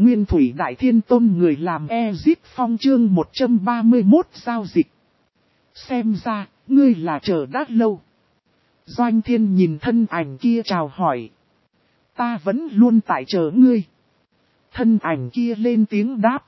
Nguyên Thủy Đại Thiên Tôn người làm Ezit Phong chương 131 giao dịch. Xem ra, ngươi là chờ đã lâu. Doanh Thiên nhìn thân ảnh kia chào hỏi. Ta vẫn luôn tại chờ ngươi. Thân ảnh kia lên tiếng đáp.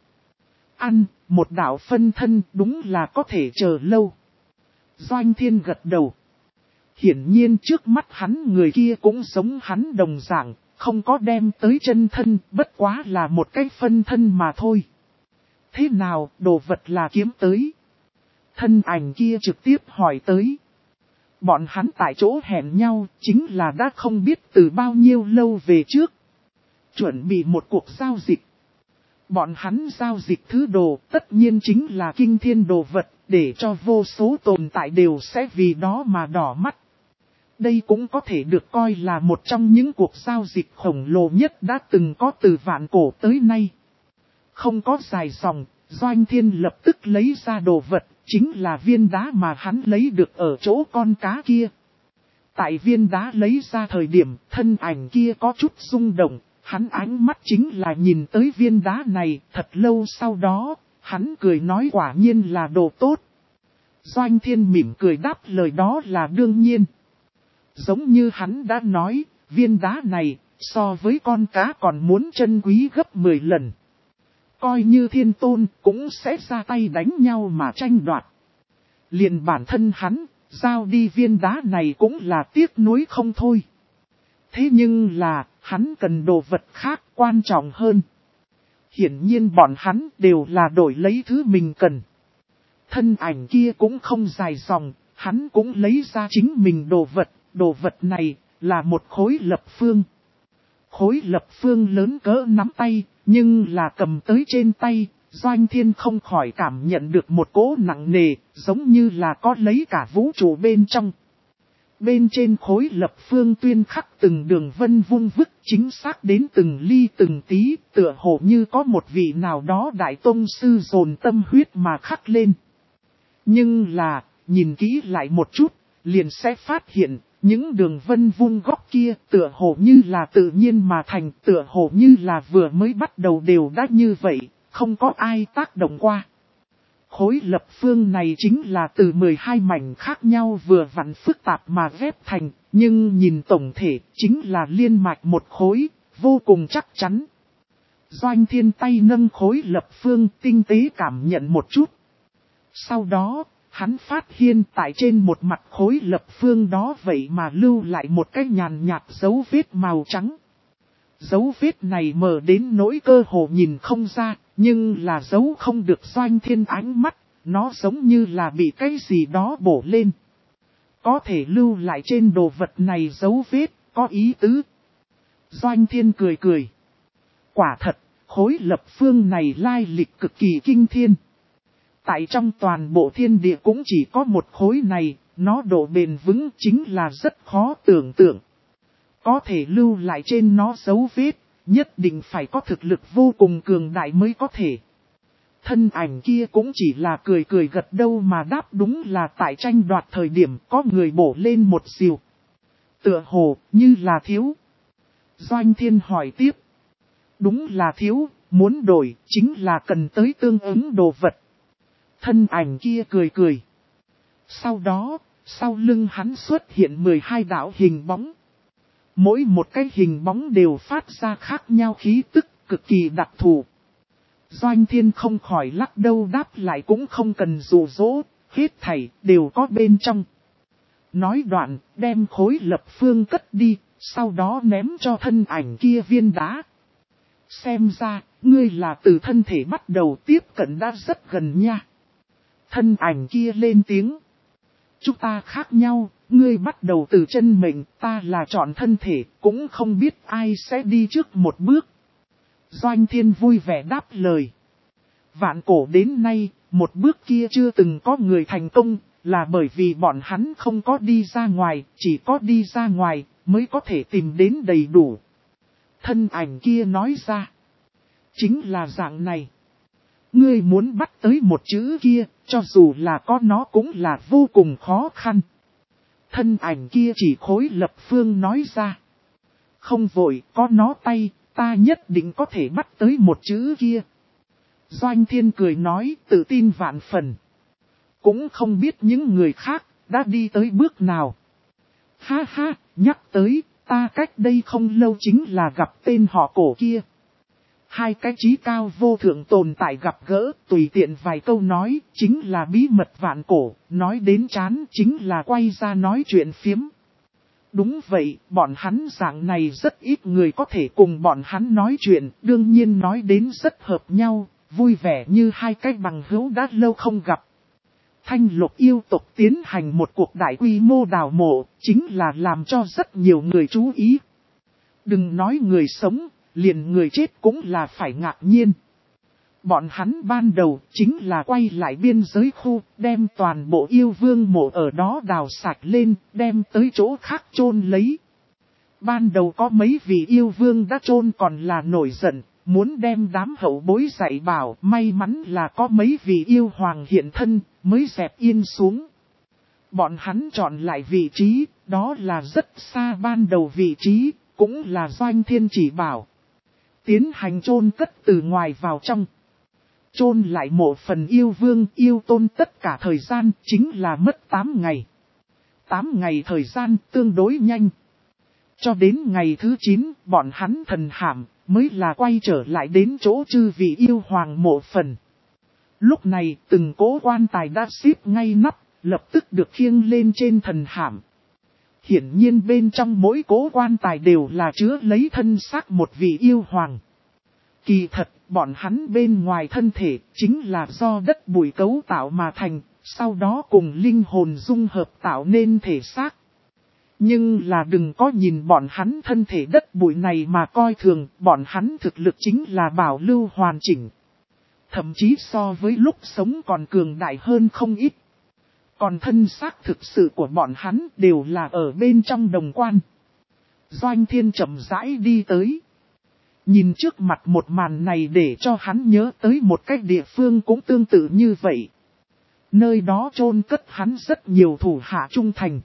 Ăn, một đạo phân thân đúng là có thể chờ lâu. Doanh Thiên gật đầu. Hiển nhiên trước mắt hắn người kia cũng giống hắn đồng dạng, không có đem tới chân thân, bất quá là một cái phân thân mà thôi. Thế nào, đồ vật là kiếm tới? Thân ảnh kia trực tiếp hỏi tới. Bọn hắn tại chỗ hẹn nhau, chính là đã không biết từ bao nhiêu lâu về trước. Chuẩn bị một cuộc giao dịch. Bọn hắn giao dịch thứ đồ, tất nhiên chính là kinh thiên đồ vật, để cho vô số tồn tại đều sẽ vì đó mà đỏ mắt. Đây cũng có thể được coi là một trong những cuộc giao dịch khổng lồ nhất đã từng có từ vạn cổ tới nay. Không có dài dòng, Doanh Thiên lập tức lấy ra đồ vật, chính là viên đá mà hắn lấy được ở chỗ con cá kia. Tại viên đá lấy ra thời điểm, thân ảnh kia có chút rung động, hắn ánh mắt chính là nhìn tới viên đá này, thật lâu sau đó, hắn cười nói quả nhiên là đồ tốt. Doanh Thiên mỉm cười đáp lời đó là đương nhiên. Giống như hắn đã nói, viên đá này, so với con cá còn muốn chân quý gấp 10 lần. Coi như Thiên Tôn cũng sẽ ra tay đánh nhau mà tranh đoạt. Liền bản thân hắn, giao đi viên đá này cũng là tiếc nuối không thôi. Thế nhưng là, hắn cần đồ vật khác quan trọng hơn. Hiển nhiên bọn hắn đều là đổi lấy thứ mình cần. Thân ảnh kia cũng không dài dòng, hắn cũng lấy ra chính mình đồ vật này là một khối lập phương. Khối lập phương lớn cỡ nắm tay, nhưng là cầm tới trên tay, Doanh Thiên không khỏi cảm nhận được một cỗ nặng nề, giống như là có lấy cả vũ trụ bên trong. Bên trên khối lập phương tuyên khắc từng đường vân vung vức chính xác đến từng ly từng tí, tựa hồ như có một vị nào đó đại tông sư dồn tâm huyết mà khắc lên. Nhưng là, nhìn kỹ lại một chút, liền sẽ phát hiện, những đường vân vung góc kia tựa hồ như là tự nhiên mà thành, tựa hồ như là vừa mới bắt đầu đều đã như vậy, không có ai tác động qua. Khối lập phương này chính là từ 12 mảnh khác nhau vừa vặn phức tạp mà ghép thành, nhưng nhìn tổng thể chính là liên mạch một khối, vô cùng chắc chắn. Doanh Thiên tay nâng khối lập phương tinh tế cảm nhận một chút. Sau đó, hắn phát hiện tại trên một mặt khối lập phương đó vậy mà lưu lại một cái nhàn nhạt dấu vết màu trắng. Dấu vết này mờ đến nỗi cơ hồ nhìn không ra, nhưng là dấu không được Doanh Thiên ánh mắt, nó giống như là bị cái gì đó bổ lên. Có thể lưu lại trên đồ vật này dấu vết, có ý tứ. Doanh Thiên cười cười. Quả thật, khối lập phương này lai lịch cực kỳ kinh thiên. Tại trong toàn bộ thiên địa cũng chỉ có một khối này, nó độ bền vững chính là rất khó tưởng tượng. Có thể lưu lại trên nó dấu vết, nhất định phải có thực lực vô cùng cường đại mới có thể. Thân ảnh kia cũng chỉ là cười cười gật đầu mà đáp đúng là tại tranh đoạt thời điểm có người bổ lên một diều. Tựa hồ như là thiếu. Doanh Thiên hỏi tiếp. Đúng là thiếu, muốn đổi chính là cần tới tương ứng đồ vật. Thân ảnh kia cười cười. Sau đó, sau lưng hắn xuất hiện 12 đạo hình bóng. Mỗi một cái hình bóng đều phát ra khác nhau khí tức cực kỳ đặc thù. Doanh Thiên không khỏi lắc đầu đáp lại cũng không cần dụ dỗ, hết thảy đều có bên trong. Nói đoạn, đem khối lập phương cất đi, sau đó ném cho thân ảnh kia viên đá. Xem ra, ngươi là từ thân thể bắt đầu tiếp cận đã rất gần nha. Thân ảnh kia lên tiếng. Chúng ta khác nhau, ngươi bắt đầu từ chân mệnh, ta là chọn thân thể, cũng không biết ai sẽ đi trước một bước. Doanh Thiên vui vẻ đáp lời. Vạn cổ đến nay, một bước kia chưa từng có người thành công, là bởi vì bọn hắn không có đi ra ngoài, chỉ có đi ra ngoài, mới có thể tìm đến đầy đủ. Thân ảnh kia nói ra. Chính là dạng này. Ngươi muốn bắt tới một chữ kia, cho dù là có nó cũng là vô cùng khó khăn. Thân ảnh kia chỉ khối lập phương nói ra. Không vội, có nó tay, ta nhất định có thể bắt tới một chữ kia. Doanh Thiên cười nói, tự tin vạn phần. Cũng không biết những người khác đã đi tới bước nào. Ha ha, nhắc tới, ta cách đây không lâu chính là gặp tên họ Cổ kia. Hai cái chí cao vô thượng tồn tại gặp gỡ, tùy tiện vài câu nói, chính là bí mật vạn cổ, nói đến chán chính là quay ra nói chuyện phiếm. Đúng vậy, bọn hắn dạng này rất ít người có thể cùng bọn hắn nói chuyện, đương nhiên nói đến rất hợp nhau, vui vẻ như hai cái bằng hữu đã lâu không gặp. Thanh Lục yêu tộc tiến hành một cuộc đại quy mô đào mộ, chính là làm cho rất nhiều người chú ý. Đừng nói người sống, liền người chết cũng là phải ngạc nhiên. Bọn hắn ban đầu chính là quay lại biên giới khu, đem toàn bộ yêu vương mộ ở đó đào sạch lên, đem tới chỗ khác chôn lấy. Ban đầu có mấy vị yêu vương đã chôn còn là nổi giận, muốn đem đám hậu bối dạy bảo, may mắn là có mấy vị yêu hoàng hiện thân, mới dẹp yên xuống. Bọn hắn chọn lại vị trí, đó là rất xa ban đầu vị trí, cũng là Doanh Thiên chỉ bảo. Tiến hành chôn cất từ ngoài vào trong. Chôn lại mộ phần yêu vương yêu tôn tất cả thời gian chính là mất 8 ngày. 8 ngày thời gian tương đối nhanh. Cho đến ngày thứ 9, bọn hắn thần hàm mới là quay trở lại đến chỗ chư vị yêu hoàng mộ phần. Lúc này từng cố quan tài đã xếp ngay nắp, lập tức được khiêng lên trên thần hàm. Hiển nhiên bên trong mỗi cố quan tài đều là chứa lấy thân xác một vị yêu hoàng. Kỳ thật, bọn hắn bên ngoài thân thể chính là do đất bụi cấu tạo mà thành, sau đó cùng linh hồn dung hợp tạo nên thể xác. Nhưng là đừng có nhìn bọn hắn thân thể đất bụi này mà coi thường, bọn hắn thực lực chính là bảo lưu hoàn chỉnh. Thậm chí so với lúc sống còn cường đại hơn không ít. Còn thân xác thực sự của bọn hắn đều là ở bên trong đồng quan. Doanh Thiên chậm rãi đi tới. Nhìn trước mặt một màn này để cho hắn nhớ tới một cái địa phương cũng tương tự như vậy. Nơi đó chôn cất hắn rất nhiều thủ hạ trung thành.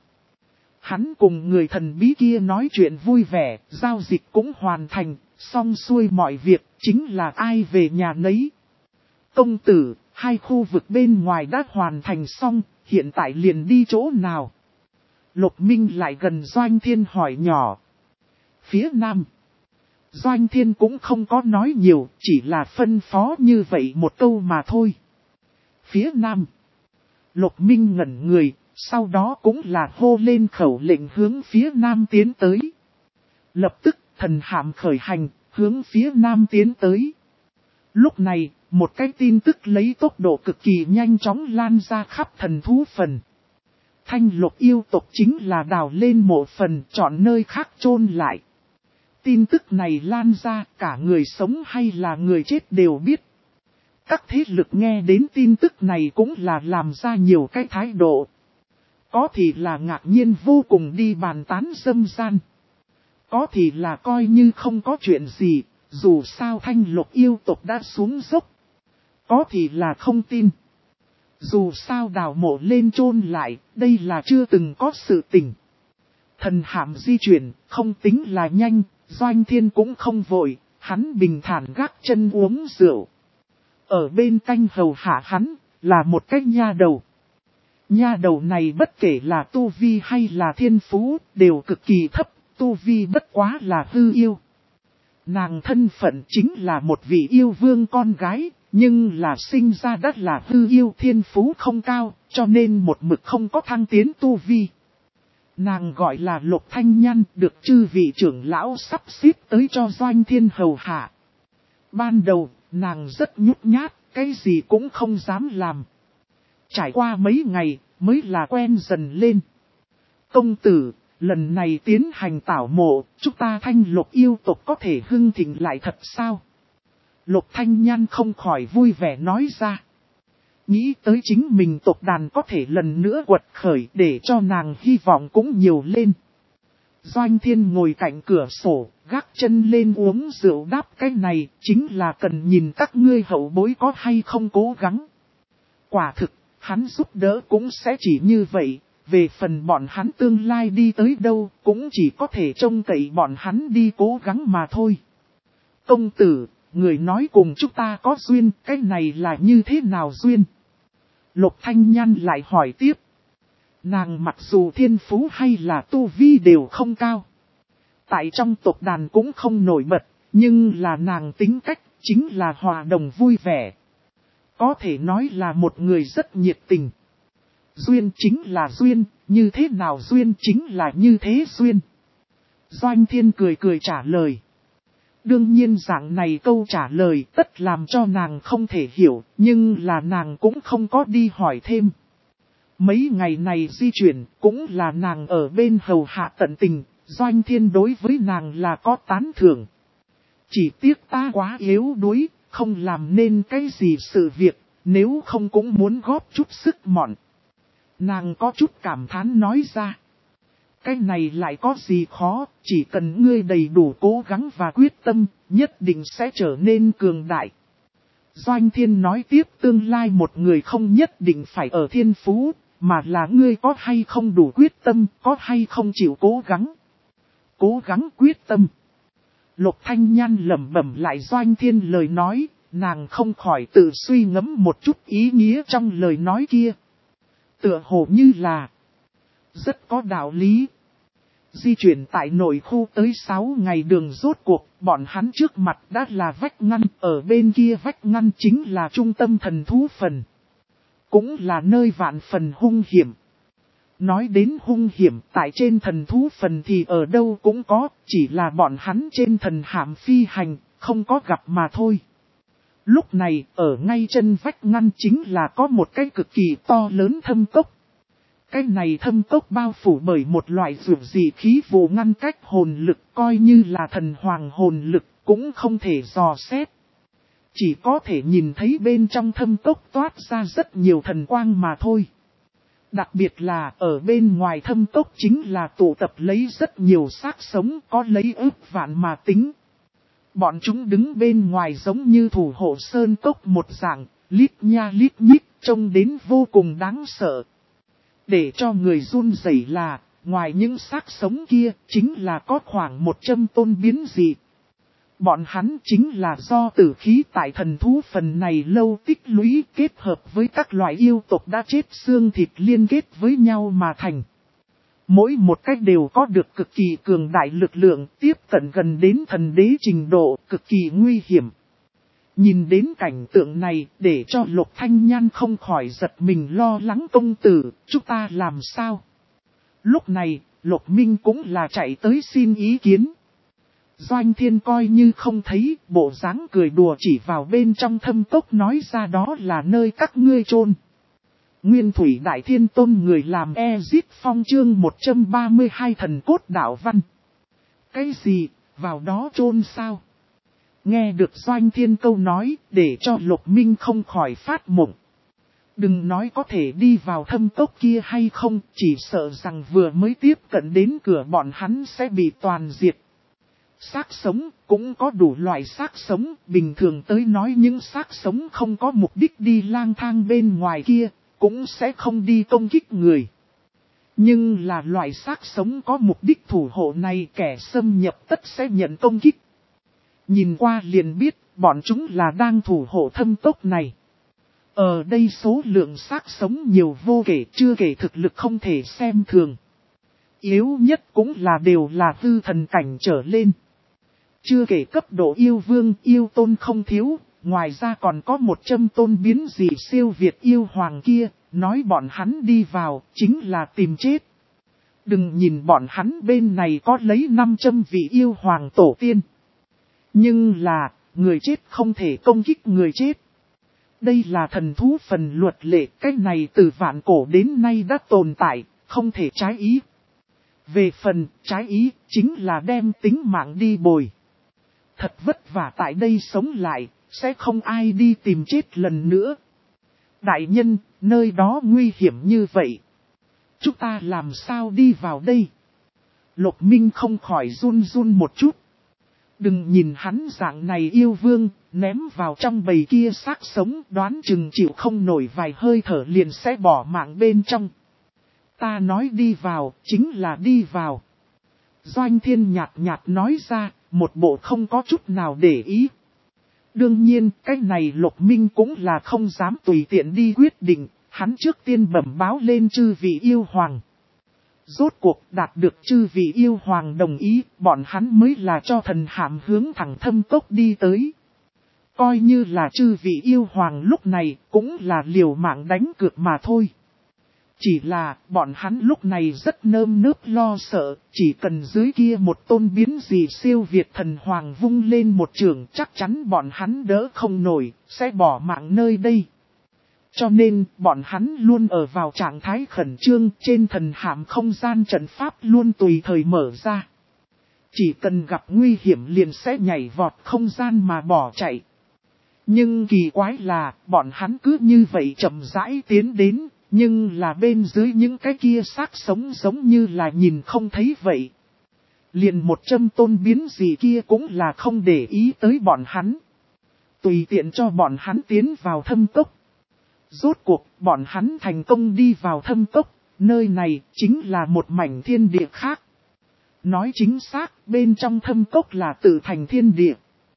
Hắn cùng người thần bí kia nói chuyện vui vẻ, giao dịch cũng hoàn thành, xong xuôi mọi việc, chính là ai về nhà nấy. Công tử, hai khu vực bên ngoài đã hoàn thành xong, hiện tại liền đi chỗ nào? Lục Minh lại gần Doanh Thiên hỏi nhỏ. Phía Nam. Doanh Thiên cũng không có nói nhiều, chỉ là phân phó như vậy một câu mà thôi. Phía Nam. Lục Minh ngẩn người, sau đó cũng là hô lên khẩu lệnh hướng phía Nam tiến tới. Lập tức thần hạm khởi hành, hướng phía Nam tiến tới. Lúc này, một cái tin tức lấy tốc độ cực kỳ nhanh chóng lan ra khắp thần thú phần. Thanh Lục yêu tộc chính là đào lên mộ phần, chọn nơi khác chôn lại. Tin tức này lan ra, cả người sống hay là người chết đều biết. Các thế lực nghe đến tin tức này cũng là làm ra nhiều cái thái độ. Có thì là ngạc nhiên vô cùng đi bàn tán dâm gian. Có thì là coi như không có chuyện gì, dù sao Thanh Lục yêu tộc đã xuống dốc. Có thì là không tin. Dù sao đào mộ lên chôn lại, đây là chưa từng có sự tình. Thần hạm di chuyển, không tính là nhanh, Doanh Thiên cũng không vội, hắn bình thản gác chân uống rượu. Ở bên canh hầu hạ hắn, là một cái nha đầu. Nha đầu này bất kể là tu vi hay là thiên phú, đều cực kỳ thấp, tu vi bất quá là hư yêu. Nàng thân phận chính là một vị yêu vương con gái, nhưng là sinh ra đất là hư yêu thiên phú không cao, cho nên một mực không có thăng tiến tu vi. Nàng gọi là Lục Thanh Nhan, được chư vị trưởng lão sắp xếp tới cho Doanh Thiên hầu hạ. Ban đầu, nàng rất nhút nhát, cái gì cũng không dám làm. Trải qua mấy ngày, mới là quen dần lên. Công tử, lần này tiến hành tảo mộ, chúng ta Thanh Lục yêu tộc có thể hưng thịnh lại thật sao? Lục Thanh Nhan không khỏi vui vẻ nói ra. Nghĩ tới chính mình tộc đàn có thể lần nữa quật khởi để cho nàng hy vọng cũng nhiều lên. Doanh Thiên ngồi cạnh cửa sổ, gác chân lên uống rượu đáp cái này, chính là cần nhìn các ngươi hậu bối có hay không cố gắng. Quả thực, hắn giúp đỡ cũng sẽ chỉ như vậy, về phần bọn hắn tương lai đi tới đâu, cũng chỉ có thể trông cậy bọn hắn đi cố gắng mà thôi. Công tử, người nói cùng chúng ta có duyên, cái này là như thế nào duyên? Lục Thanh Nhan lại hỏi tiếp. Nàng mặc dù thiên phú hay là tu vi đều không cao. Tại trong tộc đàn cũng không nổi bật, nhưng là nàng tính cách chính là hòa đồng vui vẻ. Có thể nói là một người rất nhiệt tình. Duyên chính là duyên, như thế nào duyên chính là như thế duyên. Doanh Thiên cười cười trả lời. Đương nhiên dạng này câu trả lời tất làm cho nàng không thể hiểu, nhưng là nàng cũng không có đi hỏi thêm. Mấy ngày này di chuyển cũng là nàng ở bên hầu hạ tận tình, Doanh Thiên đối với nàng là có tán thưởng. Chỉ tiếc ta quá yếu đuối, không làm nên cái gì sự việc, nếu không cũng muốn góp chút sức mọn. Nàng có chút cảm thán nói ra. Cái này lại có gì khó, chỉ cần ngươi đầy đủ cố gắng và quyết tâm, nhất định sẽ trở nên cường đại. Doanh Thiên nói tiếp, tương lai một người không nhất định phải ở thiên phú, mà là ngươi có hay không đủ quyết tâm, có hay không chịu cố gắng. Cố gắng quyết tâm. Lục Thanh Nhan lẩm bẩm lại Doanh Thiên lời nói, nàng không khỏi tự suy ngẫm một chút ý nghĩa trong lời nói kia. Tựa hồ như là rất có đạo lý. Di chuyển tại nội khu tới 6 ngày đường rốt cuộc, bọn hắn trước mặt đã là vách ngăn, ở bên kia vách ngăn chính là trung tâm thần thú phần. Cũng là nơi vạn phần hung hiểm. Nói đến hung hiểm, tại trên thần thú phần thì ở đâu cũng có, chỉ là bọn hắn trên thần hạm phi hành, không có gặp mà thôi. Lúc này, ở ngay chân vách ngăn chính là có một cái cực kỳ to lớn thâm cốc. Cái này thâm cốc bao phủ bởi một loại dược dị khí vụ ngăn cách hồn lực, coi như là thần hoàng hồn lực, cũng không thể dò xét. Chỉ có thể nhìn thấy bên trong thâm cốc toát ra rất nhiều thần quang mà thôi. Đặc biệt là ở bên ngoài thâm cốc chính là tụ tập lấy rất nhiều xác sống, có lấy ước vạn mà tính. Bọn chúng đứng bên ngoài giống như thủ hộ sơn cốc một dạng, lít nha lít nhít, trông đến vô cùng đáng sợ. Để cho người run rẩy là, ngoài những xác sống kia, chính là có khoảng 100 tôn biến dị. Bọn hắn chính là do tử khí tại thần thú phần này lâu tích lũy kết hợp với các loại yêu tộc đã chết xương thịt liên kết với nhau mà thành. Mỗi một cách đều có được cực kỳ cường đại lực lượng tiếp cận gần đến thần đế trình độ cực kỳ nguy hiểm. Nhìn đến cảnh tượng này để cho Lục Thanh Nhan không khỏi giật mình lo lắng công tử, chúng ta làm sao? Lúc này, Lục Minh cũng là chạy tới xin ý kiến. Doanh Thiên coi như không thấy, bộ dáng cười đùa chỉ vào bên trong thâm cốc nói ra đó là nơi các ngươi chôn. Nguyên Thủy Đại Thiên Tôn người làm Ezit Phong chương 132 thần cốt đạo văn. Cái gì, vào đó chôn sao? Nghe được Doanh Thiên câu nói, để cho Lục Minh không khỏi phát mộng. Đừng nói có thể đi vào thâm cốc kia hay không, chỉ sợ rằng vừa mới tiếp cận đến cửa bọn hắn sẽ bị toàn diệt. Xác sống, cũng có đủ loại xác sống, bình thường tới nói những xác sống không có mục đích đi lang thang bên ngoài kia, cũng sẽ không đi công kích người. Nhưng là loại xác sống có mục đích thủ hộ này kẻ xâm nhập tất sẽ nhận công kích. Nhìn qua liền biết, bọn chúng là đang thủ hộ thâm cốc này. Ở đây số lượng xác sống nhiều vô kể, chưa kể thực lực không thể xem thường. Yếu nhất cũng là đều là hư thần cảnh trở lên. Chưa kể cấp độ yêu vương, yêu tôn không thiếu, ngoài ra còn có 100 tôn biến dị siêu việt yêu hoàng kia, nói bọn hắn đi vào, chính là tìm chết. Đừng nhìn bọn hắn bên này có lấy 500 vị yêu hoàng tổ tiên. Nhưng là, người chết không thể công kích người chết. Đây là thần thú phần luật lệ, cái này từ vạn cổ đến nay đã tồn tại, không thể trái ý. Về phần trái ý, chính là đem tính mạng đi bồi. Thật vất vả tại đây sống lại, sẽ không ai đi tìm chết lần nữa. Đại nhân, nơi đó nguy hiểm như vậy. Chúng ta làm sao đi vào đây? Lục Minh không khỏi run run một chút. Đừng nhìn hắn dạng này yêu vương, ném vào trong bầy kia xác sống đoán chừng chịu không nổi vài hơi thở liền sẽ bỏ mạng bên trong. Ta nói đi vào, chính là đi vào. Doanh Thiên nhạt nhạt nói ra, một bộ không có chút nào để ý. Đương nhiên, cái này Lục Minh cũng là không dám tùy tiện đi quyết định, hắn trước tiên bẩm báo lên chư vị yêu hoàng. Rốt cuộc đạt được chư vị yêu hoàng đồng ý, bọn hắn mới là cho thần hạm hướng thẳng Thâm Cốc đi tới. Coi như là chư vị yêu hoàng lúc này cũng là liều mạng đánh cược mà thôi. Chỉ là bọn hắn lúc này rất nơm nớp lo sợ, chỉ cần dưới kia một tôn biến gì siêu việt thần hoàng vung lên một trường chắc chắn bọn hắn đỡ không nổi, sẽ bỏ mạng nơi đây. Cho nên bọn hắn luôn ở vào trạng thái khẩn trương, trên thần hạm không gian trận pháp luôn tùy thời mở ra. Chỉ cần gặp nguy hiểm liền sẽ nhảy vọt không gian mà bỏ chạy. Nhưng kỳ quái là bọn hắn cứ như vậy chậm rãi tiến đến. Nhưng là bên dưới những cái kia xác sống giống như là nhìn không thấy vậy. Liền một châm tôn biến gì kia cũng là không để ý tới bọn hắn. Tùy tiện cho bọn hắn tiến vào Thâm Cốc. Rốt cuộc bọn hắn thành công đi vào Thâm Cốc, nơi này chính là một mảnh thiên địa khác. Nói chính xác, bên trong Thâm Cốc là tự thành thiên địa.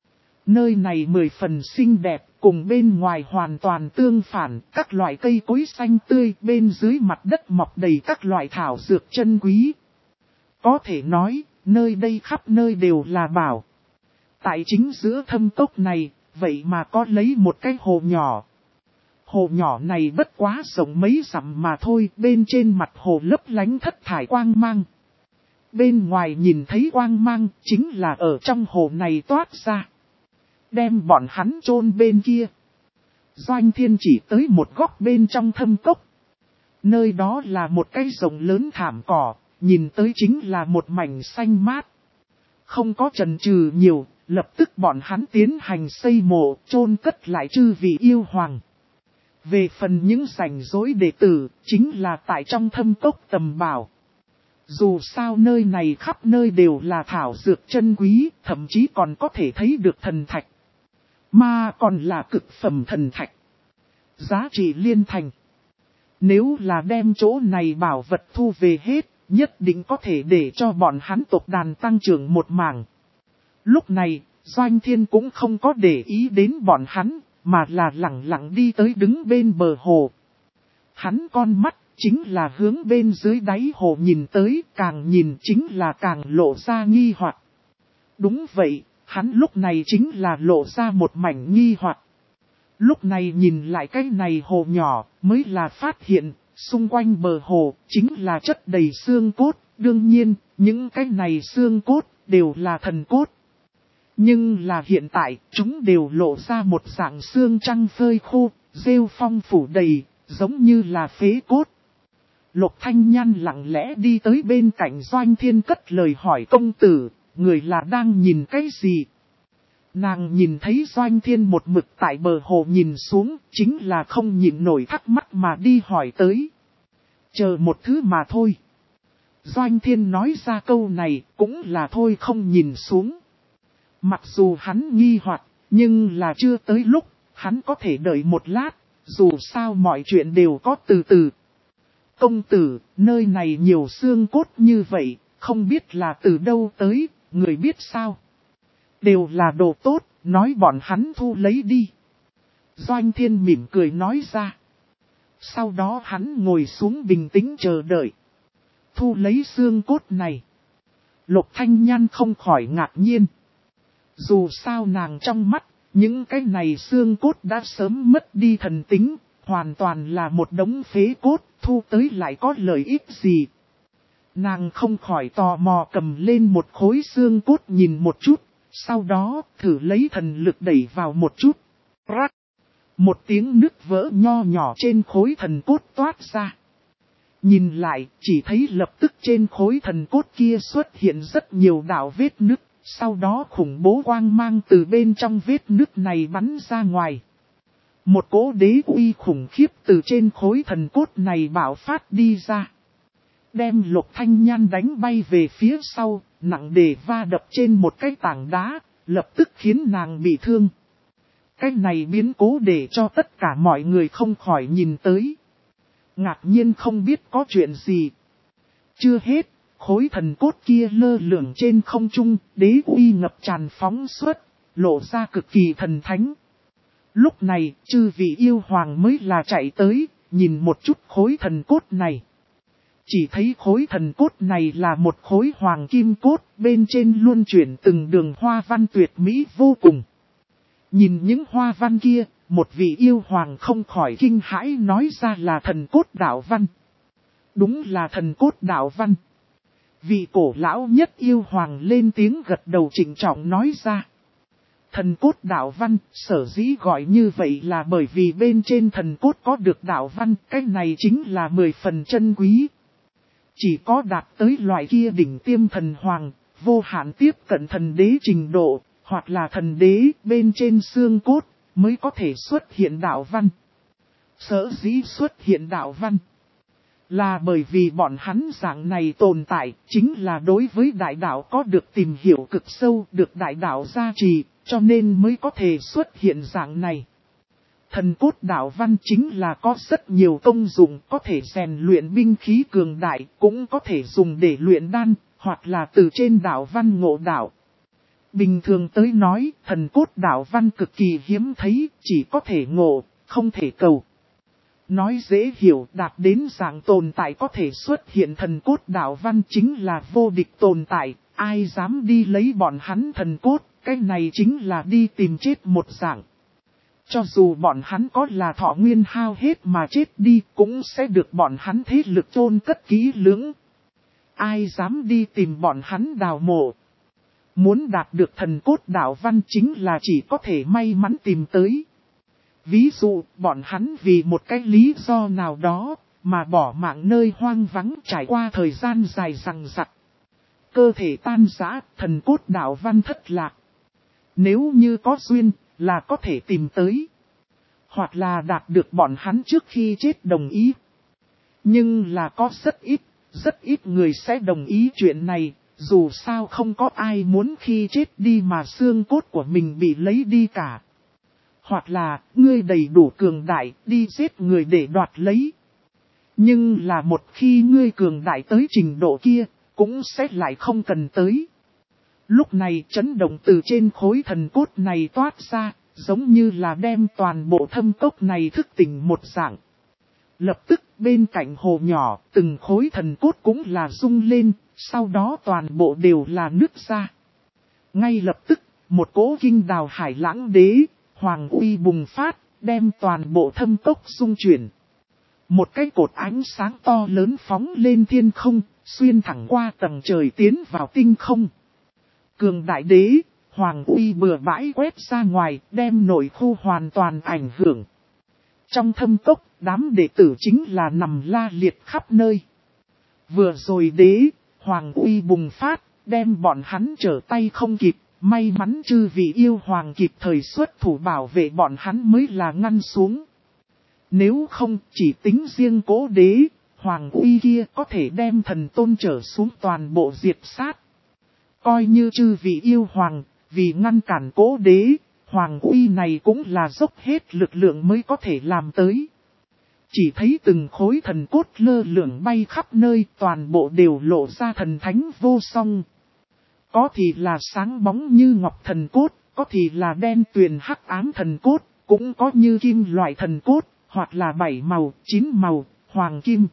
Nơi này 10 phần xinh đẹp, cùng bên ngoài hoàn toàn tương phản, các loại cây cối xanh tươi, bên dưới mặt đất mọc đầy các loại thảo dược chân quý. Có thể nói, nơi đây khắp nơi đều là bảo. Tại chính giữa Thâm Cốc này, vậy mà có lấy một cái hồ nhỏ. Hồ nhỏ này bất quá rộng mấy dặm mà thôi, bên trên mặt hồ lấp lánh thất thải quang mang. Bên ngoài nhìn thấy quang mang, chính là ở trong hồ này toát ra. Đem bọn hắn chôn bên kia. Doanh Thiên chỉ tới một góc bên trong Thâm Cốc. Nơi đó là một cái rộng lớn thảm cỏ, nhìn tới chính là một mảnh xanh mát. Không có chần chừ nhiều, lập tức bọn hắn tiến hành xây mộ, chôn cất lại chư vị yêu hoàng. Về phần những rảnh rỗi đệ tử, chính là tại trong Thâm Cốc tầm bảo. Dù sao nơi này khắp nơi đều là thảo dược chân quý, thậm chí còn có thể thấy được thần thạch. Mà còn là cực phẩm thần thạch. Giá trị liên thành. Nếu là đem chỗ này bảo vật thu về hết, nhất định có thể để cho bọn hắn tộc đàn tăng trưởng một mảng. Lúc này, Doanh Thiên cũng không có để ý đến bọn hắn, mà là lặng lặng đi tới đứng bên bờ hồ. Hắn con mắt chính là hướng bên dưới đáy hồ nhìn tới, càng nhìn chính là càng lộ ra nghi hoặc. Đúng vậy, hắn lúc này chính là lộ ra một mảnh nghi hoặc. Lúc này nhìn lại cái này hồ nhỏ, mới là phát hiện, xung quanh bờ hồ, chính là chất đầy xương cốt, đương nhiên, những cái này xương cốt, đều là thần cốt. Nhưng là hiện tại, chúng đều lộ ra một dạng xương trăng phơi khô, rêu phong phủ đầy, giống như là phế cốt. Lục Thanh Nhan lặng lẽ đi tới bên cạnh Doanh Thiên cất lời hỏi công tử, người là đang nhìn cái gì? Nàng nhìn thấy Doanh Thiên một mực tại bờ hồ nhìn xuống, chính là không nhịn nổi thắc mắc mà đi hỏi tới. Chờ một thứ mà thôi. Doanh Thiên nói ra câu này cũng là thôi không nhìn xuống. Mặc dù hắn nghi hoặc, nhưng là chưa tới lúc, hắn có thể đợi một lát, dù sao mọi chuyện đều có từ từ. Công tử, nơi này nhiều xương cốt như vậy, không biết là từ đâu tới, người biết sao? Đều là đồ tốt, nói bọn hắn thu lấy đi. Doanh Thiên mỉm cười nói ra. Sau đó hắn ngồi xuống bình tĩnh chờ đợi. Thu lấy xương cốt này. Lục Thanh Nhan không khỏi ngạc nhiên. Dù sao nàng trong mắt, những cái này xương cốt đã sớm mất đi thần tính, hoàn toàn là một đống phế cốt, thu tới lại có lợi ích gì. Nàng không khỏi tò mò cầm lên một khối xương cốt nhìn một chút, sau đó thử lấy thần lực đẩy vào một chút. Rắc! Một tiếng nứt vỡ nho nhỏ trên khối thần cốt toát ra. Nhìn lại, chỉ thấy lập tức trên khối thần cốt kia xuất hiện rất nhiều đạo vết nứt, sau đó khủng bố quang mang từ bên trong vết nứt này bắn ra ngoài. Một cỗ đế uy khủng khiếp từ trên khối thần cốt này bạo phát đi ra. Đem Lục Thanh Nhan đánh bay về phía sau, nặng để va đập trên một cái tảng đá, lập tức khiến nàng bị thương. Cái này biến cố để cho tất cả mọi người không khỏi nhìn tới. Ngạc nhiên không biết có chuyện gì. Chưa hết, khối thần cốt kia lơ lửng trên không trung, đế uy ngập tràn phóng xuất, lộ ra cực kỳ thần thánh. Lúc này, chư vị yêu hoàng mới là chạy tới, nhìn một chút khối thần cốt này. Chỉ thấy khối thần cốt này là một khối hoàng kim cốt, bên trên luôn chuyển từng đường hoa văn tuyệt mỹ vô cùng. Nhìn những hoa văn kia, một vị yêu hoàng không khỏi kinh hãi nói ra là thần cốt đạo văn. Đúng là thần cốt đạo văn. Vị cổ lão nhất yêu hoàng lên tiếng gật đầu trịnh trọng nói ra. Thần cốt đạo văn, sở dĩ gọi như vậy là bởi vì bên trên thần cốt có được đạo văn, cái này chính là 10 phần chân quý. Chỉ có đạt tới loại kia đỉnh tiêm thần hoàng, vô hạn tiếp cận thần đế trình độ, hoặc là thần đế bên trên xương cốt, mới có thể xuất hiện đạo văn. Sở dĩ xuất hiện đạo văn, là bởi vì bọn hắn dạng này tồn tại, chính là đối với đại đạo có được tìm hiểu cực sâu, được đại đạo gia trì, cho nên mới có thể xuất hiện dạng này. Thần cốt đạo văn chính là có rất nhiều công dụng, có thể rèn luyện binh khí cường đại, cũng có thể dùng để luyện đan, hoặc là từ trên đạo văn ngộ đạo. Bình thường tới nói, thần cốt đạo văn cực kỳ hiếm thấy, chỉ có thể ngộ, không thể cầu. Nói dễ hiểu, đạt đến dạng tồn tại có thể xuất hiện thần cốt đạo văn chính là vô địch tồn tại, ai dám đi lấy bọn hắn thần cốt, cái này chính là đi tìm chết một dạng. Cho dù bọn hắn có là thọ nguyên hao hết mà chết đi, cũng sẽ được bọn hắn thế lực chôn cất kỹ lưỡng. Ai dám đi tìm bọn hắn đào mộ. Muốn đạt được thần cốt đạo văn chính là chỉ có thể may mắn tìm tới. Ví dụ, bọn hắn vì một cái lý do nào đó, mà bỏ mạng nơi hoang vắng trải qua thời gian dài rằng rặc. Cơ thể tan rã, thần cốt đạo văn thất lạc. Nếu như có duyên, là có thể tìm tới. Hoặc là đạt được bọn hắn trước khi chết đồng ý. Nhưng là có rất ít người sẽ đồng ý chuyện này. Dù sao không có ai muốn khi chết đi mà xương cốt của mình bị lấy đi cả. Hoặc là, ngươi đầy đủ cường đại, đi giết người để đoạt lấy. Nhưng là một khi ngươi cường đại tới trình độ kia, cũng sẽ lại không cần tới. Lúc này chấn động từ trên khối thần cốt này toát ra, giống như là đem toàn bộ thâm cốc này thức tỉnh một dạng. Lập tức bên cạnh hồ nhỏ, từng khối thần cốt cũng là rung lên, sau đó toàn bộ đều là nứt ra. Ngay lập tức, một cỗ kinh đào hải lãng đế, hoàng uy bùng phát, đem toàn bộ thâm cốc xung chuyển. Một cái cột ánh sáng to lớn phóng lên thiên không, xuyên thẳng qua tầng trời tiến vào tinh không. Cường đại đế, hoàng uy bừa bãi quét ra ngoài, đem nội khu hoàn toàn ảnh hưởng. Trong thâm cốc, đám đệ tử chính là nằm la liệt khắp nơi. Vừa rồi đế, hoàng uy bùng phát, đem bọn hắn trở tay không kịp, may mắn chư vị yêu hoàng kịp thời xuất thủ bảo vệ bọn hắn mới là ngăn xuống. Nếu không, chỉ tính riêng cố đế, hoàng uy kia có thể đem thần tôn trở xuống toàn bộ diệt sát. Coi như chư vị yêu hoàng, vì ngăn cản cố đế, hoàng uy này cũng là dốc hết lực lượng mới có thể làm tới. Chỉ thấy từng khối thần cốt lơ lửng bay khắp nơi, toàn bộ đều lộ ra thần thánh vô song. Có thì là sáng bóng như ngọc thần cốt, có thì là đen tuyền hắc ám thần cốt, cũng có như kim loại thần cốt, hoặc là 7 màu, 9 màu, hoàng kim,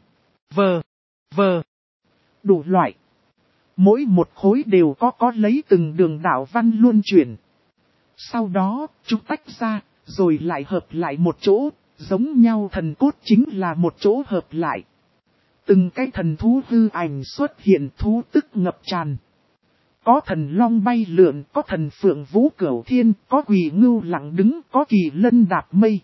vờ, đủ loại. Mỗi một khối đều có lấy từng đường đạo văn luân chuyển. Sau đó, chúng tách ra, rồi lại hợp lại một chỗ, giống nhau thần cốt chính là một chỗ hợp lại. Từng cái thần thú hư ảnh xuất hiện, thú tức ngập tràn. Có thần long bay lượn, có thần phượng vũ cửu thiên, có quỷ ngưu lặng đứng, có kỳ lân đạp mây.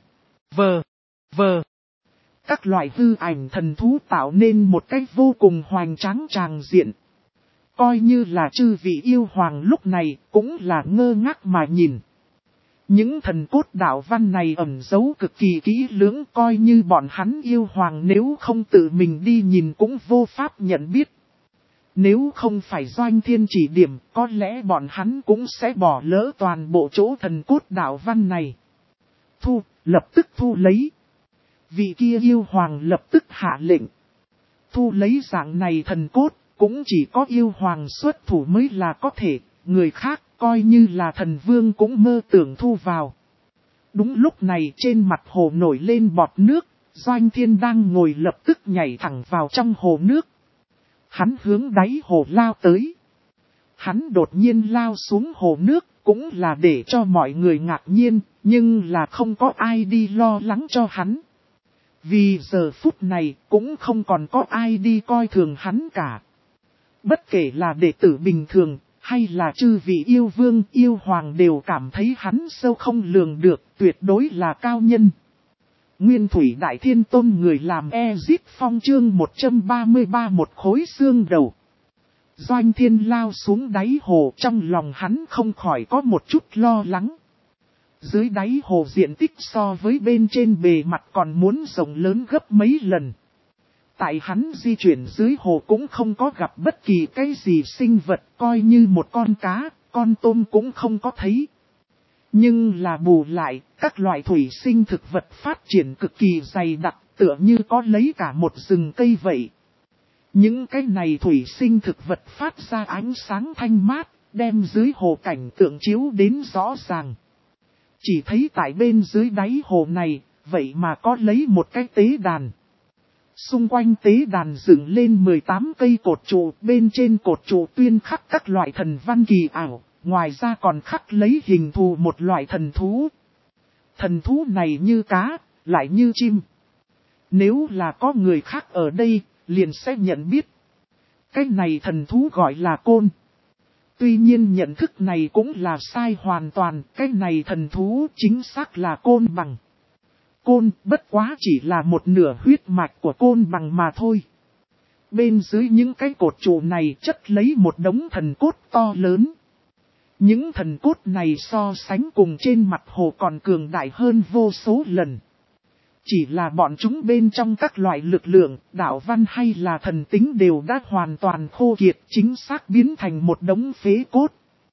Vờ. Các loại hư ảnh thần thú tạo nên một cách vô cùng hoành tráng tràng diện. Coi như là chư vị yêu hoàng lúc này cũng là ngơ ngác mà nhìn. Những thần cốt đạo văn này ẩn giấu cực kỳ kỹ lưỡng, coi như bọn hắn yêu hoàng nếu không tự mình đi nhìn cũng vô pháp nhận biết. Nếu không phải Doanh Thiên chỉ điểm, có lẽ bọn hắn cũng sẽ bỏ lỡ toàn bộ chỗ thần cốt đạo văn này. Lập tức thu lấy. Vị kia yêu hoàng lập tức hạ lệnh. Thu lấy dạng này thần cốt, cũng chỉ có yêu hoàng xuất thủ mới là có thể, người khác coi như là thần vương cũng mơ tưởng thu vào. Đúng lúc này trên mặt hồ nổi lên bọt nước, Doanh Thiên đang ngồi lập tức nhảy thẳng vào trong hồ nước. Hắn hướng đáy hồ lao tới. Hắn đột nhiên lao xuống hồ nước, cũng là để cho mọi người ngạc nhiên, nhưng là không có ai đi lo lắng cho hắn. Vì giờ phút này cũng không còn có ai đi coi thường hắn cả. Bất kể là đệ tử bình thường, hay là chư vị yêu vương yêu hoàng đều cảm thấy hắn sâu không lường được, tuyệt đối là cao nhân. Nguyên Thủy Đại Thiên Tôn người làm Ezit Phong chương 133 một khối xương đầu. Doanh Thiên lao xuống đáy hồ, trong lòng hắn không khỏi có một chút lo lắng. Dưới đáy hồ diện tích so với bên trên bề mặt còn muốn rộng lớn gấp mấy lần. Tại hắn di chuyển dưới hồ cũng không có gặp bất kỳ cái gì sinh vật, coi như một con cá, con tôm cũng không có thấy. Nhưng là bù lại, các loại thủy sinh thực vật phát triển cực kỳ dày đặc, tựa như có lấy cả một rừng cây vậy. Những cái này thủy sinh thực vật phát ra ánh sáng thanh mát, đem dưới hồ cảnh tượng chiếu đến rõ ràng. Chỉ thấy tại bên dưới đáy hồ này, vậy mà có lấy một cái tế đàn. Xung quanh tế đàn dựng lên 18 cây cột trụ, bên trên cột trụ tuyên khắc các loại thần văn kỳ ảo, ngoài ra còn khắc lấy hình thù một loại thần thú. Thần thú này như cá, lại như chim. Nếu là có người khác ở đây, liền sẽ nhận biết. Cái này thần thú gọi là côn. Tuy nhiên nhận thức này cũng là sai hoàn toàn, cái này thần thú chính xác là côn bằng. Côn bất quá chỉ là một nửa huyết mạch của côn bằng mà thôi. Bên dưới những cái cột trụ này chất lấy một đống thần cốt to lớn. Những thần cốt này so sánh cùng trên mặt hồ còn cường đại hơn vô số lần. Chỉ là bọn chúng bên trong các loại lực lượng, đạo văn hay là thần tính đều đã hoàn toàn khô kiệt, chính xác biến thành một đống phế cốt.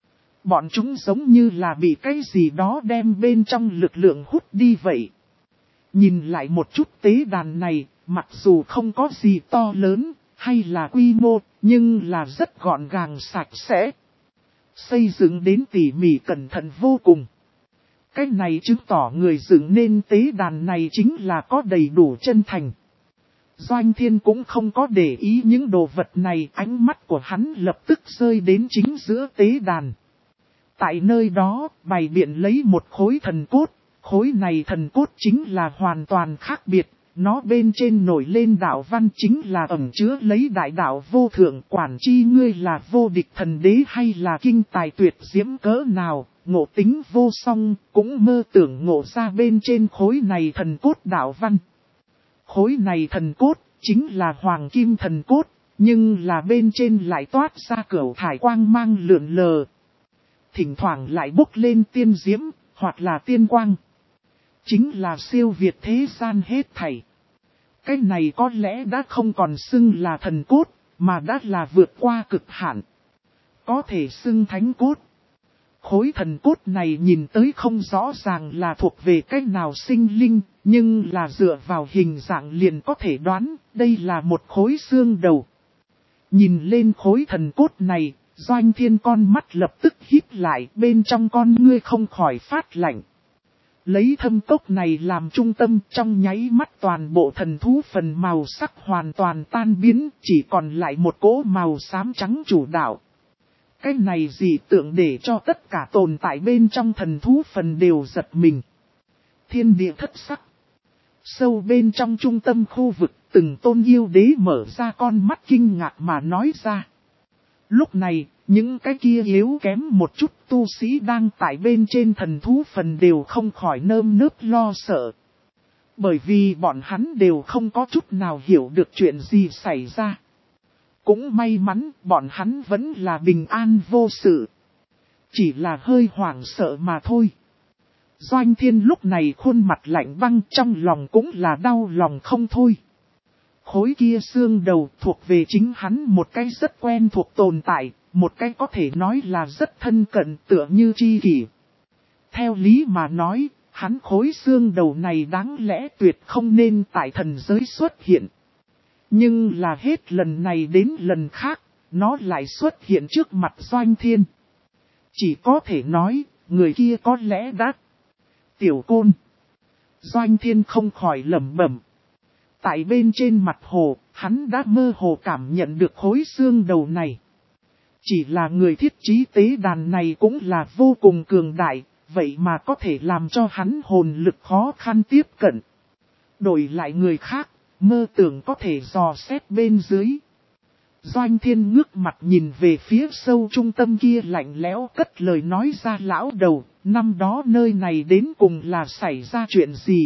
Bọn chúng giống như là bị cái gì đó đem bên trong lực lượng hút đi vậy. Nhìn lại một chút tế đàn này, mặc dù không có gì to lớn, hay là quy mô, nhưng là rất gọn gàng sạch sẽ. Xây dựng đến tỉ mỉ cẩn thận vô cùng. Cái này chứng tỏ người dựng nên tế đàn này chính là có đầy đủ chân thành. Doanh Thiên cũng không có để ý những đồ vật này, ánh mắt của hắn lập tức rơi đến chính giữa tế đàn. Tại nơi đó, bày biện lấy một khối thần cốt, khối này thần cốt chính là hoàn toàn khác biệt, nó bên trên nổi lên đạo văn chính là ẩn chứa lấy đại đạo vô thượng, quản chi ngươi là vô địch thần đế hay là kinh tài tuyệt diễm cỡ nào. Ngộ tính vô song, cũng mơ tưởng ngộ ra bên trên khối này thần cốt đạo văn. Khối này thần cốt, chính là hoàng kim thần cốt, nhưng là bên trên lại toát ra cửu thải quang mang lượn lờ. Thỉnh thoảng lại bốc lên tiên diễm, hoặc là tiên quang. Chính là siêu việt thế gian hết thảy. Cái này có lẽ đã không còn xưng là thần cốt, mà đã là vượt qua cực hạn. Có thể xưng thánh cốt. Khối thần cốt này nhìn tới không rõ ràng là thuộc về cách nào sinh linh, nhưng là dựa vào hình dạng liền có thể đoán, đây là một khối xương đầu. Nhìn lên khối thần cốt này, Doanh Thiên con mắt lập tức híp lại, bên trong con ngươi không khỏi phát lạnh. Lấy thâm cốc này làm trung tâm, trong nháy mắt toàn bộ thần thú phần màu sắc hoàn toàn tan biến, chỉ còn lại một cỗ màu xám trắng chủ đạo. Cái này dị tượng để cho tất cả tồn tại bên trong thần thú phần đều giật mình. Thiên địa thất sắc. Sâu bên trong trung tâm khu vực, từng tôn yêu đế mở ra con mắt kinh ngạc mà nói ra. Lúc này, những cái kia yếu kém một chút tu sĩ đang tại bên trên thần thú phần đều không khỏi nơm nớp lo sợ. Bởi vì bọn hắn đều không có chút nào hiểu được chuyện gì xảy ra. Cũng may mắn bọn hắn vẫn là bình an vô sự. Chỉ là hơi hoảng sợ mà thôi. Doanh Thiên lúc này khuôn mặt lạnh băng, trong lòng cũng là đau lòng không thôi. Khối kia xương đầu thuộc về chính hắn một cái rất quen thuộc tồn tại, một cái có thể nói là rất thân cận tựa như tri kỷ. Theo lý mà nói, hắn khối xương đầu này đáng lẽ tuyệt không nên tại thần giới xuất hiện. Nhưng là hết lần này đến lần khác, nó lại xuất hiện trước mặt Doanh Thiên. Chỉ có thể nói, người kia có lẽ đã... Tiểu Côn. Doanh Thiên không khỏi lẩm bẩm. Tại bên trên mặt hồ, hắn đã mơ hồ cảm nhận được khối xương đầu này. Chỉ là người thiết trí tế đàn này cũng là vô cùng cường đại, vậy mà có thể làm cho hắn hồn lực khó khăn tiếp cận. Đổi lại người khác, mơ tưởng có thể dò xét bên dưới. Doanh Thiên ngước mặt nhìn về phía sâu trung tâm kia lạnh lẽo cất lời nói ra lão đầu, năm đó nơi này đến cùng là xảy ra chuyện gì?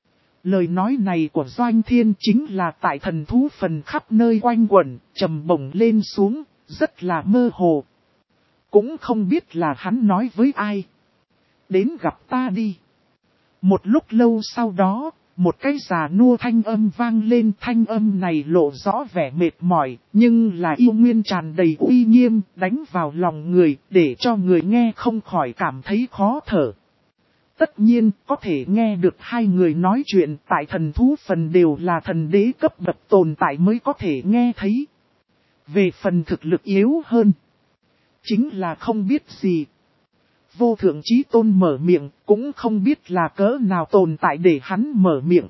Lời nói này của Doanh Thiên chính là tại thần thú phần khắp nơi quanh quẩn, trầm bổng lên xuống, rất là mơ hồ. Cũng không biết là hắn nói với ai. Đến gặp ta đi. Một lúc lâu sau đó, một cái già nua thanh âm vang lên, thanh âm này lộ rõ vẻ mệt mỏi, nhưng là yêu nguyên tràn đầy uy nghiêm, đánh vào lòng người, để cho người nghe không khỏi cảm thấy khó thở. Tất nhiên, có thể nghe được hai người nói chuyện tại thần thú phần đều là thần đế cấp bậc tồn tại mới có thể nghe thấy. Về phần thực lực yếu hơn, chính là không biết gì. Vô thượng chí tôn mở miệng, cũng không biết là cỡ nào tồn tại để hắn mở miệng.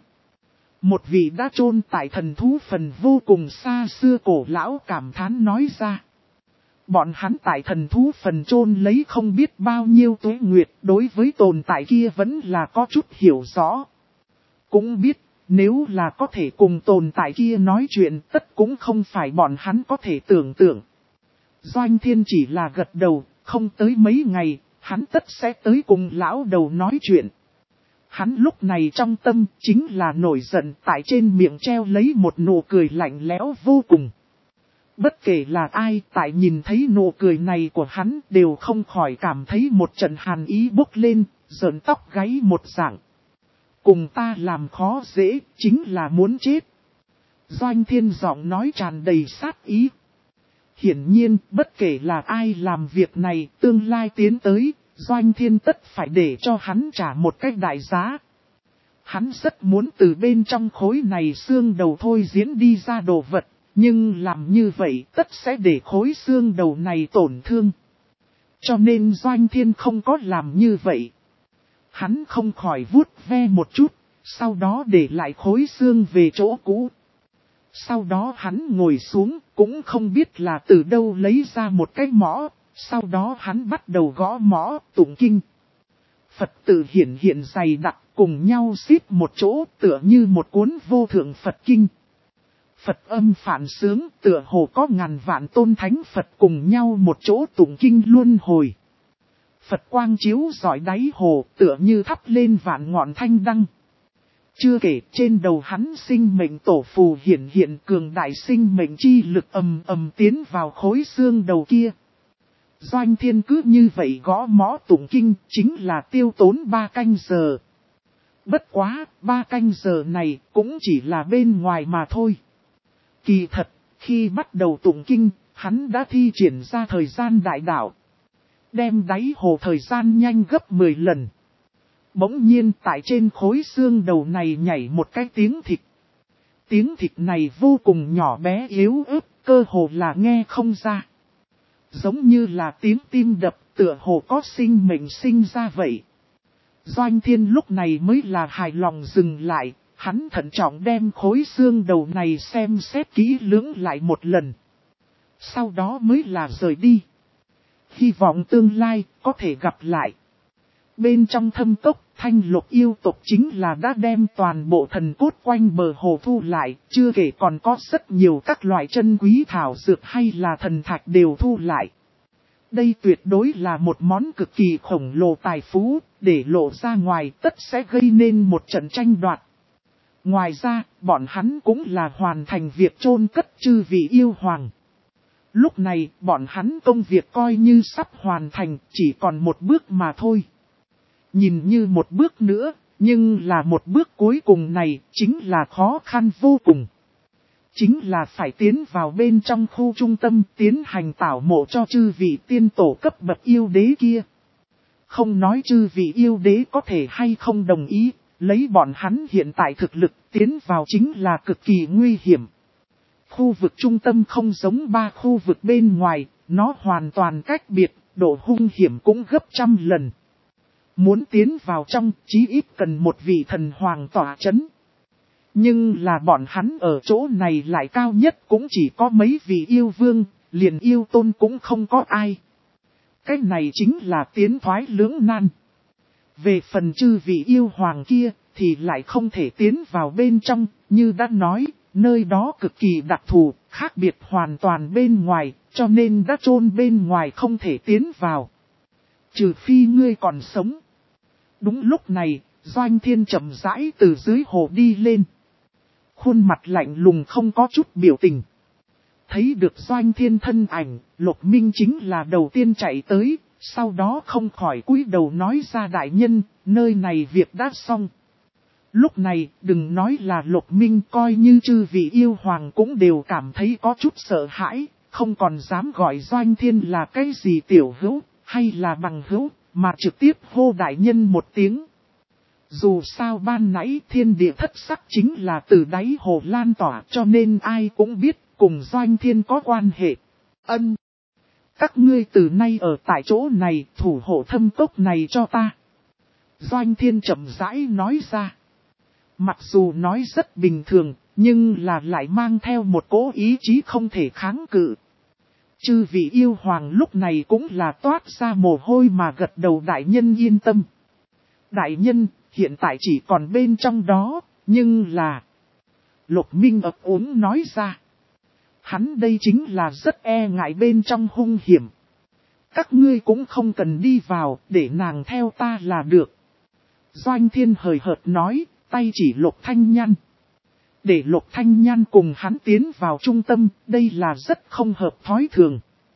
Một vị đã chôn tại thần thú phần vô cùng xa xưa cổ lão cảm thán nói ra. Bọn hắn tại thần thú phần chôn lấy không biết bao nhiêu tuế nguyệt, đối với tồn tại kia vẫn là có chút hiểu rõ. Cũng biết, nếu là có thể cùng tồn tại kia nói chuyện, tất cũng không phải bọn hắn có thể tưởng tượng. Doanh Thiên chỉ là gật đầu, không tới mấy ngày, hắn tất sẽ tới cùng lão đầu nói chuyện. Hắn lúc này trong tâm chính là nổi giận, tại trên miệng treo lấy một nụ cười lạnh lẽo vô cùng. Bất kể là ai tại nhìn thấy nụ cười này của hắn đều không khỏi cảm thấy một trận hàn ý bốc lên, giận tóc gáy một dạng. Cùng ta làm khó dễ, chính là muốn chết. Doanh Thiên giọng nói tràn đầy sát ý. Hiển nhiên, bất kể là ai làm việc này, tương lai tiến tới, Doanh Thiên tất phải để cho hắn trả một cách đại giá. Hắn rất muốn từ bên trong khối này xương đầu thôi diễn đi ra đồ vật, nhưng làm như vậy tất sẽ để khối xương đầu này tổn thương. Cho nên Doanh Thiên không có làm như vậy. Hắn không khỏi vuốt ve một chút, sau đó để lại khối xương về chỗ cũ. Sau đó hắn ngồi xuống, cũng không biết là từ đâu lấy ra một cái mõ, sau đó hắn bắt đầu gõ mõ, tụng kinh. Phật tử hiển hiện dày đặc cùng nhau xếp một chỗ tựa như một cuốn vô thượng Phật kinh. Phật âm phản sướng tựa hồ có ngàn vạn tôn thánh Phật cùng nhau một chỗ tụng kinh luân hồi. Phật quang chiếu rọi đáy hồ tựa như thắp lên vạn ngọn thanh đăng. Chưa kể trên đầu hắn sinh mệnh tổ phù hiển hiện cường đại sinh mệnh chi lực ầm ầm tiến vào khối xương đầu kia. Doanh Thiên cứ như vậy gõ mõ tụng kinh chính là tiêu tốn 3 canh giờ. Bất quá, 3 canh giờ này cũng chỉ là bên ngoài mà thôi. Kỳ thật, khi bắt đầu tụng kinh, hắn đã thi triển ra thời gian đại đạo. Đem đáy hồ thời gian nhanh gấp 10 lần. Bỗng nhiên tại trên khối xương đầu này nhảy một cái tiếng thịt. Tiếng thịt này vô cùng nhỏ bé yếu ớt, cơ hồ là nghe không ra. Giống như là tiếng tim đập, tựa hồ có sinh mệnh sinh ra vậy. Doanh Thiên lúc này mới là hài lòng dừng lại, hắn thận trọng đem khối xương đầu này xem xét kỹ lưỡng lại một lần. Sau đó mới là rời đi. Hy vọng tương lai có thể gặp lại. Bên trong thâm cốc, Thanh Lục yêu tộc chính là đã đem toàn bộ thần cốt quanh bờ hồ thu lại, chưa kể còn có rất nhiều các loại chân quý thảo dược hay là thần thạch đều thu lại. Đây tuyệt đối là một món cực kỳ khổng lồ tài phú, để lộ ra ngoài tất sẽ gây nên một trận tranh đoạt. Ngoài ra, bọn hắn cũng là hoàn thành việc chôn cất chư vị yêu hoàng. Lúc này, bọn hắn công việc coi như sắp hoàn thành, chỉ còn một bước mà thôi. Nhìn như một bước nữa, nhưng là một bước cuối cùng này, chính là khó khăn vô cùng. Chính là phải tiến vào bên trong khu trung tâm tiến hành tảo mộ cho chư vị tiên tổ cấp bậc yêu đế kia. Không nói chư vị yêu đế có thể hay không đồng ý, lấy bọn hắn hiện tại thực lực tiến vào chính là cực kỳ nguy hiểm. Khu vực trung tâm không giống 3 khu vực bên ngoài, nó hoàn toàn cách biệt, độ hung hiểm cũng gấp trăm lần. Muốn tiến vào trong, chí ít cần một vị thần hoàng tỏa chấn. Nhưng là bọn hắn ở chỗ này lại cao nhất cũng chỉ có mấy vị yêu vương, liền yêu tôn cũng không có ai. Cái này chính là tiến thoái lưỡng nan. Về phần chư vị yêu hoàng kia, thì lại không thể tiến vào bên trong, như đã nói, nơi đó cực kỳ đặc thù, khác biệt hoàn toàn bên ngoài, cho nên đã chôn bên ngoài không thể tiến vào. Trừ phi ngươi còn sống. Đúng lúc này, Doanh Thiên chậm rãi từ dưới hồ đi lên. Khuôn mặt lạnh lùng không có chút biểu tình. Thấy được Doanh Thiên thân ảnh, Lục Minh chính là đầu tiên chạy tới, sau đó không khỏi cúi đầu nói ra đại nhân, nơi này việc đã xong. Lúc này, đừng nói là Lục Minh, coi như chư vị yêu hoàng cũng đều cảm thấy có chút sợ hãi, không còn dám gọi Doanh Thiên là cái gì tiểu hữu, hay là bằng hữu, mà trực tiếp hô đại nhân một tiếng. Dù sao ban nãy thiên địa thất sắc chính là từ đáy hồ lan tỏa, cho nên ai cũng biết cùng Doanh Thiên có quan hệ. Ân! Các ngươi từ nay ở tại chỗ này thủ hộ thâm cốc này cho ta. Doanh Thiên chậm rãi nói ra. Mặc dù nói rất bình thường, nhưng là lại mang theo một cỗ ý chí không thể kháng cự. Chư vị yêu hoàng lúc này cũng là toát ra mồ hôi mà gật đầu đại nhân yên tâm. Đại nhân, hiện tại chỉ còn bên trong đó, nhưng là... Lục Minh ấp úng nói ra. Hắn đây chính là rất e ngại bên trong hung hiểm. Các ngươi cũng không cần đi vào, để nàng theo ta là được. Doanh Thiên hời hợt nói, tay chỉ Lục Thanh Nhan. Để Lục Thanh Nhan cùng hắn tiến vào trung tâm, đây là rất không hợp thói thường.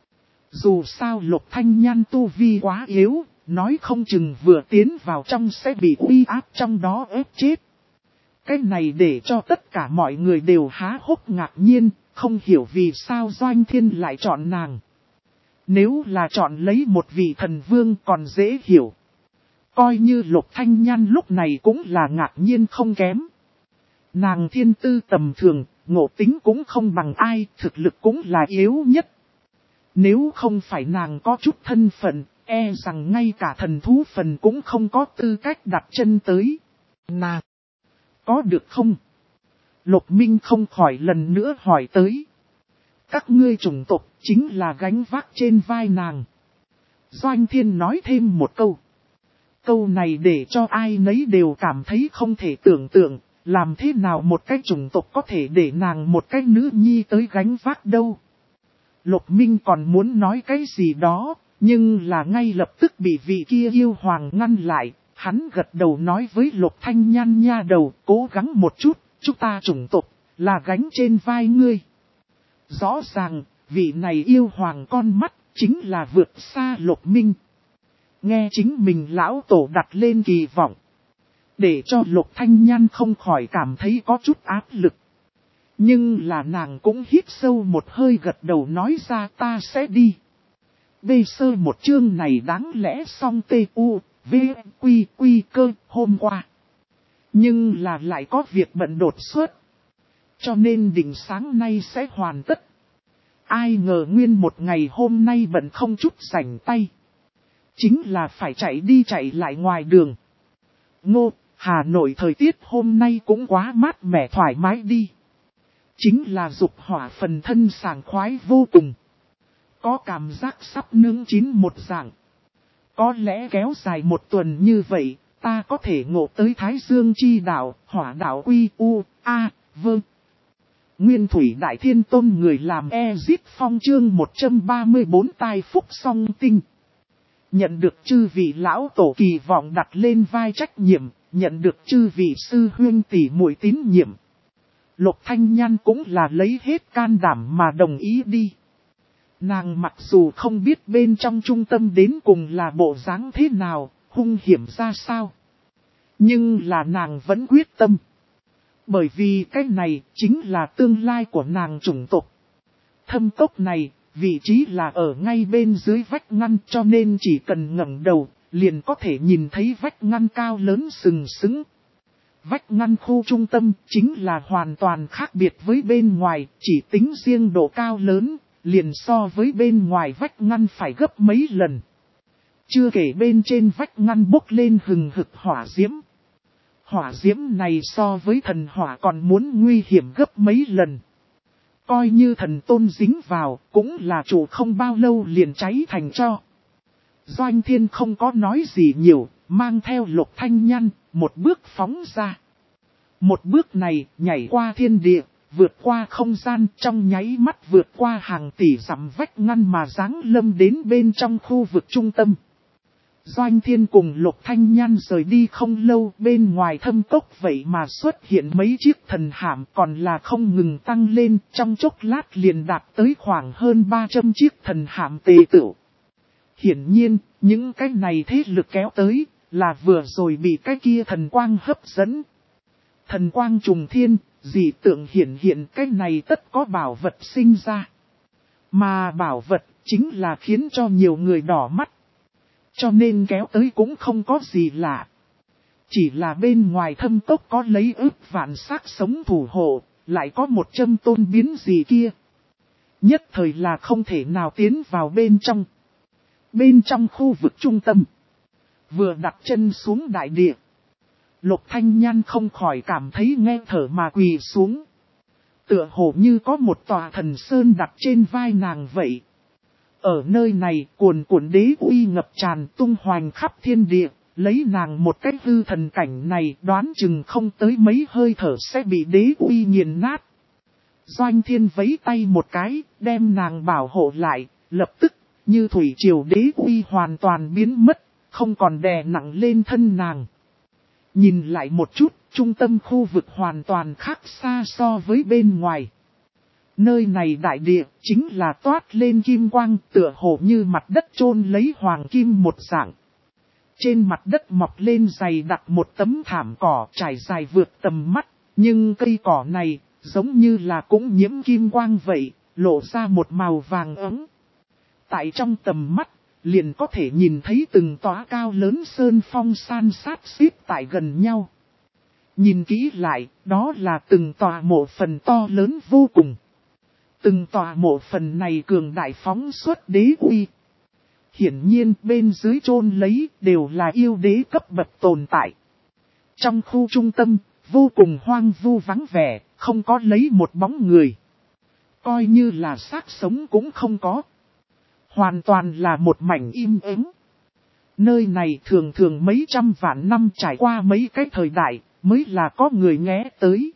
Dù sao Lục Thanh Nhan tu vi quá yếu, nói không chừng vừa tiến vào trong sẽ bị uy áp trong đó ép chết. Cái này để cho tất cả mọi người đều há hốc ngạc nhiên, không hiểu vì sao Doanh Thiên lại chọn nàng. Nếu là chọn lấy một vị thần vương còn dễ hiểu. Coi như Lục Thanh Nhan lúc này cũng là ngạc nhiên không kém. Nàng thiên tư tầm thường, ngộ tính cũng không bằng ai, thực lực cũng là yếu nhất. Nếu không phải nàng có chút thân phận, e rằng ngay cả thần thú phần cũng không có tư cách đặt chân tới. Nàng, có được không? Lục Minh không khỏi lần nữa hỏi tới. Các ngươi chủng tộc chính là gánh vác trên vai nàng. Doanh Thiên nói thêm một câu. Câu này để cho ai nấy đều cảm thấy không thể tưởng tượng, làm thế nào một cái chủng tộc có thể để nàng một cái nữ nhi tới gánh vác đâu. Lục Minh còn muốn nói cái gì đó, nhưng là ngay lập tức bị vị kia yêu hoàng ngăn lại, hắn gật đầu nói với Lục Thanh Nhan nha đầu, cố gắng một chút, chúng ta chủng tộc là gánh trên vai ngươi. Rõ ràng, vị này yêu hoàng con mắt, chính là vượt xa Lục Minh. Nghe chính mình lão tổ đặt lên kỳ vọng. Để cho Lục Thanh Nhan không khỏi cảm thấy có chút áp lực. Nhưng là nàng cũng hít sâu một hơi gật đầu nói ra ta sẽ đi. Bê sơ một chương này đáng lẽ xong T.U. V. Quy Quy cơ hôm qua. Nhưng là lại có việc bận đột xuất. Cho nên định sáng nay sẽ hoàn tất. Ai ngờ nguyên một ngày hôm nay bận không chút rảnh tay. Chính là phải chạy đi chạy lại ngoài đường. Ngô, Hà Nội thời tiết hôm nay cũng quá mát mẻ thoải mái đi. Chính là dục hỏa phần thân sảng khoái vô cùng. Có cảm giác sắp nướng chín một dạng. Có lẽ kéo dài một tuần như vậy, ta có thể ngộ tới Thái Dương chi đạo, hỏa đạo quy u, a, vâng. Nguyên thủy đại thiên tôn người làm Ezit phong chương 134 tai phúc song tinh. Nhận được chư vị lão tổ kỳ vọng đặt lên vai trách nhiệm, nhận được chư vị sư huynh tỷ muội tín nhiệm. Lục Thanh Nhan cũng là lấy hết can đảm mà đồng ý đi. Nàng mặc dù không biết bên trong trung tâm đến cùng là bộ dáng thế nào, hung hiểm ra sao. Nhưng là nàng vẫn quyết tâm. Bởi vì cái này chính là tương lai của nàng chủng tộc. Thâm cốc này, vị trí là ở ngay bên dưới vách ngăn cho nên chỉ cần ngẩng đầu, liền có thể nhìn thấy vách ngăn cao lớn sừng sững. vách ngăn khu trung tâm chính là hoàn toàn khác biệt với bên ngoài, chỉ tính riêng độ cao lớn, liền so với bên ngoài vách ngăn phải gấp mấy lần. Chưa kể bên trên vách ngăn bốc lên hừng hực hỏa diễm. Hỏa diễm này so với thần hỏa còn muốn nguy hiểm gấp mấy lần. Coi như thần tôn dính vào, cũng là chủ không bao lâu liền cháy thành tro. Doanh Thiên không có nói gì nhiều, mang theo Lục Thanh Nhan, một bước phóng ra. Một bước này, nhảy qua thiên địa, vượt qua không gian, trong nháy mắt vượt qua hàng tỷ dặm vách ngăn mà giáng lâm đến bên trong khu vực trung tâm. Doanh Thiên cùng Lục Thanh Nhan rời đi không lâu, bên ngoài thâm cốc vậy mà xuất hiện mấy chiếc thần hạm còn là không ngừng tăng lên, trong chốc lát liền đạt tới khoảng hơn 300 chiếc thần hạm tề tựu. Hiển nhiên, những cái này thế lực kéo tới, là vừa rồi bị cái kia thần quang hấp dẫn. Thần quang trùng thiên, dị tượng hiện cái này tất có bảo vật sinh ra. Mà bảo vật chính là khiến cho nhiều người đỏ mắt. Cho nên kéo tới cũng không có gì lạ. Chỉ là bên ngoài thâm cốc có lấy ức vạn xác sống thủ hộ, lại có một châm tôn biến gì kia. Nhất thời là không thể nào tiến vào bên trong. Bên trong khu vực trung tâm, vừa đặt chân xuống đại địa, Lục Thanh Nhan không khỏi cảm thấy nghe thở mà quỳ xuống. Tựa hồ như có một tòa thần sơn đặt trên vai nàng vậy. Ở nơi này cuồn cuộn đế uy ngập tràn tung hoành khắp thiên địa, lấy nàng một cách hư thần cảnh này đoán chừng không tới mấy hơi thở sẽ bị đế uy nghiền nát. Doanh Thiên vẫy tay một cái, đem nàng bảo hộ lại, lập tức, như thủy triều đế uy hoàn toàn biến mất, không còn đè nặng lên thân nàng. Nhìn lại một chút, trung tâm khu vực hoàn toàn khác xa so với bên ngoài. Nơi này đại địa chính là toát lên kim quang tựa hồ như mặt đất chôn lấy hoàng kim một dạng. Trên mặt đất mọc lên dày đặc một tấm thảm cỏ trải dài vượt tầm mắt, nhưng cây cỏ này giống như là cũng nhiễm kim quang vậy, lộ ra một màu vàng ấm. Tại trong tầm mắt, liền có thể nhìn thấy từng tòa cao lớn sơn phong san sát xếp tại gần nhau. Nhìn kỹ lại, đó là từng tòa mộ phần to lớn vô cùng. Từng tòa mộ phần này cường đại phóng xuất đế uy. Hiển nhiên bên dưới chôn lấy đều là yêu đế cấp bậc tồn tại. Trong khu trung tâm, vô cùng hoang vu vắng vẻ, không có lấy một bóng người. Coi như là xác sống cũng không có. Hoàn toàn là một mảnh im ắng. Nơi này thường thường mấy trăm vạn năm trải qua mấy cái thời đại, mới là có người nghe tới.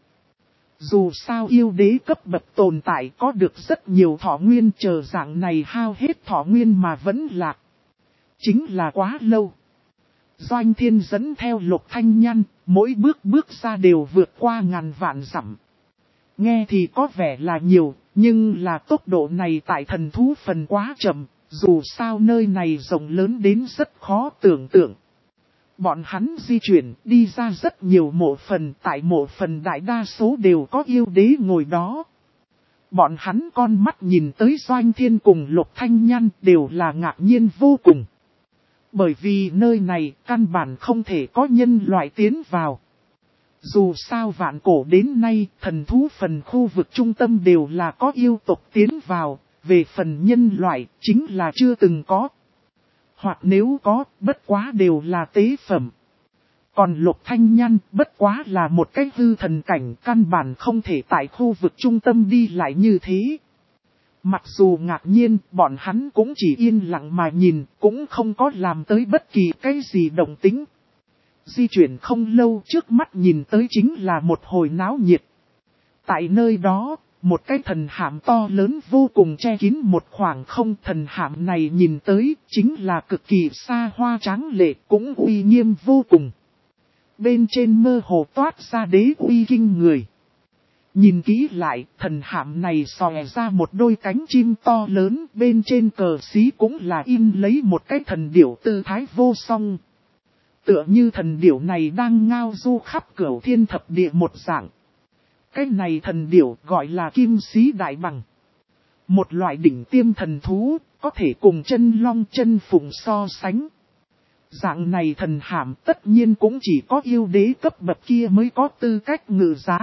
Dù sao yêu đế cấp bậc tồn tại có được rất nhiều thọ nguyên chờ dạng này hao hết thọ nguyên mà vẫn lạc. Chính là quá lâu. Doanh Thiên dẫn theo Lục Thanh Nhan, mỗi bước ra đều vượt qua ngàn vạn dặm. Nghe thì có vẻ là nhiều, nhưng là tốc độ này tại thần thú phần quá chậm, dù sao nơi này rộng lớn đến rất khó tưởng tượng. Bọn hắn di chuyển đi ra rất nhiều mộ phần, tại mộ phần đại đa số đều có yêu đế ngồi đó. Bọn hắn con mắt nhìn tới Doanh Thiên cùng Lục Thanh Nhan đều là ngạc nhiên vô cùng. Bởi vì nơi này căn bản không thể có nhân loại tiến vào. Dù sao vạn cổ đến nay thần thú phần khu vực trung tâm đều là có yêu tộc tiến vào, về phần nhân loại chính là chưa từng có. Hoặc nếu có, bất quá đều là tế phẩm. Còn Lục Thanh Nhan bất quá là một cái hư thần cảnh căn bản không thể tại khu vực trung tâm đi lại như thế. Mặc dù ngạc nhiên, bọn hắn cũng chỉ yên lặng mà nhìn, cũng không có làm tới bất kỳ cái gì động tĩnh. Di chuyển không lâu trước mắt nhìn tới chính là một hồi náo nhiệt. Tại nơi đó, một cái thần hạm to lớn vô cùng che kín một khoảng không, thần hạm này nhìn tới chính là cực kỳ xa hoa tráng lệ cũng uy nghiêm vô cùng. Bên trên mơ hồ toát ra đế uy kinh người. Nhìn kỹ lại, thần hạm này xòe ra một đôi cánh chim to lớn, bên trên cờ xí cũng là in lấy một cái thần điểu tư thái vô song. Tựa như thần điểu này đang ngao du khắp cửu thiên thập địa một dạng. Cái này thần điểu gọi là kim xí đại bằng. Một loại đỉnh tiêm thần thú, có thể cùng chân long chân phụng so sánh. Dạng này thần hàm tất nhiên cũng chỉ có yêu đế cấp bậc kia mới có tư cách ngự giá.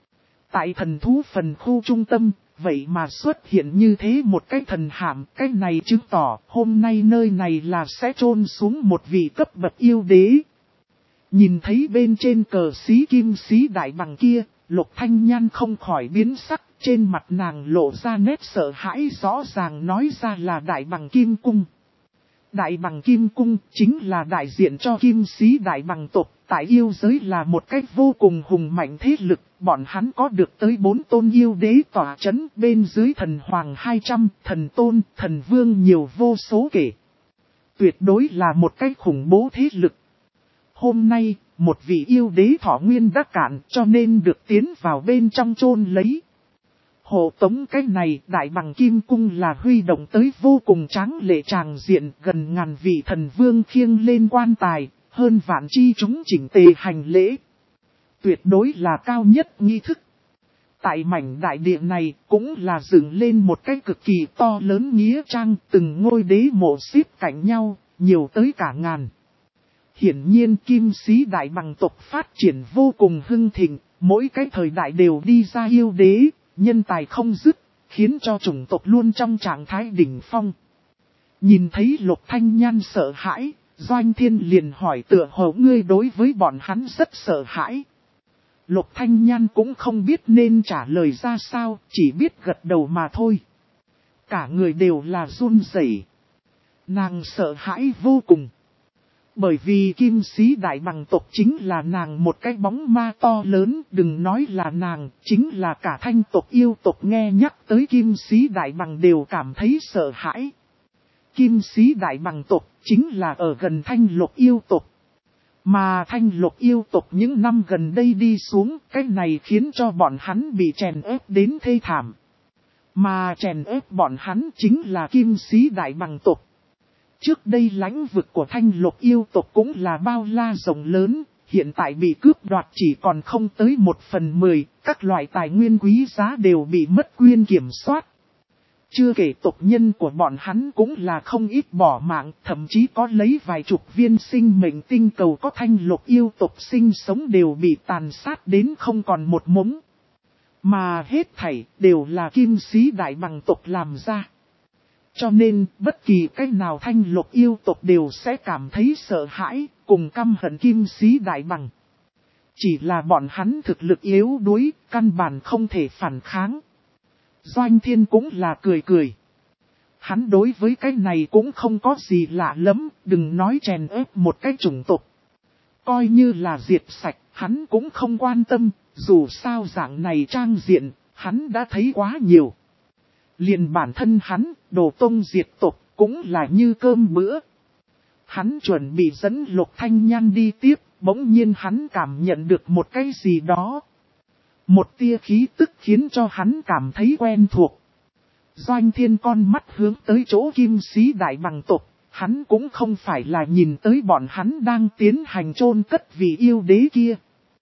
Tại thần thú phần khu trung tâm, vậy mà xuất hiện như thế một cái thần hàm, cái này chứng tỏ hôm nay nơi này là sẽ chôn xuống một vị cấp bậc yêu đế. Nhìn thấy bên trên cờ xí kim xí đại bằng kia, Lục Thanh Nhan không khỏi biến sắc, trên mặt nàng lộ ra nét sợ hãi rõ ràng nói ra là đại bằng kim cung. Đại bằng kim cung chính là đại diện cho kim xí đại bằng tộc, tại yêu giới là một cách vô cùng hùng mạnh thế lực, bọn hắn có được tới 4 tôn yêu đế tỏa chấn bên dưới thần hoàng 200, thần tôn, thần vương nhiều vô số kể. Tuyệt đối là một cách khủng bố thế lực. Hôm nay, một vị yêu đế thọ nguyên đã cạn cho nên được tiến vào bên trong chôn lấy. Hộ tống cái này đại bằng kim cung là huy động tới vô cùng tráng lệ tràng diện, gần ngàn vị thần vương khiêng lên quan tài, hơn vạn chi chúng chỉnh tề hành lễ. Tuyệt đối là cao nhất nghi thức. Tại mảnh đại địa này cũng là dựng lên một cái cực kỳ to lớn nghĩa trang, từng ngôi đế mộ xếp cạnh nhau, nhiều tới cả ngàn. Hiển nhiên kim sĩ đại bằng tộc phát triển vô cùng hưng thịnh, mỗi cái thời đại đều đi ra yêu đế, nhân tài không dứt, khiến cho chủng tộc luôn trong trạng thái đỉnh phong. Nhìn thấy Lục Thanh Nhan sợ hãi, Doanh Thiên liền hỏi tựa hồ ngươi đối với bọn hắn rất sợ hãi. Lục Thanh Nhan cũng không biết nên trả lời ra sao, chỉ biết gật đầu mà thôi. Cả người đều là run rẩy. Nàng sợ hãi vô cùng. Bởi vì kim sĩ đại bằng tộc chính là nàng một cái bóng ma to lớn, đừng nói là nàng, chính là cả thanh tộc yêu tộc nghe nhắc tới kim sĩ đại bằng đều cảm thấy sợ hãi. Kim sĩ đại bằng tộc chính là ở gần thanh lục yêu tộc. Mà thanh lục yêu tộc những năm gần đây đi xuống, cái này khiến cho bọn hắn bị chèn ép đến thê thảm. Mà chèn ép bọn hắn chính là kim sĩ đại bằng tộc. Trước đây lãnh vực của thanh lục yêu tộc cũng là bao la rộng lớn, hiện tại bị cướp đoạt chỉ còn không tới 1/10, các loại tài nguyên quý giá đều bị mất quyền kiểm soát. Chưa kể tộc nhân của bọn hắn cũng là không ít bỏ mạng, thậm chí có lấy vài chục viên sinh mệnh tinh cầu có thanh lục yêu tộc sinh sống đều bị tàn sát đến không còn một mống. Mà hết thảy đều là kim sĩ đại bằng tộc làm ra. Cho nên, bất kỳ cách nào thanh lục yêu tộc đều sẽ cảm thấy sợ hãi, cùng căm hận kim sĩ đại bằng. Chỉ là bọn hắn thực lực yếu đuối, căn bản không thể phản kháng. Doanh Thiên cũng là cười cười. Hắn đối với cái này cũng không có gì lạ lắm, đừng nói chèn ép một cái chủng tộc. Coi như là diệt sạch, hắn cũng không quan tâm, dù sao dạng này trang diện, hắn đã thấy quá nhiều. Liền bản thân hắn, đồ tông diệt tộc, cũng là như cơm bữa. Hắn chuẩn bị dẫn Lục Thanh Nhan đi tiếp, bỗng nhiên hắn cảm nhận được một cái gì đó. Một tia khí tức khiến cho hắn cảm thấy quen thuộc. Doanh Thiên con mắt hướng tới chỗ kim sĩ đại bằng tộc, hắn cũng không phải là nhìn tới bọn hắn đang tiến hành chôn cất vị yêu đế kia.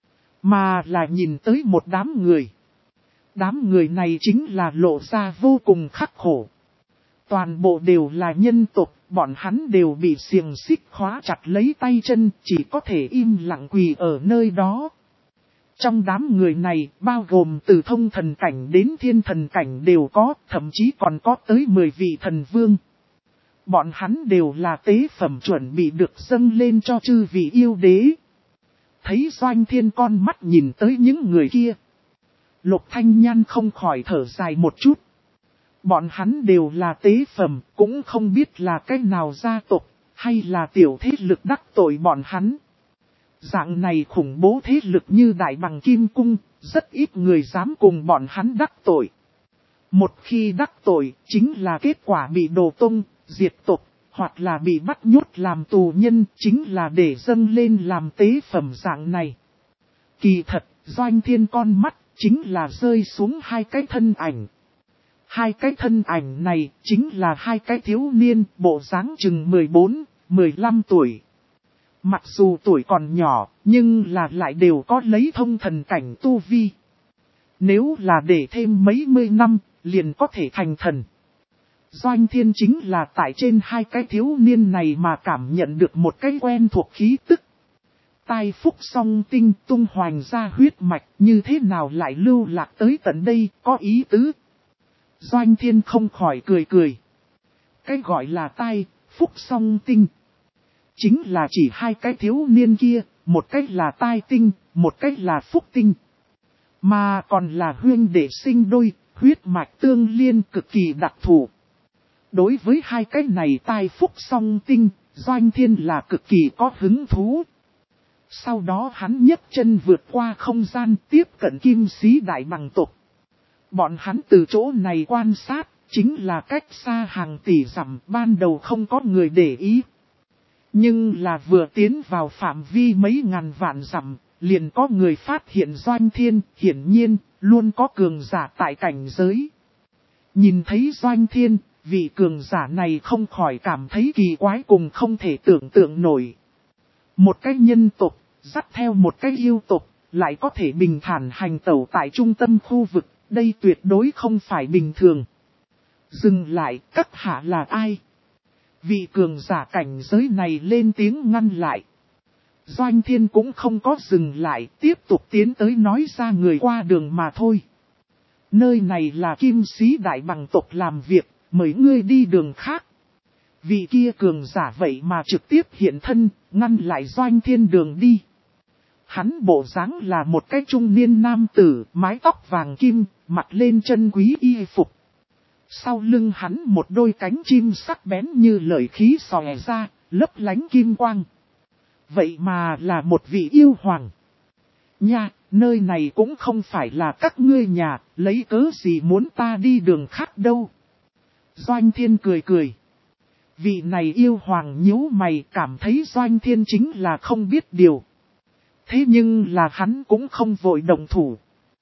Mà là nhìn tới một đám người. Đám người này chính là lộ ra vô cùng khắc khổ. Toàn bộ đều là nhân tộc, bọn hắn đều bị xiềng xích khóa chặt lấy tay chân, chỉ có thể im lặng quỳ ở nơi đó. Trong đám người này, bao gồm từ thông thần cảnh đến thiên thần cảnh đều có, thậm chí còn có tới 10 vị thần vương. Bọn hắn đều là tế phẩm chuẩn bị được dâng lên cho chư vị yêu đế. Thấy Doanh Thiên con mắt nhìn tới những người kia. Lục Thanh Nhan không khỏi thở dài một chút. Bọn hắn đều là tế phẩm, cũng không biết là cái nào gia tộc, hay là tiểu thế lực đắc tội bọn hắn. Dạng này khủng bố thế lực như Đại Bằng Kim Cung, rất ít người dám cùng bọn hắn đắc tội. Một khi đắc tội, chính là kết quả bị đổ tung, diệt tộc, hoặc là bị bắt nhốt làm tù nhân, chính là để dâng lên làm tế phẩm dạng này. Kỳ thật, Doanh Thiên con mắt, chính là rơi xuống hai cái thân ảnh. Hai cái thân ảnh này, chính là hai cái thiếu niên, bộ dáng chừng 14, 15 tuổi. Mặc dù tuổi còn nhỏ, nhưng là lại đều có lấy thông thần cảnh tu vi. Nếu là để thêm mấy mươi năm, liền có thể thành thần. Doanh Thiên chính là tại trên hai cái thiếu niên này mà cảm nhận được một cái quen thuộc khí tức. Tai phúc song tinh tung hoành ra huyết mạch như thế nào lại lưu lạc tới tận đây, có ý tứ. Doanh Thiên không khỏi cười cười. Cái gọi là tai phúc song tinh chính là chỉ hai cái thiếu niên kia, một cách là tai tinh, một cách là phúc tinh. Mà còn là huyên đệ sinh đôi, huyết mạch tương liên cực kỳ đặc thù. Đối với hai cái này tai phúc song tinh, Doanh Thiên là cực kỳ có hứng thú. Sau đó hắn nhấc chân vượt qua không gian tiếp cận Kim Sĩ Đại Bằng tộc. Bọn hắn từ chỗ này quan sát, chính là cách xa hàng tỷ dặm, ban đầu không có người để ý. Nhưng là vừa tiến vào phạm vi mấy ngàn vạn dặm, liền có người phát hiện Doanh Thiên, hiển nhiên, luôn có cường giả tại cảnh giới. Nhìn thấy Doanh Thiên, vị cường giả này không khỏi cảm thấy kỳ quái cùng không thể tưởng tượng nổi. Một cái nhân tộc, dắt theo một cái yêu tộc, lại có thể bình thản hành tẩu tại trung tâm khu vực, đây tuyệt đối không phải bình thường. Dừng lại, các hạ là ai? Vị cường giả cảnh giới này lên tiếng ngăn lại. Doanh Thiên cũng không có dừng lại, tiếp tục tiến tới nói ra người qua đường mà thôi. Nơi này là Kim Sĩ Đại Bằng tộc làm việc, mời ngươi đi đường khác. Vị kia cường giả vậy mà trực tiếp hiện thân, ngăn lại Doanh Thiên đường đi. Hắn bộ dáng là một cái trung niên nam tử, mái tóc vàng kim, mặc lên chân quý y phục. Sau lưng hắn một đôi cánh chim sắc bén như lợi khí xòe ra, lấp lánh kim quang. Vậy mà là một vị yêu hoàng. Nha, nơi này cũng không phải là các ngươi nhà, lấy cớ gì muốn ta đi đường khác đâu. Doanh Thiên cười cười. Vị này yêu hoàng nhíu mày, cảm thấy Doanh Thiên chính là không biết điều. Thế nhưng là hắn cũng không vội động thủ.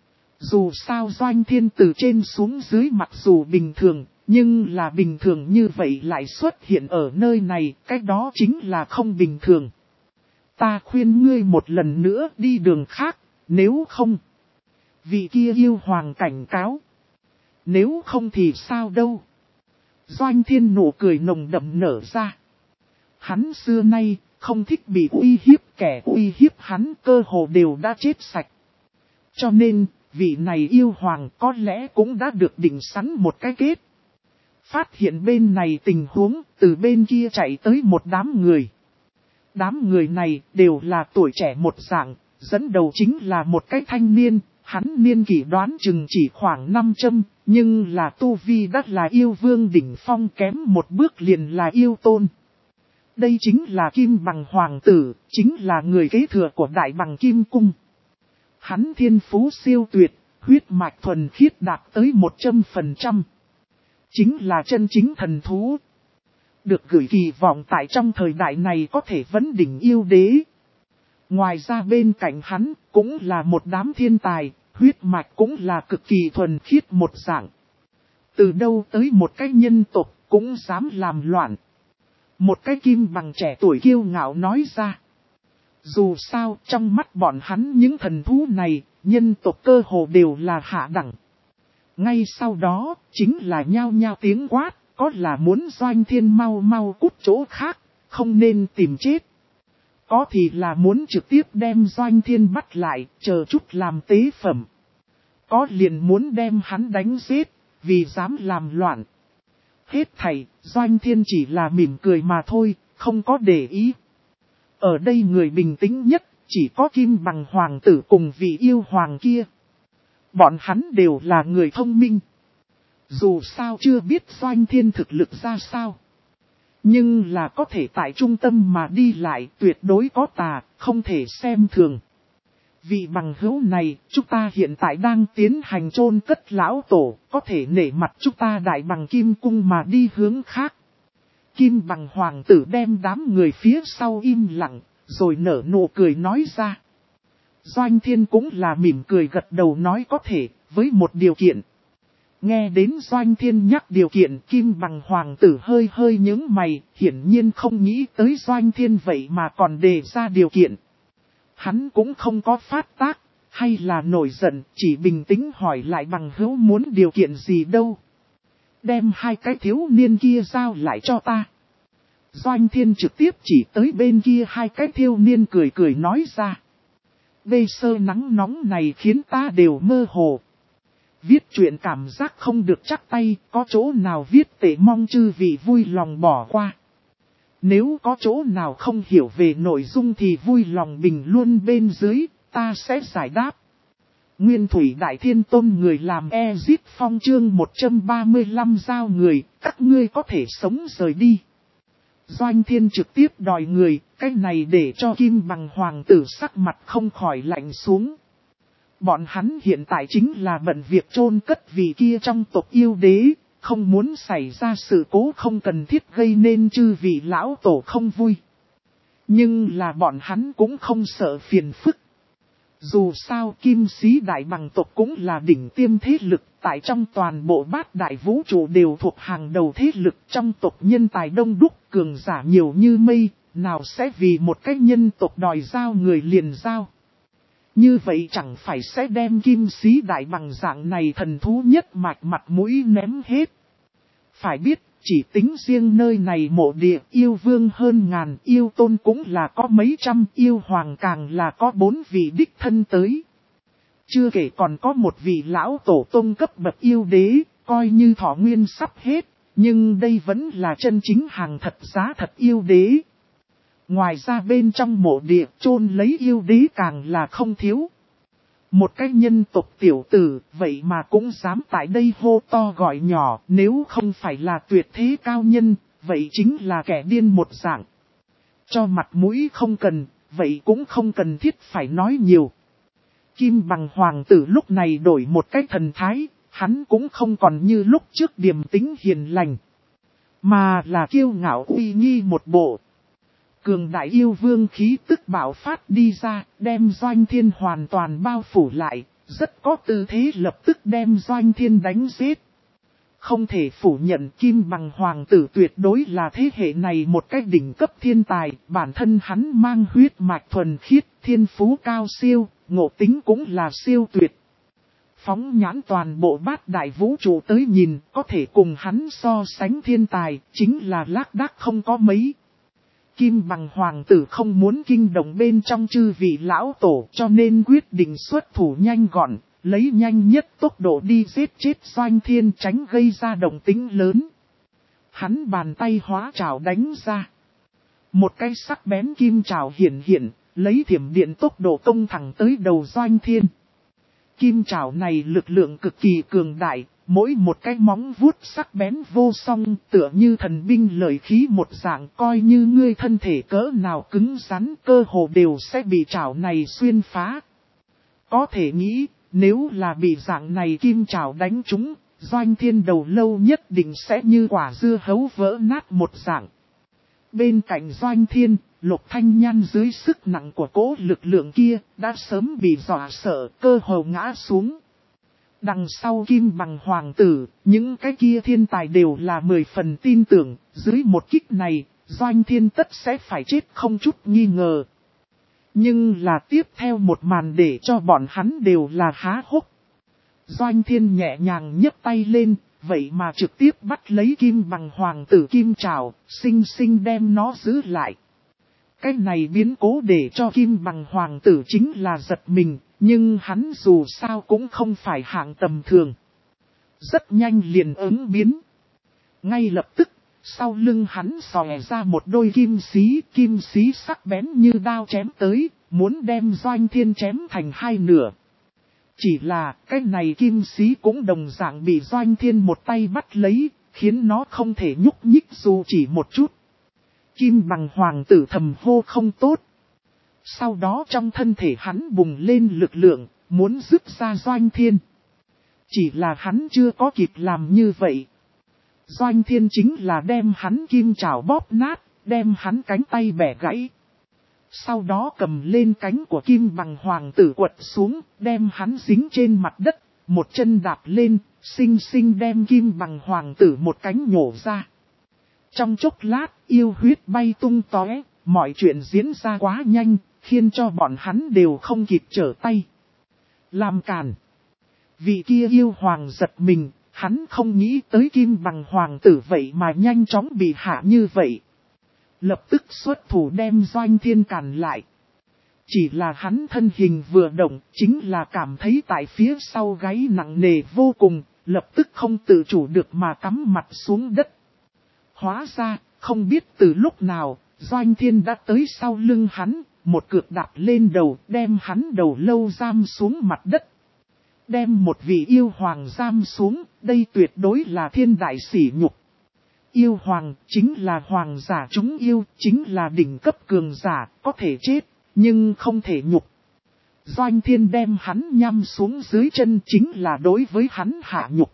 Dù sao Doanh Thiên từ trên xuống dưới mặc dù bình thường, nhưng là bình thường như vậy lại xuất hiện ở nơi này, cái đó chính là không bình thường. Ta khuyên ngươi một lần nữa đi đường khác, nếu không. Vị kia yêu hoàng cảnh cáo. Nếu không thì sao đâu. Doanh Thiên nụ cười nồng đậm nở ra. Hắn xưa nay không thích bị uy hiếp, kẻ uy hiếp hắn cơ hồ đều đã chết sạch. Cho nên, vị này yêu hoàng có lẽ cũng đã được định sẵn một cái kết. Phát hiện bên này tình huống, từ bên kia chạy tới một đám người. Đám người này đều là tuổi trẻ một dạng, dẫn đầu chính là một cái thanh niên, hắn niên kỷ đoán chừng chỉ khoảng 500, nhưng là tu vi đắt là yêu vương đỉnh phong kém một bước liền là yêu tôn. Đây chính là Kim Bằng Hoàng tử, chính là người kế thừa của Đại Bằng Kim Cung. Hắn thiên phú siêu tuyệt, huyết mạch thuần khiết đạt tới 100%. Chính là chân chính thần thú. Được gửi kỳ vọng tại trong thời đại này có thể vấn đỉnh yêu đế. Ngoài ra bên cạnh hắn cũng là một đám thiên tài, huyết mạch cũng là cực kỳ thuần khiết một dạng. Từ đâu tới một cái nhân tộc cũng dám làm loạn. Một cái Kim Bằng trẻ tuổi kiêu ngạo nói ra. Dù sao trong mắt bọn hắn những thần thú này, nhân tộc cơ hồ đều là hạ đẳng. Ngay sau đó, chính là nhao nhao tiếng quát, có là muốn Doanh Thiên mau mau cút chỗ khác, không nên tìm chết. Có thì là muốn trực tiếp đem Doanh Thiên bắt lại, chờ chút làm tế phẩm. Có liền muốn đem hắn đánh giết, vì dám làm loạn. Hết thảy, Doanh Thiên chỉ là mỉm cười mà thôi, không có để ý. Ở đây người bình tĩnh nhất, chỉ có Kim Bằng Hoàng tử cùng vị yêu hoàng kia. Bọn hắn đều là người thông minh. Dù sao chưa biết Doanh Thiên thực lực ra sao. Nhưng là có thể tại trung tâm mà đi lại tuyệt đối có tà, không thể xem thường. Vị bằng hữu này, chúng ta hiện tại đang tiến hành chôn cất lão tổ, có thể nể mặt chúng ta Đại Bằng Kim Cung mà đi hướng khác. Kim Bằng Hoàng tử đem đám người phía sau im lặng, rồi nở nụ cười nói ra. Doanh Thiên cũng là mỉm cười gật đầu nói có thể, với một điều kiện. Nghe đến Doanh Thiên nhắc điều kiện, Kim Bằng Hoàng tử hơi hơi nhướng mày, hiển nhiên không nghĩ tới Doanh Thiên vậy mà còn đề ra điều kiện. Hắn cũng không có phát tác, hay là nổi giận, chỉ bình tĩnh hỏi lại bằng hữu muốn điều kiện gì đâu. Đem hai cái thiếu niên kia giao lại cho ta. Doanh Thiên trực tiếp chỉ tới bên kia hai cái thiếu niên cười cười nói ra. Bây sơ nắng nóng này khiến ta đều mơ hồ. Viết chuyện cảm giác không được chắc tay, có chỗ nào viết tệ mong chư vị vui lòng bỏ qua. Nếu có chỗ nào không hiểu về nội dung thì vui lòng bình luôn bên dưới, ta sẽ giải đáp. Nguyên Thủy Đại Thiên Tôn người làm Ezit Phong chương 135 giao người, các ngươi có thể sống rời đi. Doanh Thiên trực tiếp đòi người, cái này để cho Kim Bằng Hoàng tử sắc mặt không khỏi lạnh xuống. Bọn hắn hiện tại chính là bận việc chôn cất vị kia trong tộc yêu đế, không muốn xảy ra sự cố không cần thiết gây nên chư vị lão tổ không vui. Nhưng là bọn hắn cũng không sợ phiền phức. Dù sao Kim Sĩ Đại Bằng tộc cũng là đỉnh tiêm thế lực, tại trong toàn bộ bát đại vũ trụ đều thuộc hàng đầu thế lực, trong tộc nhân tài đông đúc, cường giả nhiều như mây, nào sẽ vì một cái nhân tộc đòi giao người liền giao. Như vậy chẳng phải sẽ đem Kim Sĩ Đại Bằng dạng này thần thú nhất mạch mặt mũi ném hết. Phải biết, chỉ tính riêng nơi này mộ địa yêu vương hơn ngàn, yêu tôn cũng là có mấy trăm, yêu hoàng càng là có 4 vị đích thân tới. Chưa kể còn có một vị lão tổ tông cấp bậc yêu đế, coi như thọ nguyên sắp hết, nhưng đây vẫn là chân chính hàng thật giá thật yêu đế. Ngoài ra bên trong mộ địa chôn lấy yêu đế càng là không thiếu. Một cái nhân tộc tiểu tử, vậy mà cũng dám tại đây hô to gọi nhỏ, nếu không phải là tuyệt thế cao nhân, vậy chính là kẻ điên một dạng. Cho mặt mũi không cần, vậy cũng không cần thiết phải nói nhiều. Kim Bằng Hoàng tử lúc này đổi một cái thần thái, hắn cũng không còn như lúc trước điềm tĩnh hiền lành, mà là kiêu ngạo uy nghi một bộ. Cường đại yêu vương khí tức bạo phát đi ra, đem Doanh Thiên hoàn toàn bao phủ lại, rất có tư thế lập tức đem Doanh Thiên đánh giết. Không thể phủ nhận Kim Bằng Hoàng tử tuyệt đối là thế hệ này một cách đỉnh cấp thiên tài, bản thân hắn mang huyết mạch thuần khiết, thiên phú cao siêu, ngộ tính cũng là siêu tuyệt. Phóng nhãn toàn bộ bát đại vũ trụ tới nhìn, có thể cùng hắn so sánh thiên tài, chính là lác đác không có mấy. Kim Bằng Hoàng tử không muốn kinh động bên trong chư vị lão tổ cho nên quyết định xuất thủ nhanh gọn, lấy nhanh nhất tốc độ đi giết chết Doanh Thiên tránh gây ra động tĩnh lớn. Hắn bàn tay hóa trảo đánh ra. Một cái sắc bén kim trảo hiện, lấy thiểm điện tốc độ công thẳng tới đầu Doanh Thiên. Kim trảo này lực lượng cực kỳ cường đại. Mỗi một cái móng vuốt sắc bén vô song tựa như thần binh lợi khí một dạng coi như ngươi thân thể cỡ nào cứng rắn cơ hồ đều sẽ bị trảo này xuyên phá. Có thể nghĩ nếu là bị dạng này kim trảo đánh trúng, Doanh Thiên đầu lâu nhất định sẽ như quả dưa hấu vỡ nát một dạng. Bên cạnh Doanh Thiên, Lục Thanh Nhan dưới sức nặng của cỗ lực lượng kia đã sớm bị dọa sợ cơ hồ ngã xuống. Đằng sau Kim Bằng Hoàng tử, những cái kia thiên tài đều là 10 phần tin tưởng, dưới một kích này, Doanh Thiên tất sẽ phải chết không chút nghi ngờ. Nhưng là tiếp theo một màn để cho bọn hắn đều là há hốc. Doanh Thiên nhẹ nhàng nhấc tay lên, vậy mà trực tiếp bắt lấy Kim Bằng Hoàng tử kim trảo, xinh xinh đem nó giữ lại. Cái này biến cố để cho Kim Bằng Hoàng tử chính là giật mình. Nhưng hắn dù sao cũng không phải hạng tầm thường. Rất nhanh liền ứng biến. Ngay lập tức, sau lưng hắn xòe ra một đôi kim xí sắc bén như đao chém tới, muốn đem Doanh Thiên chém thành hai nửa. Chỉ là cái này kim xí cũng đồng dạng bị Doanh Thiên một tay bắt lấy, khiến nó không thể nhúc nhích dù chỉ một chút. Kim Bằng Hoàng tử thầm hô không tốt. Sau đó trong thân thể hắn bùng lên lực lượng, muốn dứt ra Doanh Thiên. Chỉ là hắn chưa có kịp làm như vậy. Doanh Thiên chính là đem hắn kim trảo bóp nát, đem hắn cánh tay bẻ gãy. Sau đó cầm lên cánh của Kim Bằng Hoàng tử quật xuống, đem hắn dính trên mặt đất, một chân đạp lên, xinh xinh đem Kim Bằng Hoàng tử một cánh nhổ ra. Trong chốc lát, yêu huyết bay tung tóe, mọi chuyện diễn ra quá nhanh, khiến cho bọn hắn đều không kịp trở tay. Làm cản. Vị kia yêu hoàng giật mình, Hắn không nghĩ tới Kim Bằng hoàng tử vậy mà nhanh chóng bị hạ như vậy. Lập tức xuất thủ đem Doanh Thiên cản lại. Chỉ là hắn thân hình vừa động, chính là cảm thấy tại phía sau gáy nặng nề vô cùng, lập tức không tự chủ được mà cắm mặt xuống đất. Hóa ra, không biết từ lúc nào, Doanh Thiên đã tới sau lưng hắn, một cước đạp lên đầu, đem hắn đầu lâu giam xuống mặt đất. Đem một vị yêu hoàng giam xuống, đây tuyệt đối là thiên đại sỉ nhục. Yêu hoàng chính là hoàng giả chúng yêu, chính là đỉnh cấp cường giả, có thể chết, nhưng không thể nhục. Doanh Thiên đem hắn nhăm xuống dưới chân chính là đối với hắn hạ nhục.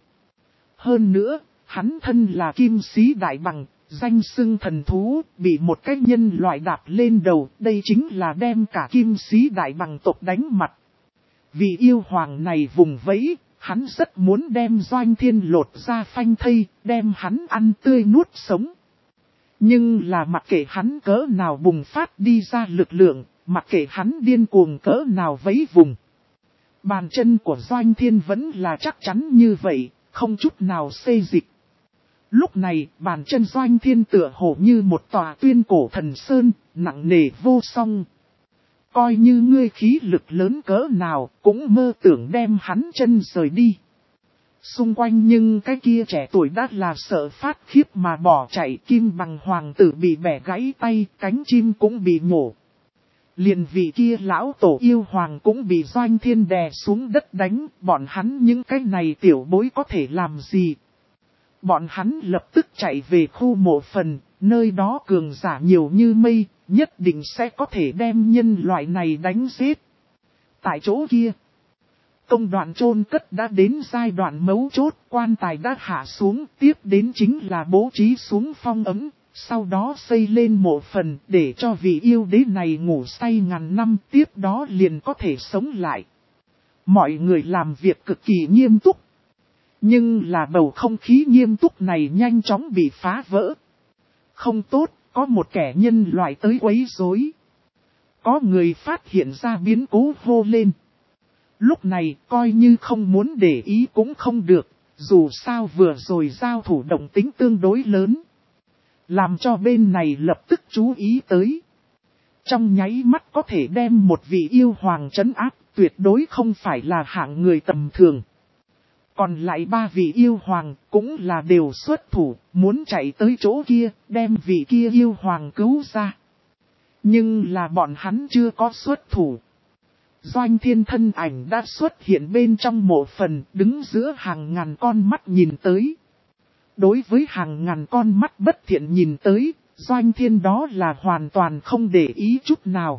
Hơn nữa, hắn thân là kim sĩ đại bằng, danh xưng thần thú, bị một cái nhân loại đạp lên đầu, đây chính là đem cả kim sĩ đại bằng tộc đánh mặt. Vì yêu hoàng này vùng vẫy, hắn rất muốn đem Doanh Thiên lột ra phanh thây, đem hắn ăn tươi nuốt sống. Nhưng là mặc kệ hắn cỡ nào bùng phát đi ra lực lượng, mặc kệ hắn điên cuồng cỡ nào vẫy vùng. Bàn chân của Doanh Thiên vẫn là chắc chắn như vậy, không chút nào xê dịch. Lúc này, bàn chân Doanh Thiên tựa hồ như một tòa tuyên cổ thần sơn, nặng nề vô song. Coi như ngươi khí lực lớn cỡ nào, cũng mơ tưởng đem hắn chân rời đi. Xung quanh nhưng cái kia trẻ tuổi đã là sợ phát khiếp mà bỏ chạy. Kim Bằng hoàng tử bị bẻ gãy tay, cánh chim cũng bị nhổ. Liền vị kia lão tổ yêu hoàng cũng bị Doanh Thiên đè xuống đất đánh, bọn hắn những cái này tiểu bối có thể làm gì. Bọn hắn lập tức chạy về khu mộ phần, nơi đó cường giả nhiều như mây, nhất định sẽ có thể đem nhân loại này đánh giết. Tại chỗ kia, công đoạn chôn cất đã đến giai đoạn mấu chốt, quan tài đã hạ xuống, tiếp đến chính là bố trí xuống phong ấm, sau đó xây lên mộ phần để cho vị yêu đế này ngủ say ngàn năm, tiếp đó liền có thể sống lại. Mọi người làm việc cực kỳ nghiêm túc. Nhưng là bầu không khí nghiêm túc này nhanh chóng bị phá vỡ. Không tốt, có một kẻ nhân loại tới quấy rối. Có người phát hiện ra biến cố hô lên. Lúc này coi như không muốn để ý cũng không được, dù sao vừa rồi giao thủ động tính tương đối lớn. Làm cho bên này lập tức chú ý tới. Trong nháy mắt có thể đem một vị yêu hoàng trấn áp, tuyệt đối không phải là hạng người tầm thường. Còn lại ba vị yêu hoàng cũng là đều xuất thủ, muốn chạy tới chỗ kia, đem vị kia yêu hoàng cứu ra. Nhưng là bọn hắn chưa có xuất thủ. Doanh Thiên thân ảnh đã xuất hiện bên trong mộ phần, đứng giữa hàng ngàn con mắt nhìn tới. Đối với hàng ngàn con mắt bất thiện nhìn tới, Doanh Thiên đó là hoàn toàn không để ý chút nào.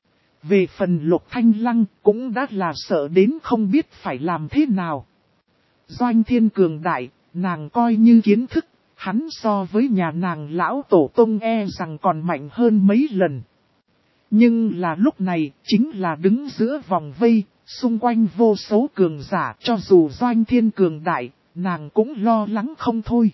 Về phần Lục Thanh Lăng cũng đã là sợ đến không biết phải làm thế nào. Doanh Thiên cường đại, nàng coi như kiến thức, hắn so với nhà nàng lão tổ tông rằng còn mạnh hơn mấy lần. Nhưng là lúc này, chính là đứng giữa vòng vây, xung quanh vô số cường giả, cho dù Doanh Thiên cường đại, nàng cũng lo lắng không thôi.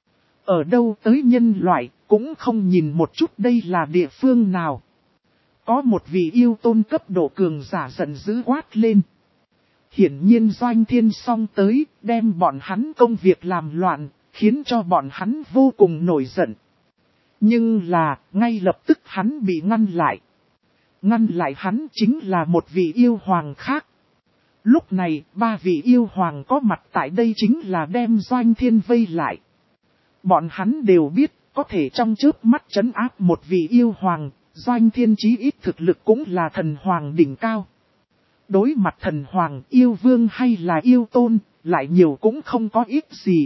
Ở đâu tới nhân loại, cũng không nhìn một chút đây là địa phương nào. Có một vị yêu tôn cấp độ cường giả giận dữ quát lên. Hiển nhiên Doanh Thiên xong tới, đem bọn hắn công việc làm loạn, khiến cho bọn hắn vô cùng nổi giận. Nhưng là, ngay lập tức hắn bị ngăn lại. Ngăn lại hắn chính là một vị yêu hoàng khác. Lúc này, ba vị yêu hoàng có mặt tại đây chính là đem Doanh Thiên vây lại. Bọn hắn đều biết, có thể trong chớp mắt trấn áp một vị yêu hoàng, Doanh Thiên chí ít thực lực cũng là thần hoàng đỉnh cao. Đối mặt thần hoàng, yêu vương hay là yêu tôn, lại nhiều cũng không có ít gì.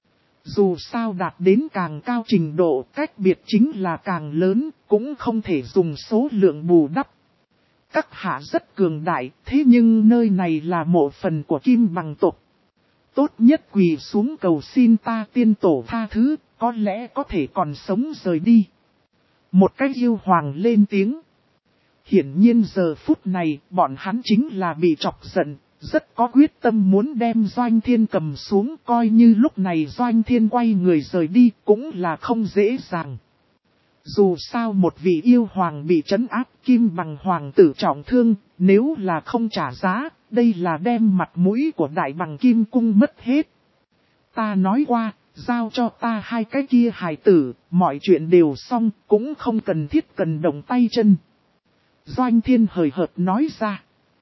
Dù sao đạt đến càng cao trình độ, cách biệt chính là càng lớn, cũng không thể dùng số lượng bù đắp. Các hạ rất cường đại, thế nhưng nơi này là mộ phần của Kim Bằng tộc. Tốt nhất quỳ xuống cầu xin ta tiên tổ tha thứ, có lẽ có thể còn sống rời đi. Một cái yêu hoàng lên tiếng. Hiển nhiên giờ phút này, bọn hắn chính là bị chọc giận, rất có quyết tâm muốn đem Doanh Thiên cầm xuống, coi như lúc này Doanh Thiên quay người rời đi cũng là không dễ dàng. Dù sao một vị yêu hoàng bị trấn áp, Kim Bằng hoàng tử trọng thương, nếu là không trả giá, đây là đem mặt mũi của đại bằng kim cung mất hết. Ta nói qua, giao cho ta hai cái kia hài tử, mọi chuyện đều xong, cũng không cần thiết cần động tay chân. Doanh Thiên hời hợt nói ra.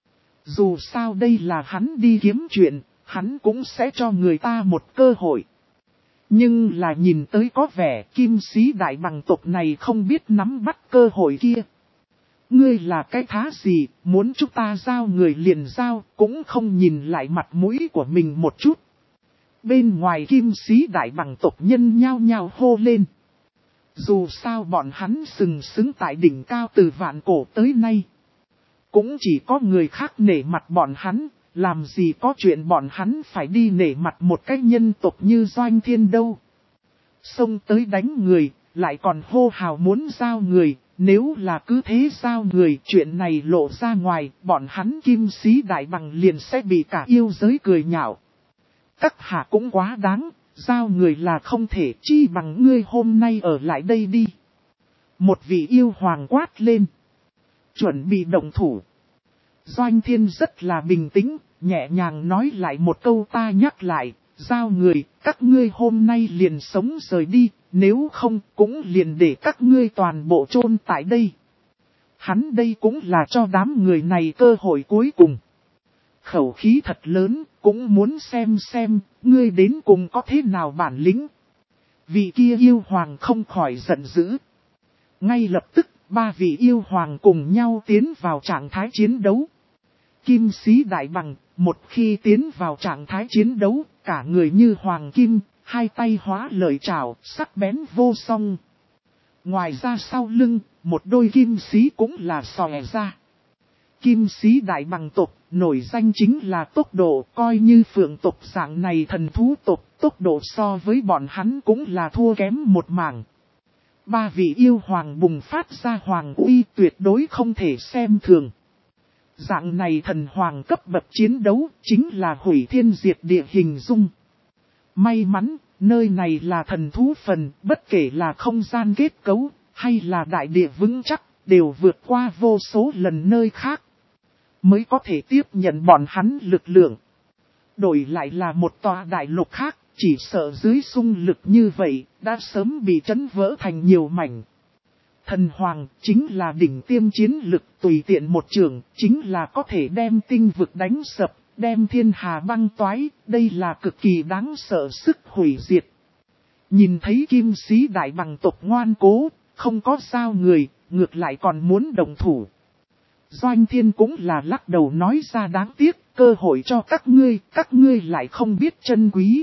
Dù sao đây là hắn đi kiếm chuyện, hắn cũng sẽ cho người ta một cơ hội. Nhưng là nhìn tới có vẻ kim sĩ đại bằng tộc này không biết nắm bắt cơ hội kia. Ngươi là cái thá gì, muốn chúng ta giao người liền giao, cũng không nhìn lại mặt mũi của mình một chút. Bên ngoài kim sĩ đại bằng tộc nhân nhao nhao hô lên. Dù sao bọn hắn sừng sững tại đỉnh cao từ vạn cổ tới nay. Cũng chỉ có người khác nể mặt bọn hắn, làm gì có chuyện bọn hắn phải đi nể mặt một cái nhân tộc như Doanh Thiên đâu. Xông tới đánh người, lại còn hô hào muốn giao người, nếu là cứ thế giao người, chuyện này lộ ra ngoài, bọn hắn kim sĩ đại bằng liền sẽ bị cả yêu giới cười nhạo. Các hạ cũng quá đáng, giao người là không thể, chi bằng ngươi hôm nay ở lại đây đi. Một vị yêu hoàng quát lên. Chuẩn bị động thủ. Doanh Thiên rất là bình tĩnh, nhẹ nhàng nói lại một câu ta nhắc lại, giao người, các ngươi hôm nay liền sống rời đi, nếu không cũng liền để các ngươi toàn bộ chôn tại đây. Hắn đây cũng là cho đám người này cơ hội cuối cùng. Khẩu khí thật lớn, cũng muốn xem, ngươi đến cùng có thế nào bản lĩnh. Vị kia yêu hoàng không khỏi giận dữ. Ngay lập tức, ba vị yêu hoàng cùng nhau tiến vào trạng thái chiến đấu. Kim sĩ đại bằng, một khi tiến vào trạng thái chiến đấu, cả người như hoàng kim, hai tay hóa lợi trảo, sắc bén vô song. Ngoài ra sau lưng, một đôi kim sĩ cũng là xòe ra. Kim sĩ đại bằng tộc, nổi danh chính là tốc độ, coi như phượng tộc dạng này thần thú tộc, tốc độ so với bọn hắn cũng là thua kém một mảng. Ba vị yêu hoàng bùng phát ra hoàng uy tuyệt đối không thể xem thường. Dạng này thần hoàng cấp bậc chiến đấu chính là hủy thiên diệt địa hình dung. May mắn, nơi này là thần thú phần, bất kể là không gian kết cấu, hay là đại địa vững chắc, đều vượt qua vô số lần nơi khác. Mới có thể tiếp nhận bọn hắn lực lượng. Đổi lại là một tòa đại lục khác, chỉ sợ dưới xung lực như vậy, đã sớm bị chấn vỡ thành nhiều mảnh. Thần hoàng chính là đỉnh tiêm chiến lực tùy tiện một trường, chính là có thể đem tinh vực đánh sập, đem thiên hà băng toái, đây là cực kỳ đáng sợ sức hủy diệt. Nhìn thấy kim sĩ đại bằng tộc ngoan cố, không có sao người, ngược lại còn muốn đồng thủ. Doanh Thiên cũng là lắc đầu nói ra đáng tiếc, cơ hội cho các ngươi lại không biết trân quý.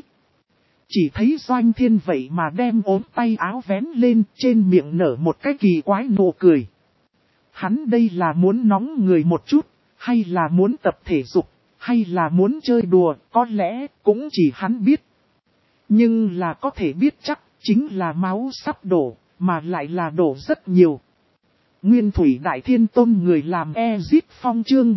Chỉ thấy Doanh Thiên vậy mà đem ốm tay áo vén lên, trên miệng nở một cái kỳ quái nụ cười. Hắn đây là muốn nóng người một chút, hay là muốn tập thể dục, hay là muốn chơi đùa, có lẽ cũng chỉ hắn biết. Nhưng là có thể biết chắc, chính là máu sắp đổ, mà lại là đổ rất nhiều. Nguyên Thủy Đại Thiên Tôn người làm Ezip Phong chương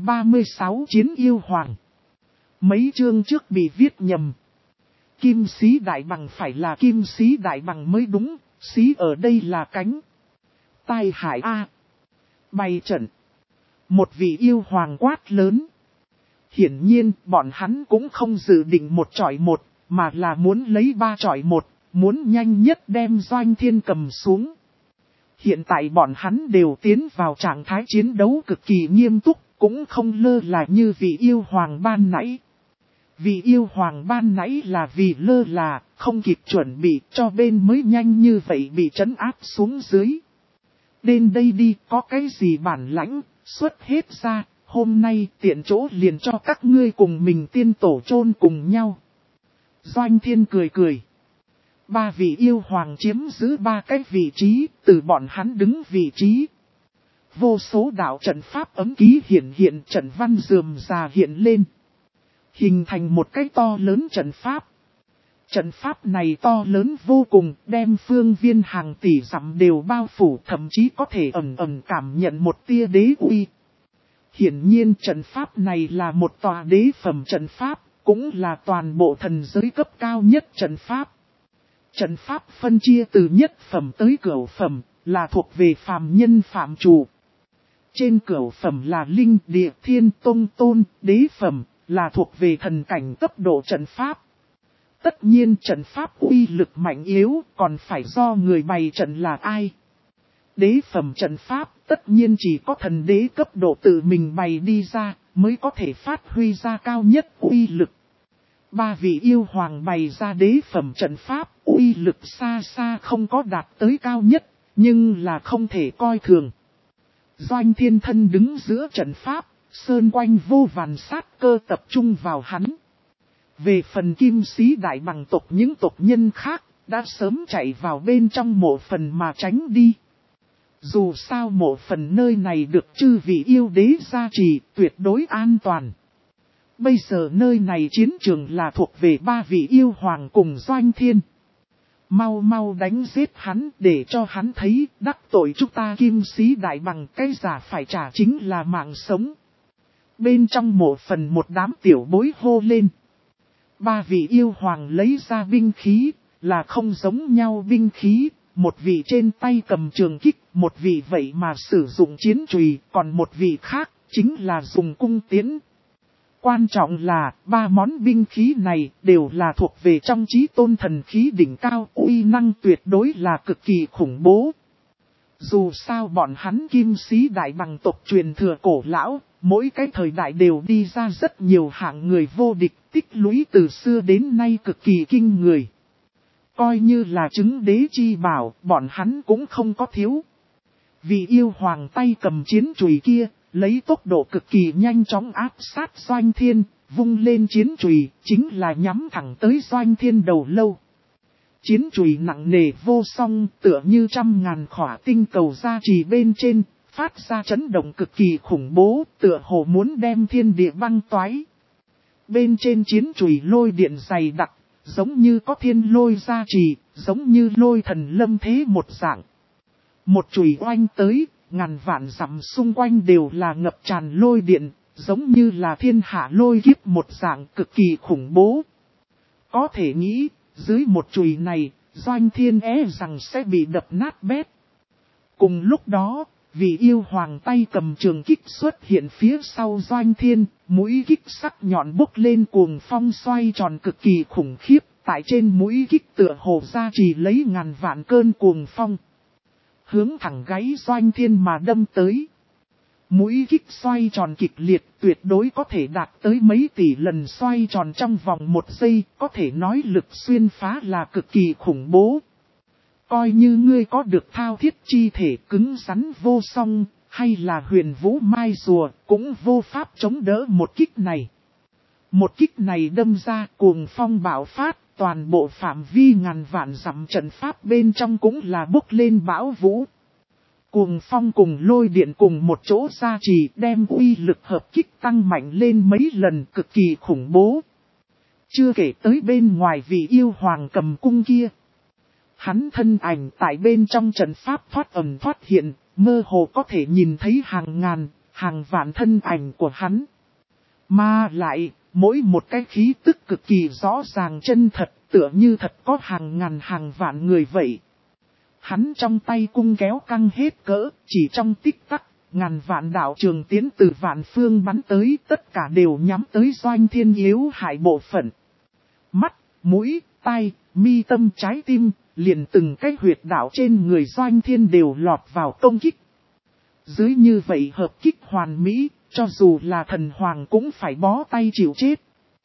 136 Chiến Yêu Hoàng. Mấy chương trước bị viết nhầm. Kim sĩ đại bằng phải là kim sĩ đại bằng mới đúng, sĩ ở đây là cánh. Tai hại A. Bày trận. Một vị yêu hoàng quát lớn. Hiển nhiên bọn hắn cũng không dự định một chọi một, mà là muốn lấy ba chọi một, muốn nhanh nhất đem Doanh Thiên cầm xuống. Hiện tại bọn hắn đều tiến vào trạng thái chiến đấu cực kỳ nghiêm túc, cũng không lơ là như vị yêu hoàng ban nãy. Vị yêu hoàng ban nãy là vì lơ là, không kịp chuẩn bị cho bên mới nhanh như vậy bị trấn áp xuống dưới. Đến đây đi, có cái gì bản lãnh, xuất hết ra, hôm nay tiện chỗ liền cho các ngươi cùng mình tiên tổ chôn cùng nhau. Doanh Thiên cười cười. Ba vị yêu hoàng chiếm giữ ba cái vị trí, từ bọn hắn đứng vị trí. Vô số đạo trận pháp ấm ký hiện trận văn rườm rà hiện lên. Hình thành một cái to lớn trận pháp. Trận pháp này to lớn vô cùng, đem phương viên hàng tỷ dặm đều bao phủ, thậm chí có thể ẩn ẩn cảm nhận một tia đế uy. Hiển nhiên trận pháp này là một tòa đế phẩm trận pháp, cũng là toàn bộ thần giới cấp cao nhất trận pháp. Trận pháp phân chia từ nhất phẩm tới cửu phẩm, là thuộc về phàm nhân phạm chủ. Trên cửu phẩm là linh địa thiên tông tôn, đế phẩm, là thuộc về thần cảnh cấp độ trận pháp. Tất nhiên trận pháp uy lực mạnh yếu còn phải do người bày trận là ai. Đế phẩm trận pháp tất nhiên chỉ có thần đế cấp độ tự mình bày đi ra mới có thể phát huy ra cao nhất uy lực. 3 vị yêu hoàng bày ra đế phẩm trận pháp uy lực xa xa không có đạt tới cao nhất, nhưng là không thể coi thường. Doanh Thiên thân đứng giữa trận pháp, sơn quanh vô vàn sát cơ tập trung vào hắn. Về phần Kim Sĩ Đại Bằng tộc những tộc nhân khác, đã sớm chạy vào bên trong mộ phần mà tránh đi. Dù sao mộ phần nơi này được chư vị yêu đế gia trì, tuyệt đối an toàn. Bây giờ nơi này chiến trường là thuộc về 3 vị yêu hoàng cùng Doanh Thiên. Mau mau đánh giết hắn để cho hắn thấy đắc tội chúng ta Kim Sĩ Đại Bằng, cái giả phải trả chính là mạng sống. Bên trong mộ phần một đám tiểu bối hô lên. 3 vị yêu hoàng lấy ra binh khí, là không giống nhau binh khí, một vị trên tay cầm trường kích, một vị vậy mà sử dụng chiến chùy, còn một vị khác chính là dùng cung tiễn. Quan trọng là 3 món binh khí này đều là thuộc về trong chí tôn thần khí đỉnh cao, uy năng tuyệt đối là cực kỳ khủng bố. Dù sao bọn hắn Kim Sĩ Đại Bằng tộc truyền thừa cổ lão, mỗi cái thời đại đều đi ra rất nhiều hạng người vô địch, tích lũy từ xưa đến nay cực kỳ kinh người. Coi như là chứng đế chi bảo, bọn hắn cũng không có thiếu. Vì yêu hoàng tay cầm chiến chùy kia, lấy tốc độ cực kỳ nhanh chóng áp sát Doanh Thiên, vung lên chiến chùy, chính là nhắm thẳng tới Doanh Thiên đầu lâu. Chiến chùy nặng nề vô song, tựa như 100.000 khỏa tinh cầu ra trì bên trên, phát ra chấn động cực kỳ khủng bố, tựa hồ muốn đem thiên địa băng toái. Bên trên chiến chùy lôi điện dày đặc, giống như có thiên lôi ra trì, giống như lôi thần lâm thế một dạng. Một chùy oanh tới, ngàn vạn dặm xung quanh đều là ngập tràn lôi điện, giống như là thiên hạ lôi kiếp một dạng cực kỳ khủng bố. Có thể nghĩ, dưới một chùy này, Doanh Thiên rằng sẽ bị đập nát bét. Cùng lúc đó, vị yêu hoàng tay cầm trường kích xuất hiện phía sau Doanh Thiên, mũi kích sắc nhọn bốc lên cuồng phong xoay tròn cực kỳ khủng khiếp, tại trên mũi kích tựa hồ ra trì lấy ngàn vạn cơn cuồng phong. Hướng thẳng gáy Doanh Thiên mà đâm tới. Mũi kích xoay tròn kịch liệt tuyệt đối có thể đạt tới mấy tỷ lần xoay tròn trong vòng 1 giây, có thể nói lực xuyên phá là cực kỳ khủng bố. Coi như ngươi có được thao thiết chi thể cứng rắn vô song, hay là huyền vũ mai rùa, cũng vô pháp chống đỡ một kích này. Một kích này đâm ra cuồng phong bạo phát, toàn bộ phạm vi ngàn vạn dặm trận pháp bên trong cũng là bốc lên bão vũ. Cuồng phong cùng lôi điện cùng một chỗ gia trì đem uy lực hợp kích tăng mạnh lên mấy lần cực kỳ khủng bố. Chưa kể tới bên ngoài vị yêu hoàng cầm cung kia. Hắn thân ảnh tại bên trong trận pháp thoát ẩn thoát hiện, mơ hồ có thể nhìn thấy hàng ngàn, hàng vạn thân ảnh của hắn. Mà lại, mỗi một cái khí tức cực kỳ rõ ràng chân thật, tựa như thật có hàng ngàn hàng vạn người vậy. Hắn trong tay cung kéo căng hết cỡ, chỉ trong tích tắc, ngàn vạn đạo trường tiến từ vạn phương bắn tới, tất cả đều nhắm tới Doanh Thiên yếu hại bộ phận. Mắt, mũi, tai, mi tâm trái tim, liền từng cái huyệt đạo trên người Doanh Thiên đều lọt vào công kích. Dưới như vậy hợp kích hoàn mỹ, cho dù là thần hoàng cũng phải bó tay chịu chết.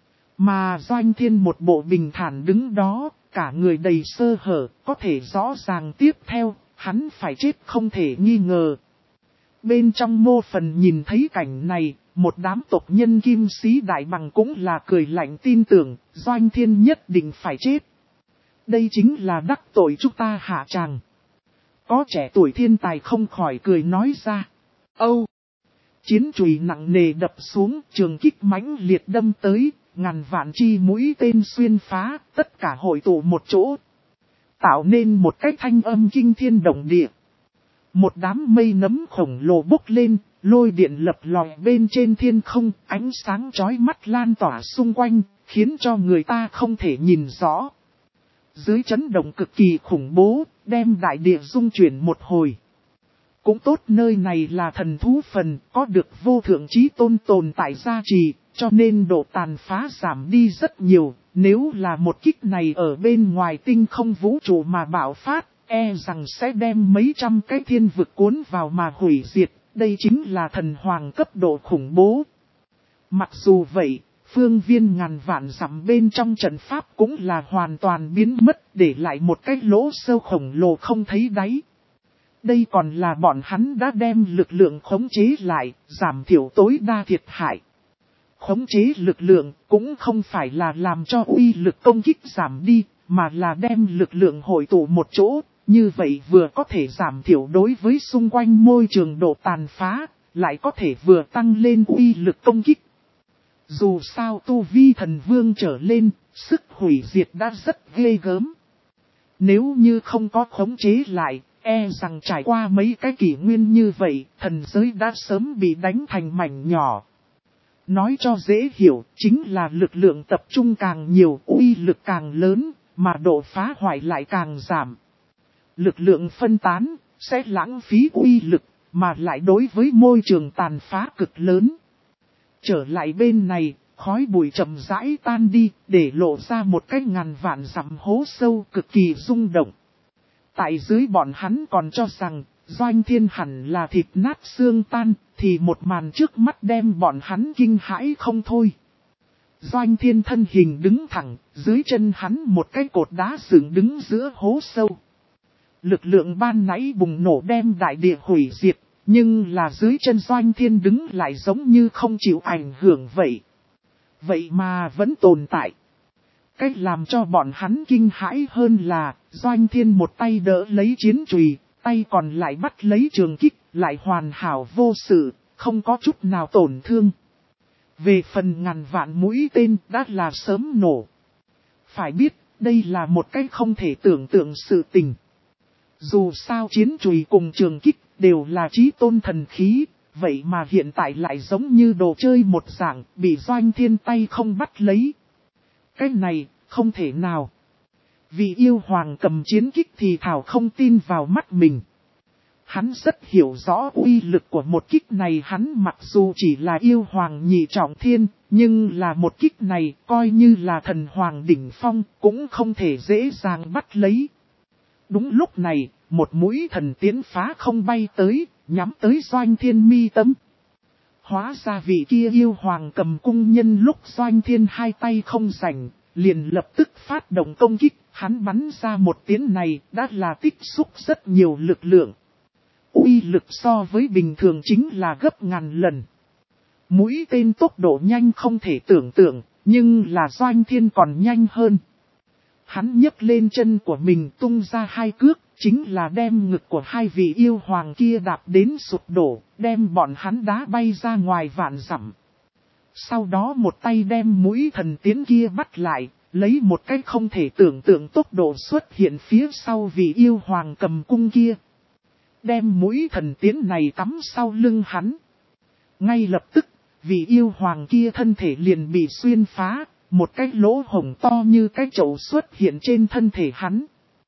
Mà Doanh Thiên một bộ bình thản đứng đó, cả người đầy sơ hở, có thể rõ ràng tiếp theo, hắn phải chết không thể nghi ngờ. Bên trong mô phần nhìn thấy cảnh này, một đám tộc nhân Kim Sĩ Đại Bằng cũng là cười lạnh tin tưởng, Doanh Thiên nhất định phải chết. Đây chính là đắc tội chúng ta hạ tràng. Có trẻ tuổi thiên tài không khỏi cười nói ra. Âu! Chiến chùy nặng nề đập xuống, trường kích mãnh liệt đâm tới, ngàn vạn chi mũi tên xuyên phá, tất cả hội tụ một chỗ. Tạo nên một cái thanh âm kinh thiên động địa. Một đám mây nấm khổng lồ bốc lên, lôi điện lập lòi bên trên thiên không, ánh sáng chói mắt lan tỏa xung quanh, khiến cho người ta không thể nhìn rõ. Dưới chấn động cực kỳ khủng bố, đem đại địa rung chuyển một hồi. Cũng tốt nơi này là thần thú phần, có được vô thượng chí tôn tồn tại gia trì, cho nên độ tàn phá giảm đi rất nhiều, Nếu là một kích này ở bên ngoài tinh không vũ trụ mà bạo phát, e rằng sẽ đem mấy trăm cái thiên vực cuốn vào mà hủy diệt, đây chính là thần hoàng cấp độ khủng bố. Mặc dù vậy, phương viên ngàn vạn dặm bên trong trận pháp cũng là hoàn toàn biến mất, để lại một cái lỗ sâu khổng lồ không thấy đáy. Đây còn là bọn hắn đã đem lực lượng khống chế lại, giảm thiểu tối đa thiệt hại. Khống chế lực lượng cũng không phải là làm cho uy lực công kích giảm đi, mà là đem lực lượng hội tụ một chỗ, như vậy vừa có thể giảm thiểu đối với xung quanh môi trường độ tàn phá, lại có thể vừa tăng lên uy lực công kích. Dù sao tu vi thần vương trở lên, sức hủy diệt đã rất ghê gớm. Nếu như không có khống chế lại, e rằng trải qua mấy cái kỷ nguyên như vậy, thần giới đã sớm bị đánh thành mảnh nhỏ. Nói cho dễ hiểu, chính là lực lượng tập trung càng nhiều, uy lực càng lớn, mà độ phá hoại lại càng giảm. Lực lượng phân tán, sẽ lãng phí uy lực, mà lại đối với môi trường tàn phá cực lớn. Trở lại bên này, khói bụi chậm rãi tan đi, để lộ ra một cái ngàn vạn dặm hố sâu cực kỳ rung động. Tại dưới bọn hắn còn cho rằng, Doanh Thiên hẳn là thịt nát xương tan, thì một màn trước mắt đem bọn hắn kinh hãi không thôi. Doanh Thiên thân hình đứng thẳng, dưới chân hắn một cái cột đá dựng đứng giữa hố sâu. Lực lượng ban nãy bùng nổ đem đại địa hủy diệt, nhưng là dưới chân Doanh Thiên đứng lại giống như không chịu ảnh hưởng vậy. Vậy mà vẫn tồn tại. Cách làm cho bọn hắn kinh hãi hơn là, Doanh Thiên một tay đỡ lấy chiến chùy, tay còn lại bắt lấy trường kích, lại hoàn hảo vô sự, không có chút nào tổn thương. Về phần ngàn vạn mũi tên đã là sớm nổ. Phải biết, đây là một cách không thể tưởng tượng sự tình. Dù sao chiến chùy cùng trường kích đều là chí tôn thần khí, vậy mà hiện tại lại giống như đồ chơi một dạng, bị Doanh Thiên tay không bắt lấy. Cái này, không thể nào. Vị yêu hoàng cầm chiến kích thì thảo không tin vào mắt mình. Hắn rất hiểu rõ uy lực của một kích này, hắn mặc dù chỉ là yêu hoàng nhị trọng thiên, nhưng là một kích này coi như là thần hoàng đỉnh phong cũng không thể dễ dàng bắt lấy. Đúng lúc này, một mũi thần tiến phá không bay tới, nhắm tới Doanh Thiên mi tâm. Hóa ra vị kia yêu hoàng cầm cung nhân lúc Doanh Thiên hai tay không rảnh, liền lập tức phát động công kích, hắn bắn ra một tiếng này đã là tích xúc rất nhiều lực lượng. Uy lực so với bình thường chính là gấp ngàn lần. Mũi tên tốc độ nhanh không thể tưởng tượng, nhưng là Doanh Thiên còn nhanh hơn. Hắn nhấc lên chân của mình tung ra hai cước, chính là đem ngực của hai vị yêu hoàng kia đạp đến sụp đổ, đem bọn hắn đá bay ra ngoài vạn dặm. Sau đó một tay đem mũi thần tiến kia bắt lại, lấy một cách không thể tưởng tượng tốc độ xuất hiện phía sau vị yêu hoàng cầm cung kia. Đem mũi thần tiến này cắm sau lưng hắn. Ngay lập tức, vị yêu hoàng kia thân thể liền bị xuyên phá, một cái lỗ hổng to như cái chậu xuất hiện trên thân thể hắn.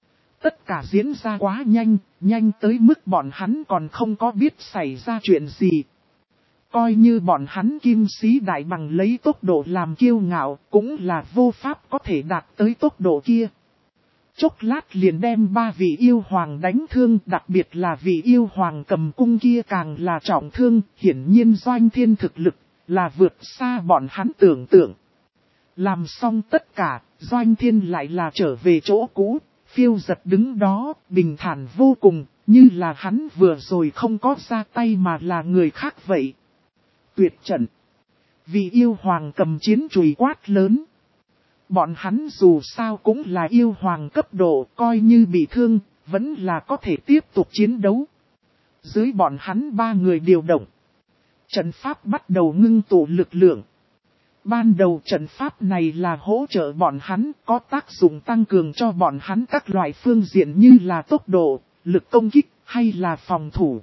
Tất cả diễn ra quá nhanh, nhanh tới mức bọn hắn còn không có biết xảy ra chuyện gì. Coi như bọn hắn kim sĩ đại bằng lấy tốc độ làm kiêu ngạo, cũng là vô pháp có thể đạt tới tốc độ kia. Chốc lát liền đem ba vị yêu hoàng đánh thương, đặc biệt là vị yêu hoàng cầm cung kia càng là trọng thương, hiển nhiên Doanh Thiên thực lực là vượt xa bọn hắn tưởng tượng. Làm xong tất cả, Doanh Thiên lại là trở về chỗ cũ, phiêu giật đứng đó, bình thản vô cùng, như là hắn vừa rồi không có ra tay mà là người khác vậy. Tuyệt trận. Vị yêu hoàng cầm chiến chùy quát lớn. Bọn hắn dù sao cũng là yêu hoàng cấp độ, coi như bị thương, vẫn là có thể tiếp tục chiến đấu. Dưới bọn hắn ba người điều động. Trận pháp bắt đầu ngưng tụ lực lượng. Ban đầu trận pháp này là hỗ trợ bọn hắn, có tác dụng tăng cường cho bọn hắn các loại phương diện như là tốc độ, lực công kích hay là phòng thủ.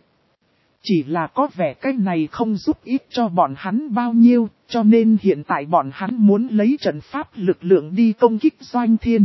Chỉ là có vẻ cách này không giúp ích cho bọn hắn bao nhiêu, cho nên hiện tại bọn hắn muốn lấy trận pháp lực lượng đi công kích Doanh Thiên.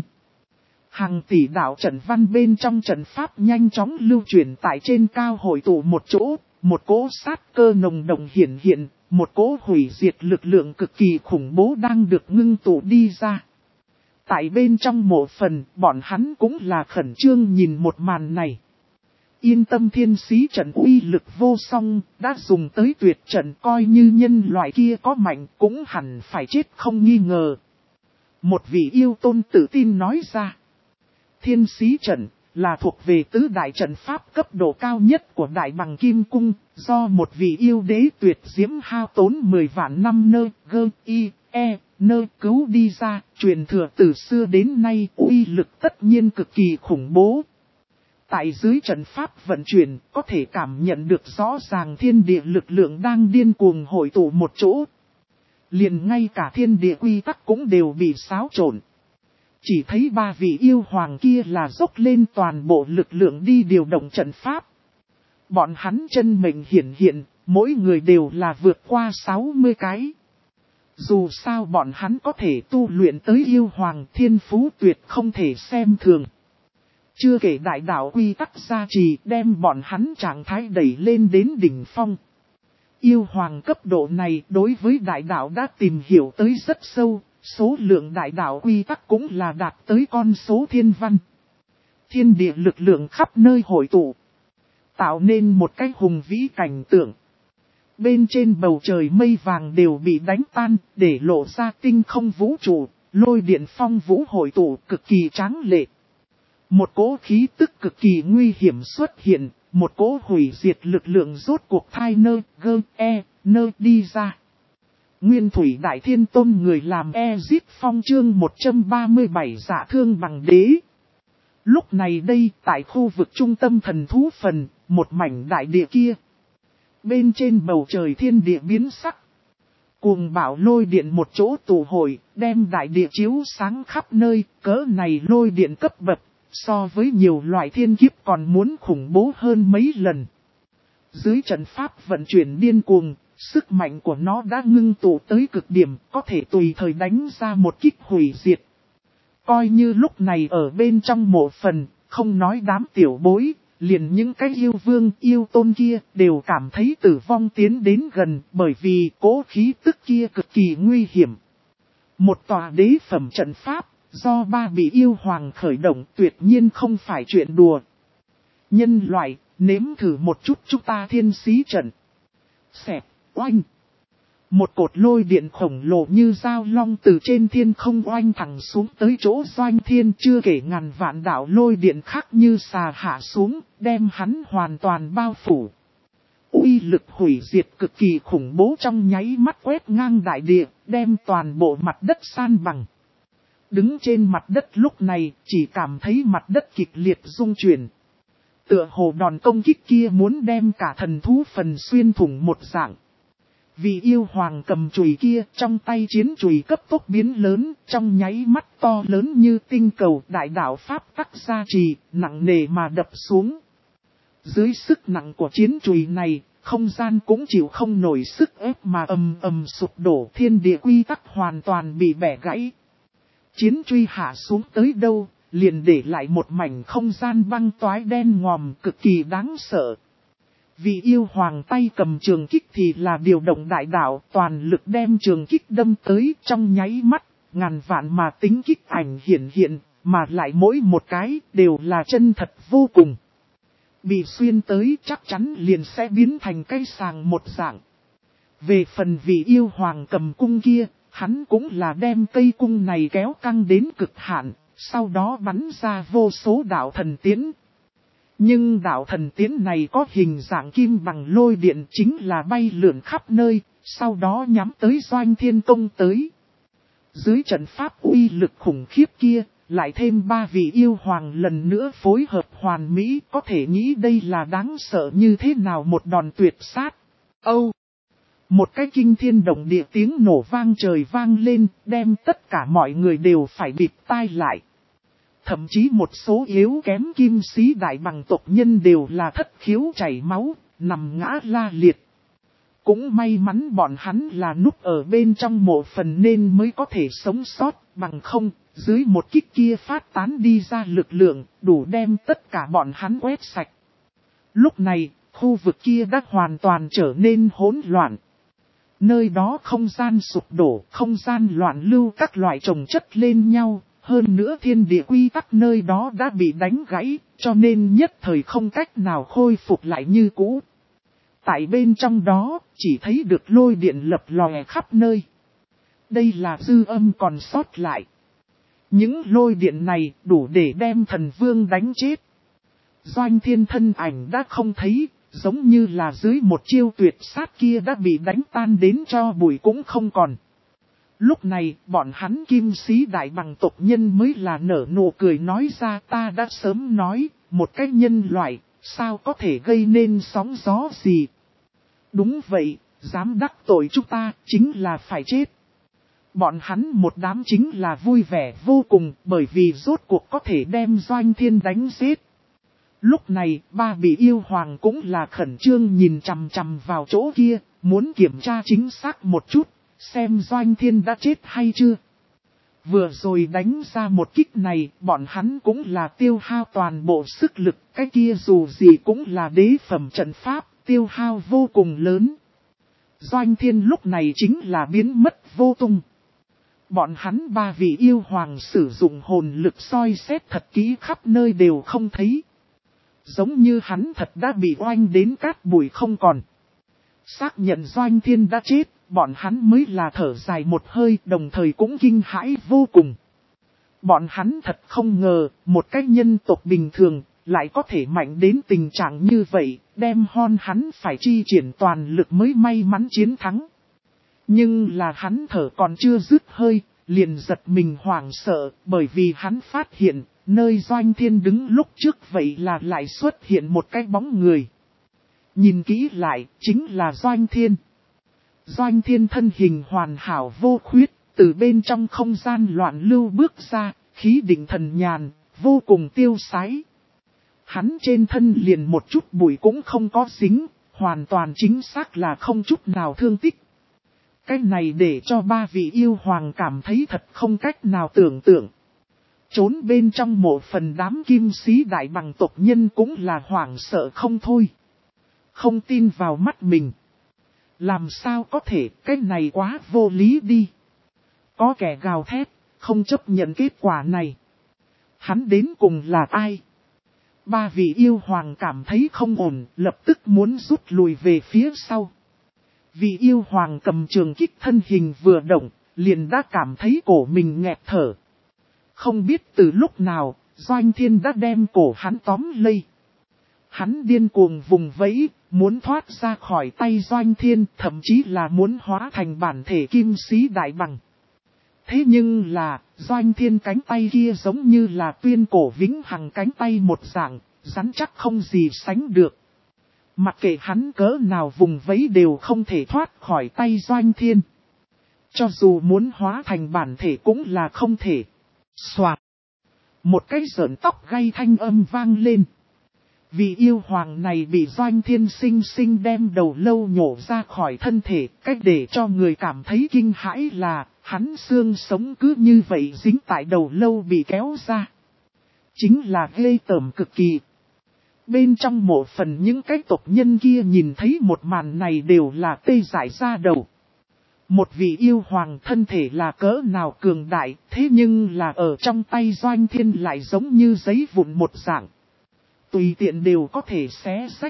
Hàng tỷ đạo trận văn bên trong trận pháp nhanh chóng lưu chuyển tại trên cao hội tụ một chỗ, một cỗ sát cơ nồng đậm hiển hiện, một cỗ hủy diệt lực lượng cực kỳ khủng bố đang được ngưng tụ đi ra. Tại bên trong mộ phần, bọn hắn cũng là khẩn trương nhìn một màn này. Yên tâm thiên sĩ trận uy lực vô song, đã dùng tới tuyệt trận coi như nhân loại kia có mạnh cũng hẳn phải chết không nghi ngờ. Một vị yêu tôn tự tin nói ra. Thiên sĩ trận là thuộc về tứ đại trận pháp cấp độ cao nhất của Đại Bằng Kim Cung, do một vị yêu đế tuyệt diễm hao tốn 10 vạn năm cứu đi ra, truyền thừa từ xưa đến nay uy lực tất nhiên cực kỳ khủng bố. Tại dưới trận pháp vận chuyển, có thể cảm nhận được rõ ràng thiên địa lực lượng đang điên cuồng hội tụ một chỗ. Liền ngay cả thiên địa quy tắc cũng đều bị xáo trộn. Chỉ thấy ba vị yêu hoàng kia là dốc lên toàn bộ lực lượng đi điều động trận pháp. Bọn hắn chân mệnh hiển hiện, mỗi người đều là vượt qua 60 cái. Dù sao bọn hắn có thể tu luyện tới yêu hoàng thiên phú tuyệt không thể xem thường. Chưa kể đại đạo quy tắc gia trì đem bọn hắn trạng thái đẩy lên đến đỉnh phong. Yêu hoàng cấp độ này đối với đại đạo đã tìm hiểu tới rất sâu, số lượng đại đạo quy tắc cũng là đạt tới con số thiên văn. Thiên địa lực lượng khắp nơi hội tụ, tạo nên một cái hùng vĩ cảnh tượng. Bên trên bầu trời mây vàng đều bị đánh tan, để lộ ra tinh không vũ trụ, lôi điện phong vũ hội tụ cực kỳ tráng lệ. Một cỗ khí tức cực kỳ nguy hiểm xuất hiện, một cỗ hủy diệt lực lượng rốt cuộc thai nơ đi ra. Nguyên thủy đại thiên tôn người làm Ezip Phong chương 137 dạ thương bằng đế. Lúc này đây, tại khu vực trung tâm thần thú phần, một mảnh đại địa kia. Bên trên bầu trời thiên địa biến sắc. Cuồng bạo lôi điện một chỗ tụ hội, đem đại địa chiếu sáng khắp nơi, cỡ này lôi điện cấp bậc, so với nhiều loại thiên kiếp còn muốn khủng bố hơn mấy lần. Dưới trận pháp vận chuyển điên cuồng, sức mạnh của nó đã ngưng tụ tới cực điểm, có thể tùy thời đánh ra một kích hủy diệt. Coi như lúc này ở bên trong mộ phần, không nói đám tiểu bối, liền những cái yêu vương yêu tôn kia đều cảm thấy tử vong tiến đến gần bởi vì cỗ khí tức kia cực kỳ nguy hiểm. Một tòa đế phẩm trận pháp, do ba bị yêu hoàng khởi động tuyệt nhiên không phải chuyện đùa. Nhân loại, nếm thử một chút chúng ta thiên sĩ trận. Xẹp, oanh. Một cột lôi điện khổng lồ như dao long từ trên thiên không oanh thẳng xuống tới chỗ Doanh Thiên, chưa kể ngàn vạn đạo lôi điện khác như xà hạ xuống, đem hắn hoàn toàn bao phủ. Uy lực hủy diệt cực kỳ khủng bố trong nháy mắt quét ngang đại địa, đem toàn bộ mặt đất san bằng. Đứng trên mặt đất lúc này, chỉ cảm thấy mặt đất kịch liệt rung chuyển. Tựa hồ đòn công kích kia muốn đem cả thần thú phần xuyên thủng một dạng. Vì yêu hoàng cầm chùy kia, trong tay chiến chùy cấp tốc biến lớn, trong nháy mắt to lớn như tinh cầu đại đạo pháp tắc gia trì, nặng nề mà đập xuống. Dưới sức nặng của chiến chùy này, không gian cũng chịu không nổi sức ép mà ầm sụp đổ, thiên địa quy tắc hoàn toàn bị bẻ gãy. Chiến truy hạ xuống tới đâu, liền để lại một mảnh không gian băng toái đen ngòm cực kỳ đáng sợ. Vì yêu hoàng tay cầm trường kích thì là điều động đại đạo toàn lực đem trường kích đâm tới trong nháy mắt, ngàn vạn mà tính kích ảnh hiện, mà lại mỗi một cái đều là chân thật vô cùng. Bị xuyên tới chắc chắn liền sẽ biến thành cây sàng một dạng. Về phần vị yêu hoàng cầm cung kia, hắn cũng là đem cây cung này kéo căng đến cực hạn, sau đó bắn ra vô số đạo thần tiễn. Nhưng đạo thần tiễn này có hình dạng kim bằng lôi điện chính là bay lượn khắp nơi, sau đó nhắm tới Doanh Thiên công tới. Dưới trận pháp uy lực khủng khiếp kia, lại thêm ba vị yêu hoàng lần nữa phối hợp hoàn mỹ, có thể nghĩ đây là đáng sợ như thế nào một đòn tuyệt sát. Một cái kinh thiên động địa tiếng nổ vang trời vang lên, đem tất cả mọi người đều phải bịt tai lại. Thậm chí một số yếu kém kim sĩ đại bằng tộc nhân đều là thất khiếu chảy máu, nằm ngã la liệt. Cũng may mắn bọn hắn là núp ở bên trong mộ phần nên mới có thể sống sót, bằng không, dưới một kích kia phát tán đi ra lực lượng, đủ đem tất cả bọn hắn quét sạch. Lúc này, khu vực kia đã hoàn toàn trở nên hỗn loạn. Nơi đó không gian sụp đổ, không gian loạn lưu các loại chồng chất lên nhau, Hơn nữa thiên địa quy tắc nơi đó đã bị đánh gãy, cho nên nhất thời không cách nào khôi phục lại như cũ. Tại bên trong đó, chỉ thấy được lôi điện lập lòe khắp nơi. Đây là dư âm còn sót lại. Những lôi điện này đủ để đem thần vương đánh chết. Doanh Thiên thân ảnh đã không thấy, giống như là dưới một chiêu tuyệt sát kia đã bị đánh tan đến cho bụi cũng không còn. Lúc này, bọn hắn kim sĩ đại bằng tộc nhân mới là nở nụ cười nói ra, ta đã sớm nói, một cái nhân loại, sao có thể gây nên sóng gió gì. Đúng vậy, dám đắc tội chúng ta, chính là phải chết. Bọn hắn một đám chính là vui vẻ vô cùng, bởi vì rốt cuộc có thể đem Doanh Thiên đánh giết. Lúc này, ba vị yêu hoàng cũng là khẩn trương nhìn chằm chằm vào chỗ kia, muốn kiểm tra chính xác một chút, xem Doanh Thiên đã chết hay chưa. Vừa rồi đánh ra một kích này, bọn hắn cũng là tiêu hao toàn bộ sức lực, cái kia dù gì cũng là đế phẩm trận pháp, tiêu hao vô cùng lớn. Doanh Thiên lúc này chính là biến mất vô tung. Bọn hắn ba vị yêu hoàng sử dụng hồn lực soi xét thật kỹ khắp nơi đều không thấy. Giống như hắn thật đã bị oanh đến cát bụi không còn. Xác nhận Doanh Thiên đã chết, bọn hắn mới là thở dài một hơi, đồng thời cũng kinh hãi vô cùng. Bọn hắn thật không ngờ, một cái nhân tộc bình thường, lại có thể mạnh đến tình trạng như vậy, đem hắn phải chi triển toàn lực mới may mắn chiến thắng. Nhưng là hắn thở còn chưa dứt hơi, liền giật mình hoảng sợ, bởi vì hắn phát hiện, nơi Doanh Thiên đứng lúc trước vậy là lại xuất hiện một cái bóng người. Nhìn kỹ lại, chính là Doanh Thiên. Doanh Thiên thân hình hoàn hảo vô khuyết, từ bên trong không gian loạn lưu bước ra, khí định thần nhàn, vô cùng tiêu sái. Hắn trên thân liền một chút bụi cũng không có dính, hoàn toàn chính xác là không chút nào thương tích. Cái này để cho ba vị yêu hoàng cảm thấy thật không cách nào tưởng tượng. Trốn bên trong một phần đám kim sĩ đại bằng tộc nhân cũng là hoảng sợ không thôi. Không tin vào mắt mình. Làm sao có thể, cái này quá vô lý đi. Có kẻ gào thét, không chấp nhận kết quả này. Hắn đến cùng là ai? Ba vị yêu hoàng cảm thấy không ổn, lập tức muốn rút lùi về phía sau. Vị yêu hoàng cầm trường kích thân hình vừa động, liền đã cảm thấy cổ mình nghẹt thở. Không biết từ lúc nào, Doanh Thiên đã đem cổ hắn tóm lấy. Hắn điên cuồng vùng vẫy, muốn thoát ra khỏi tay Doanh Thiên, thậm chí là muốn hóa thành bản thể kim sĩ đại bằng. Thế nhưng là, Doanh Thiên cánh tay kia giống như là tuyên cổ vĩnh hằng cánh tay một dạng, rắn chắc không gì sánh được. Mặc kệ hắn cỡ nào vùng vẫy đều không thể thoát khỏi tay Doanh Thiên. Cho dù muốn hóa thành bản thể cũng là không thể. Soạt. Một cái giỡn tóc gai thanh âm vang lên. Vì yêu hoàng này bị Doanh Thiên sinh sinh đem đầu lâu nhổ ra khỏi thân thể. Cách để cho người cảm thấy kinh hãi là hắn xương sống cứ như vậy dính tại đầu lâu bị kéo ra. Chính là ghê tởm cực kỳ. Bên trong một phần những cái tộc nhân kia nhìn thấy một màn này đều là tê dại ra đầu. Một vị yêu hoàng thân thể là cỡ nào cường đại, thế nhưng là ở trong tay Doanh Thiên lại giống như giấy vụn một dạng. Tùy tiện đều có thể xé xách.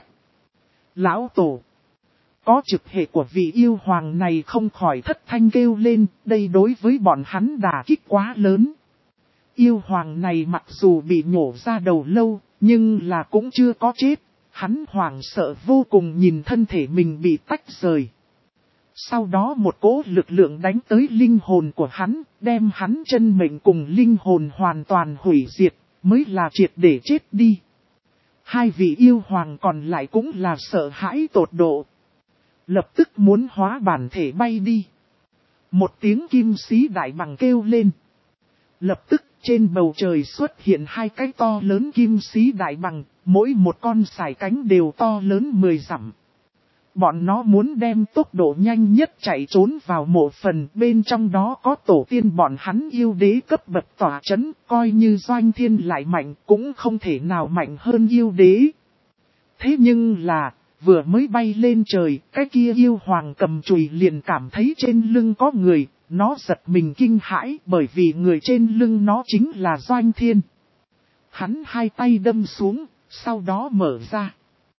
Lão Tổ. Có trực hệ của vị yêu hoàng này không khỏi thất thanh kêu lên, đây đối với bọn hắn đả kích quá lớn. Yêu hoàng này mặc dù bị nhổ ra đầu lâu, nhưng là cũng chưa có chết. Hắn hoảng sợ vô cùng nhìn thân thể mình bị tách rời. Sau đó một cỗ lực lượng đánh tới linh hồn của hắn, đem hắn chân mệnh cùng linh hồn hoàn toàn hủy diệt, mới là triệt để chết đi. Hai vị yêu hoàng còn lại cũng là sợ hãi tột độ. Lập tức muốn hóa bản thể bay đi. Một tiếng kim sĩ đại bằng kêu lên. Lập tức trên bầu trời xuất hiện hai cái to lớn kim sĩ đại bằng, mỗi một con sải cánh đều to lớn 10 dặm. Bọn nó muốn đem tốc độ nhanh nhất chạy trốn vào mộ phần, bên trong đó có tổ tiên bọn hắn yêu đế cấp bậc tỏa chấn, coi như Doanh Thiên lại mạnh cũng không thể nào mạnh hơn yêu đế. Thế nhưng là, vừa mới bay lên trời, cái kia yêu hoàng cầm chùy liền cảm thấy trên lưng có người, nó giật mình kinh hãi bởi vì người trên lưng nó chính là Doanh Thiên. Hắn hai tay đâm xuống, sau đó mở ra.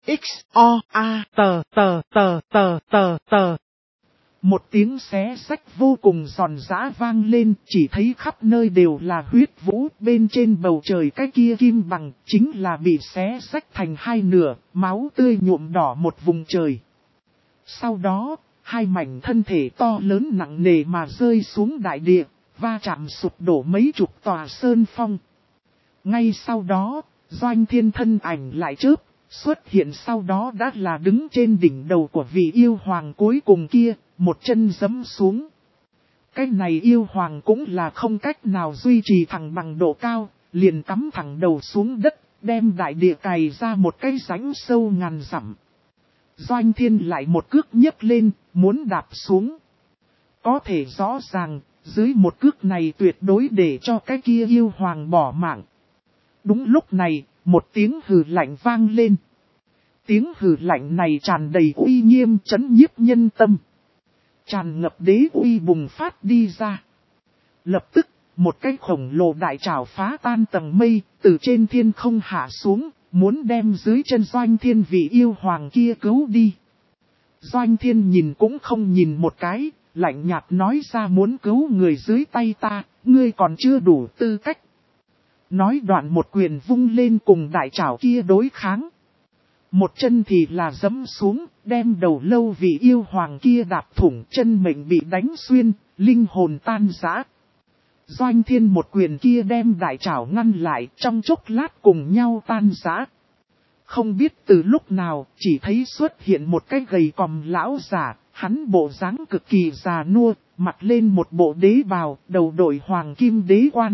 X-O-A-T-T-T-T-T-T. Một tiếng xé rách vô cùng giòn giã vang lên, chỉ thấy khắp nơi đều là huyết vũ, bên trên bầu trời cái kia kim bằng, chính là bị xé rách thành hai nửa, máu tươi nhuộm đỏ một vùng trời. Sau đó, hai mảnh thân thể to lớn nặng nề mà rơi xuống đại địa, va chạm sụp đổ mấy chục tòa sơn phong. Ngay sau đó, Doanh Thiên thân ảnh lại chớp, xuất hiện sau đó đã là đứng trên đỉnh đầu của vị yêu hoàng cuối cùng kia, một chân giẫm xuống. Cái này yêu hoàng cũng là không cách nào duy trì thẳng bằng độ cao, liền cắm thẳng đầu xuống đất, đem đại địa cày ra một cái rãnh sâu ngàn dặm. Doanh Thiên lại một cước nhấc lên, muốn đạp xuống. Có thể rõ ràng, dưới một cước này tuyệt đối để cho cái kia yêu hoàng bỏ mạng. Đúng lúc này, một tiếng hừ lạnh vang lên. Tiếng hừ lạnh này tràn đầy uy nghiêm chấn nhiếp nhân tâm. Tràn ngập đế uy bùng phát đi ra. Lập tức, một cái khổng lồ đại trảo phá tan tầng mây, từ trên thiên không hạ xuống, muốn đem dưới chân Doanh Thiên vị yêu hoàng kia cứu đi. Doanh Thiên nhìn cũng không nhìn một cái, lạnh nhạt nói ra muốn cứu người dưới tay ta, ngươi còn chưa đủ tư cách. Nói đoạn một quyền vung lên cùng đại trảo kia đối kháng. Một chân thì là giẫm xuống, đem đầu lâu vị yêu hoàng kia đạp thủng, chân mệnh bị đánh xuyên, linh hồn tan rã. Doanh Thiên một quyền kia đem đại trảo ngăn lại, trong chốc lát cùng nhau tan rã. Không biết từ lúc nào, chỉ thấy xuất hiện một cái gầy còm lão giả, hắn bộ dáng cực kỳ già nua, mặc lên một bộ đế bào, đầu đội hoàng kim đế quan.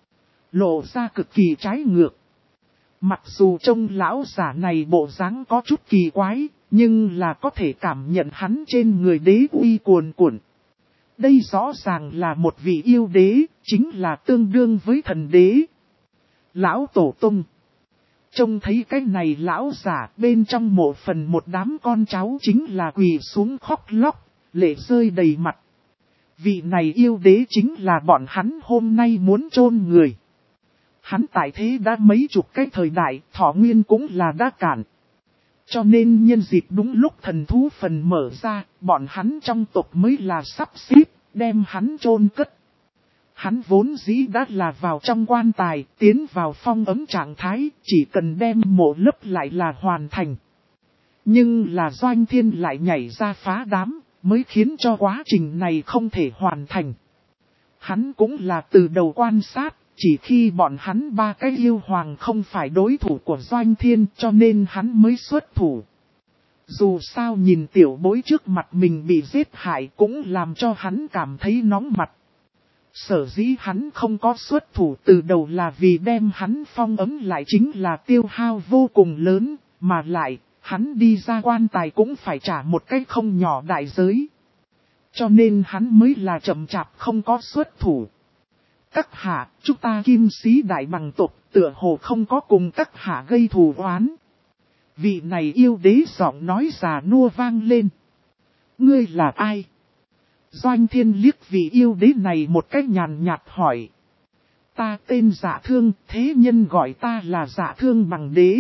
Lộ ra cực kỳ trái ngược. Mặc dù trông lão giả này bộ dáng có chút kỳ quái, nhưng là có thể cảm nhận hắn trên người đế uy cuồn cuộn. Đây rõ ràng là một vị yêu đế, chính là tương đương với thần đế. Lão Tổ Tông. Trông thấy cái này lão giả bên trong mộ phần một đám con cháu chính là quỳ xuống khóc lóc, lệ rơi đầy mặt. Vị này yêu đế chính là bọn hắn hôm nay muốn chôn người. Hắn tại thế đã mấy chục cái thời đại, thọ nguyên cũng là đã cạn. Cho nên nhân dịp đúng lúc thần thú phần mở ra, bọn hắn trong tộc mới là sắp xếp, đem hắn chôn cất. Hắn vốn dĩ đã là vào trong quan tài, tiến vào phong ấm trạng thái, chỉ cần đem mộ lấp lại là hoàn thành. Nhưng là Doanh Thiên lại nhảy ra phá đám, mới khiến cho quá trình này không thể hoàn thành. Hắn cũng là từ đầu quan sát, chỉ khi bọn hắn ba cái yêu hoàng không phải đối thủ của Doanh Thiên cho nên hắn mới xuất thủ. Dù sao nhìn tiểu bối trước mặt mình bị giết hại cũng làm cho hắn cảm thấy nóng mặt. Sở dĩ hắn không có xuất thủ từ đầu là vì đem hắn phong ấm lại chính là tiêu hao vô cùng lớn, mà lại, hắn đi ra quan tài cũng phải trả một cái không nhỏ đại giới. Cho nên hắn mới là chậm chạp không có xuất thủ. Các hạ, chúng ta Kim Sĩ Đại Bằng tộc tựa hồ không có cùng các hạ gây thù oán. Vị này yêu đế giọng nói già nua vang lên. Ngươi là ai? Doanh Thiên liếc vị yêu đế này một cách nhàn nhạt hỏi. Ta tên Dạ Thương, thế nhân gọi ta là Dạ Thương Bằng Đế.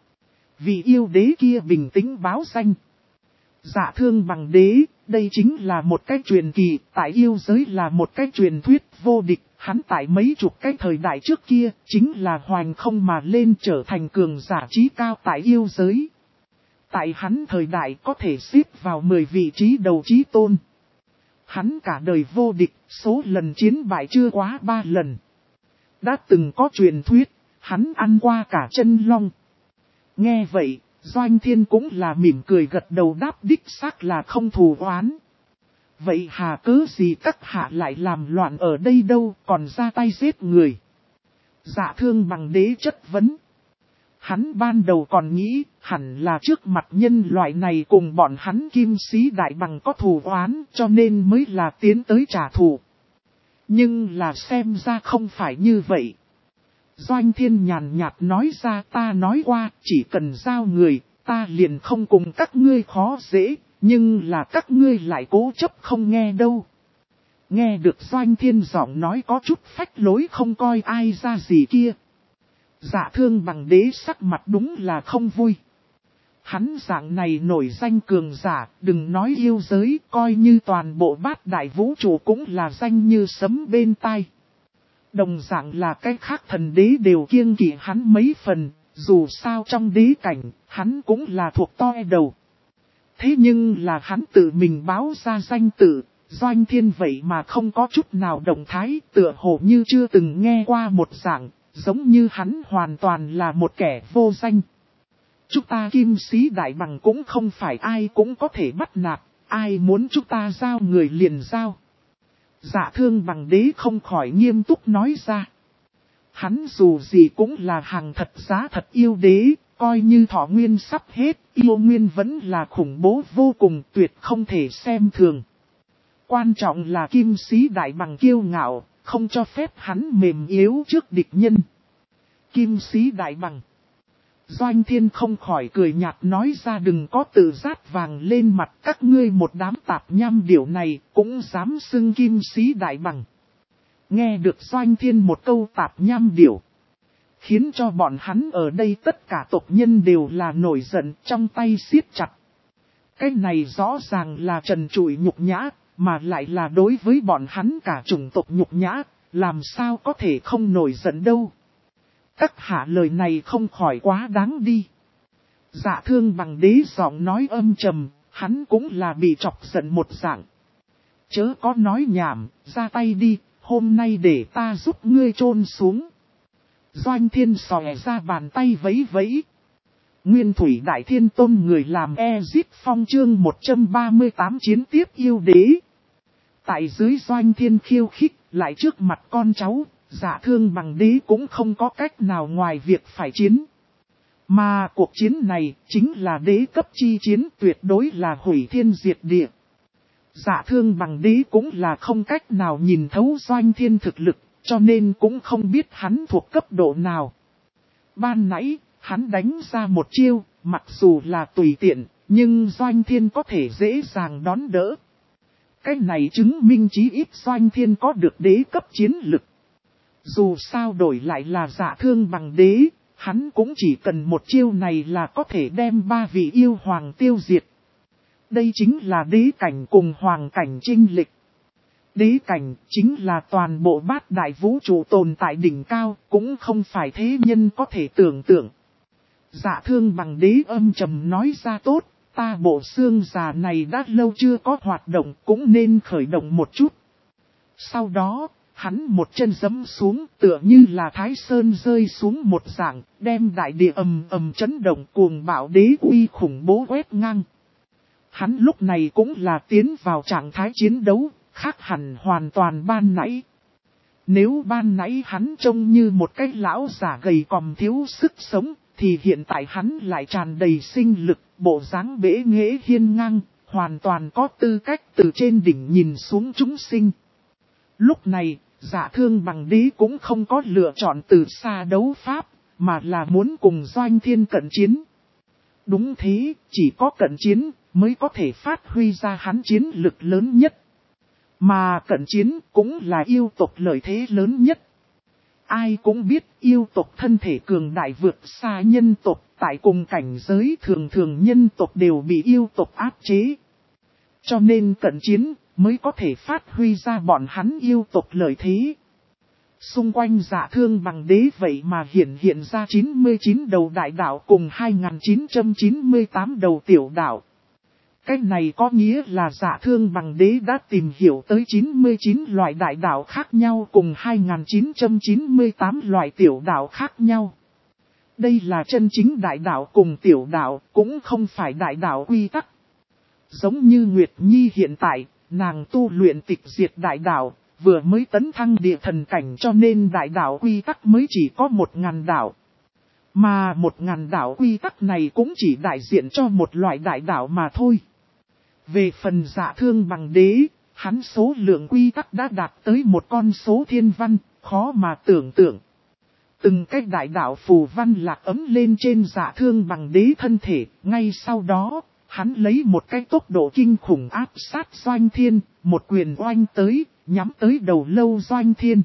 Vị yêu đế kia bình tĩnh báo danh. Dạ Thương Bằng Đế, đây chính là một cái truyền kỳ, tại yêu giới là một cái truyền thuyết vô địch. Hắn tại mấy chục cái thời đại trước kia, chính là hoành không mà lên trở thành cường giả trí cao tại yêu giới. Tại hắn thời đại có thể xếp vào 10 vị trí đầu trí tôn. Hắn cả đời vô địch, số lần chiến bại chưa quá 3 lần. Đã từng có truyền thuyết, hắn ăn qua cả chân long. Nghe vậy, Doanh Thiên cũng là mỉm cười gật đầu đáp đích xác là không thù oán. Vậy hà cớ gì các hạ lại làm loạn ở đây đâu còn ra tay giết người? Dạ Thương Bằng Đế chất vấn. Hắn ban đầu còn nghĩ hẳn là trước mặt nhân loại này cùng bọn hắn Kim Sĩ Đại Bằng có thù oán cho nên mới là tiến tới trả thù. Nhưng là xem ra không phải như vậy. Doanh Thiên nhàn nhạt nói ra ta nói qua chỉ cần giao người ta liền không cùng các ngươi khó dễ. Nhưng là các ngươi lại cố chấp không nghe đâu. Nghe được Doanh Thiên giọng nói có chút phách lối không coi ai ra gì kia. Dạ Thương Bằng Đế sắc mặt đúng là không vui. Hắn dạng này nổi danh cường giả, đừng nói yêu giới, coi như toàn bộ bát đại vũ trụ cũng là danh như sấm bên tai. Đồng dạng là cái khác thần đế đều kiêng kỵ hắn mấy phần, dù sao trong đế cảnh, hắn cũng là thuộc toi đầu. Thế nhưng là hắn tự mình báo ra danh tự, Doanh Thiên vậy mà không có chút nào động thái, tựa hồ như chưa từng nghe qua một dạng, giống như hắn hoàn toàn là một kẻ vô danh. Chúng ta Kim Sĩ Đại Bằng cũng không phải ai cũng có thể bắt nạt, ai muốn chúng ta giao người liền giao. Dạ Thương Bằng Đế không khỏi nghiêm túc nói ra. Hắn dù gì cũng là hàng thật giá thật yêu đế, coi như thọ nguyên sắp hết, yêu nguyên vẫn là khủng bố vô cùng, tuyệt không thể xem thường. Quan trọng là Kim Sĩ Đại Bằng kiêu ngạo, không cho phép hắn mềm yếu trước địch nhân. Kim Sĩ Đại Bằng. Doanh Thiên không khỏi cười nhạt nói ra, đừng có tự rát vàng lên mặt các ngươi một đám tạp nham điểu này cũng dám xưng Kim Sĩ Đại Bằng. Nghe được Doanh Thiên một câu tạp nham điểu, khiến cho bọn hắn ở đây tất cả tộc nhân đều là nổi giận, trong tay siết chặt. Cái này rõ ràng là trần trụi nhục nhã, mà lại là đối với bọn hắn cả chủng tộc nhục nhã, làm sao có thể không nổi giận đâu. Các hạ lời này không khỏi quá đáng đi. Dạ Thương Bằng Đế giọng nói âm trầm, hắn cũng là bị chọc giận một dạng. Chớ có nói nhảm, ra tay đi, hôm nay để ta giúp ngươi chôn xuống. Doanh Thiên xòe ra bàn tay vẫy vẫy. Nguyên Thủy Đại Thiên Tôn người làm Ezic Phong chương 138 chiến tiếp yêu đế. Tại dưới Doanh Thiên khiêu khích, lại trước mặt con cháu, Dạ Thương Bằng Đế cũng không có cách nào ngoài việc phải chiến. Mà cuộc chiến này chính là đế cấp chi chiến, tuyệt đối là hủy thiên diệt địa. Dạ Thương Bằng Đế cũng là không cách nào nhìn thấu Doanh Thiên thực lực, cho nên cũng không biết hắn thuộc cấp độ nào. Ban nãy, hắn đánh ra một chiêu, mặc dù là tùy tiện, nhưng Doanh Thiên có thể dễ dàng đón đỡ. Cái này chứng minh chí ít Doanh Thiên có được đế cấp chiến lực. Dù sao đổi lại là Dạ Thương Bằng Đế, hắn cũng chỉ cần một chiêu này là có thể đem 3 vị yêu hoàng tiêu diệt. Đây chính là đế cảnh cùng hoàng cảnh chênh lệch. Đế cảnh chính là toàn bộ bát đại vũ trụ tồn tại đỉnh cao, cũng không phải thế nhân có thể tưởng tượng. Dạ Thương Bằng Đế âm trầm nói ra, tốt, ta bộ xương già này đã lâu chưa có hoạt động, cũng nên khởi động một chút. Sau đó, hắn một chân giẫm xuống, tựa như là Thái Sơn rơi xuống một dạng, đem đại địa ầm ầm chấn động, cuồng bạo đế uy khủng bố quét ngang. Hắn lúc này cũng là tiến vào trạng thái chiến đấu, khác hẳn hoàn toàn ban nãy. Nếu ban nãy hắn trông như một cái lão giả gầy còm thiếu sức sống, thì hiện tại hắn lại tràn đầy sinh lực, bộ dáng bẽ nghễ hiên ngang, hoàn toàn có tư cách từ trên đỉnh nhìn xuống chúng sinh. Lúc này, Dạ Thương Bằng Đế cũng không có lựa chọn từ xa đấu pháp, mà là muốn cùng Doanh Thiên cận chiến. Đúng thế, chỉ có cận chiến mới có thể phát huy ra hắn chiến lực lớn nhất. Mà cận chiến cũng là yêu tộc lợi thế lớn nhất. Ai cũng biết yêu tộc thân thể cường đại vượt xa nhân tộc, tại cùng cảnh giới thường thường nhân tộc đều bị yêu tộc áp chế. Cho nên cận chiến mới có thể phát huy ra bọn hắn yêu tộc lợi thế. Xung quanh Dạ Thương Bằng Đế vậy mà hiện ra 99 đầu đại đạo cùng 2998 đầu tiểu đạo. Cái này có nghĩa là Dạ Thương Bằng Đế đã tìm hiểu tới 99 loại đại đạo khác nhau cùng 2998 loại tiểu đạo khác nhau. Đây là chân chính đại đạo cùng tiểu đạo, cũng không phải đại đạo quy tắc. Giống như Nguyệt Nhi hiện tại, nàng tu luyện tịch diệt đại đạo, vừa mới tấn thăng địa thần cảnh, cho nên đại đạo quy tắc mới chỉ có 1000 đạo. Mà 1000 đạo quy tắc này cũng chỉ đại diện cho một loại đại đạo mà thôi. Về phần Dạ Thương Bằng Đế, hắn số lượng quy tắc đã đạt tới một con số thiên văn, khó mà tưởng tượng. Từng cách đại đạo phù văn lạc ấm lên trên Dạ Thương Bằng Đế thân thể, ngay sau đó, hắn lấy một cái tốc độ kinh khủng áp sát Doanh Thiên, một quyền oanh tới, nhắm tới đầu lâu Doanh Thiên.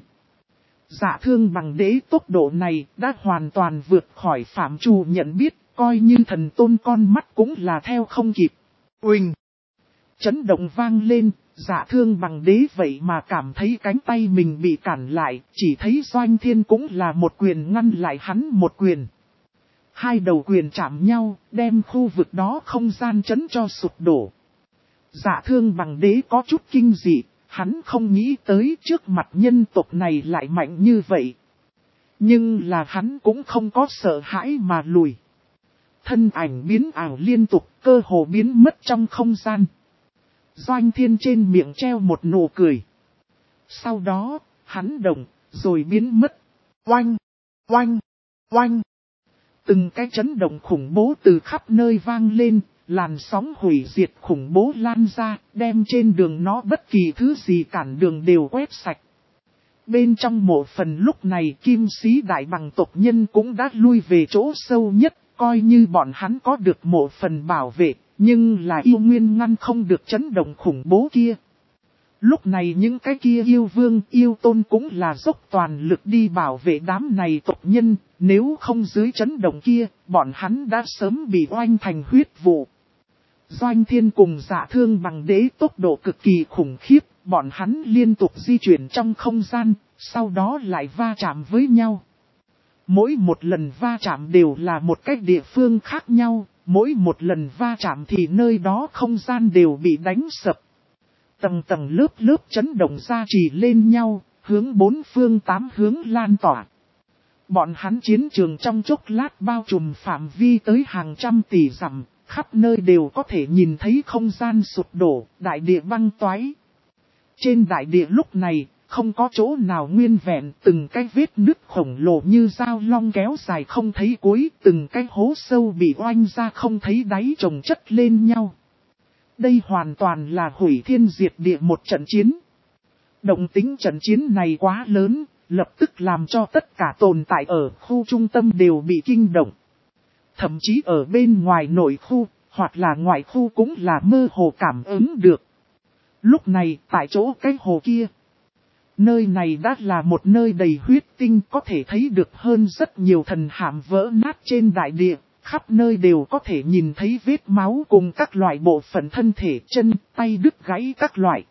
Dạ Thương Bằng Đế tốc độ này đã hoàn toàn vượt khỏi phạm trù nhận biết, coi như thần tôn con mắt cũng là theo không kịp. Uỳnh! Chấn động vang lên, Dạ Thương Bằng Đế vậy mà cảm thấy cánh tay mình bị cản lại, chỉ thấy Doanh Thiên cũng là một quyền ngăn lại hắn một quyền. Hai đầu quyền chạm nhau, đem khu vực đó không gian chấn cho sụp đổ. Dạ Thương Bằng Đế có chút kinh dị, hắn không nghĩ tới trước mặt nhân tộc này lại mạnh như vậy. Nhưng là hắn cũng không có sợ hãi mà lùi. Thân ảnh biến ảo liên tục, cơ hồ biến mất trong không gian. Doanh Thiên trên miệng treo một nụ cười. Sau đó, hắn động, rồi biến mất. Oanh! Oanh! Oanh! Từng cái chấn động khủng bố từ khắp nơi vang lên, làn sóng hủy diệt khủng bố lan ra, đem trên đường nó bất kỳ thứ gì cản đường đều quét sạch. Bên trong mộ phần lúc này kim sĩ đại bằng tộc nhân cũng đã lui về chỗ sâu nhất, coi như bọn hắn có được mộ phần bảo vệ, nhưng là yêu nguyên ngăn không được chấn động khủng bố kia. Lúc này những cái kia yêu vương, yêu tôn cũng là dốc toàn lực đi bảo vệ đám này tộc nhân, nếu không dưới chấn động kia, bọn hắn đã sớm bị oanh thành huyết vụ. Doanh Thiên cùng Dạ Thương Bằng Đế tốc độ cực kỳ khủng khiếp, bọn hắn liên tục di chuyển trong không gian, sau đó lại va chạm với nhau. Mỗi một lần va chạm đều là một cách địa phương khác nhau, mỗi một lần va chạm thì nơi đó không gian đều bị đánh sập. Tầng tầng lớp lớp chấn động ra trì lên nhau, hướng bốn phương tám hướng lan tỏa. Bọn hắn chiến trường trong chốc lát bao trùm phạm vi tới hàng trăm tỷ dặm, khắp nơi đều có thể nhìn thấy không gian sụp đổ, đại địa băng toái. Trên đại địa lúc này, không có chỗ nào nguyên vẹn, từng cái vết nứt khổng lồ như dao long kéo dài không thấy cuối, từng cái hố sâu bị oanh ra không thấy đáy chồng chất lên nhau. Đây hoàn toàn là hủy thiên diệt địa một trận chiến. Động tính trận chiến này quá lớn, lập tức làm cho tất cả tồn tại ở khu trung tâm đều bị kinh động. Thậm chí ở bên ngoài nội khu, hoặc là ngoài khu cũng là mơ hồ cảm ứng được. Lúc này, tại chỗ cái hồ kia, nơi này đã là một nơi đầy huyết tinh, có thể thấy được hơn rất nhiều thần hàm vỡ nát trên đại địa. Khắp nơi đều có thể nhìn thấy vết máu cùng các loại bộ phận thân thể, chân, tay đứt gãy các loại.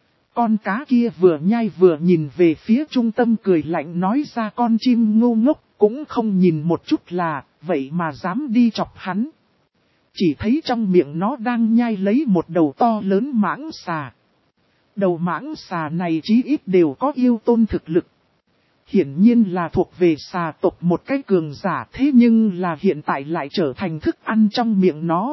Con cá kia vừa nhai vừa nhìn về phía trung tâm cười lạnh nói ra con chim ngu ngốc, cũng không nhìn một chút là, vậy mà dám đi chọc hắn. Chỉ thấy trong miệng nó đang nhai lấy một đầu to lớn mãng xà. Đầu mãng xà này chí ít đều có yêu tôn thực lực. Hiển nhiên là thuộc về xà tộc một cái cường giả, thế nhưng là hiện tại lại trở thành thức ăn trong miệng nó.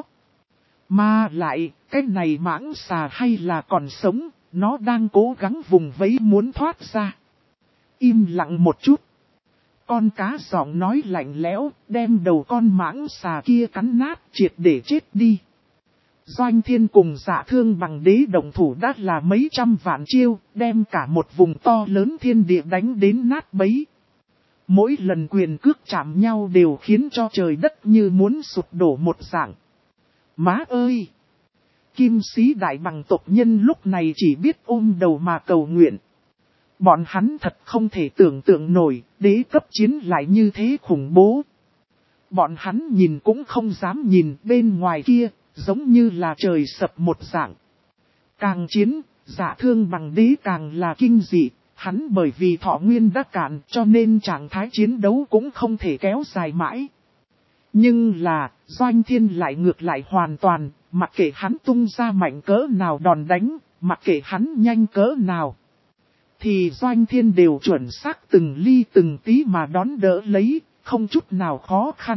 Mà lại, cái này mãng xà hay là còn sống, nó đang cố gắng vùng vẫy muốn thoát ra. Im lặng một chút. Con cá giọng nói lạnh lẽo, đem đầu con mãng xà kia cắn nát triệt để chết đi. Doanh Thiên cùng Dạ Thương Bằng Đế đồng thủ đã là mấy trăm vạn chiêu, đem cả một vùng to lớn thiên địa đánh đến nát bấy. Mỗi lần quyền cước chạm nhau đều khiến cho trời đất như muốn sụp đổ một dạng. Má ơi! Kim sĩ đại bằng tộc nhân lúc này chỉ biết ôm đầu mà cầu nguyện. Bọn hắn thật không thể tưởng tượng nổi, đế cấp chiến lại như thế khủng bố. Bọn hắn nhìn cũng không dám nhìn bên ngoài kia, giống như là trời sập một dạng. Càng chiến, Dạ Thương Bằng Đế càng là kinh dị, hắn bởi vì thọ nguyên đã cạn cho nên trạng thái chiến đấu cũng không thể kéo dài mãi. Nhưng là, Doanh Thiên lại ngược lại hoàn toàn, mặc kệ hắn tung ra mạnh cỡ nào đòn đánh, mặc kệ hắn nhanh cỡ nào. Thì Doanh Thiên đều chuẩn xác từng ly từng tí mà đón đỡ lấy, không chút nào khó khăn.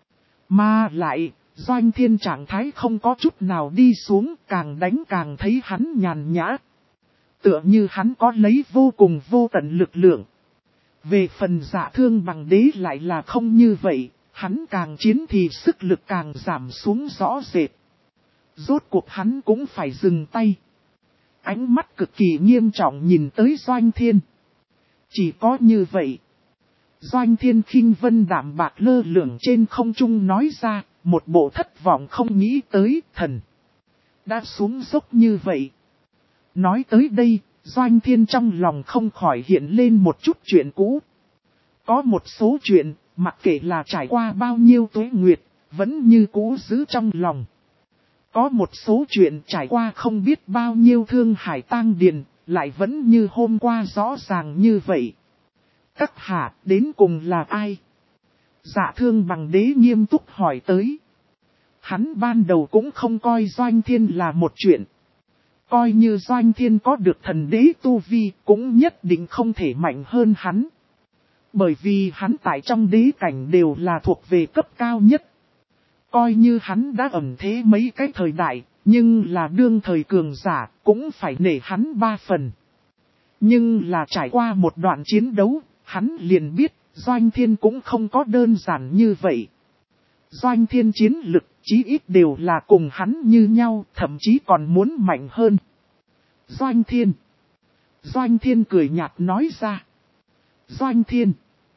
Mà lại, Doanh Thiên trạng thái không có chút nào đi xuống, càng đánh càng thấy hắn nhàn nhã. Tựa như hắn có lấy vô cùng vô tận lực lượng. Về phần Dạ Thương Bằng Đế lại là không như vậy, hắn càng chiến thì sức lực càng giảm xuống rõ rệt. Rốt cuộc hắn cũng phải dừng tay. Ánh mắt cực kỳ nghiêm trọng nhìn tới Doanh Thiên. Chỉ có như vậy. Doanh Thiên khinh vân đạm bạc lơ lửng trên không trung nói ra, một bộ thất vọng không nghĩ tới thần. Đã xuống dốc như vậy. Nói tới đây, Doanh Thiên trong lòng không khỏi hiện lên một chút chuyện cũ. Có một số chuyện, mặc kệ là trải qua bao nhiêu tuế nguyệt, vẫn như cũ giữ trong lòng. Có một số chuyện trải qua không biết bao nhiêu thương hải tang điền, lại vẫn như hôm qua rõ ràng như vậy. Các hạ đến cùng là ai? Dạ Thương Bằng Đế nghiêm túc hỏi tới. Hắn ban đầu cũng không coi Doanh Thiên là một chuyện. Coi như Doanh Thiên có được thần đế tu vi cũng nhất định không thể mạnh hơn hắn. Bởi vì hắn tại trong đế cảnh đều là thuộc về cấp cao nhất. Coi như hắn đã ẩn thế mấy cái thời đại, nhưng là đương thời cường giả cũng phải nể hắn 3 phần. Nhưng là trải qua một đoạn chiến đấu, hắn liền biết Doanh Thiên cũng không có đơn giản như vậy. Doanh Thiên chiến lực chí ít đều là cùng hắn như nhau, thậm chí còn muốn mạnh hơn. Doanh Thiên. Doanh Thiên cười nhạt nói ra. Doanh Thiên.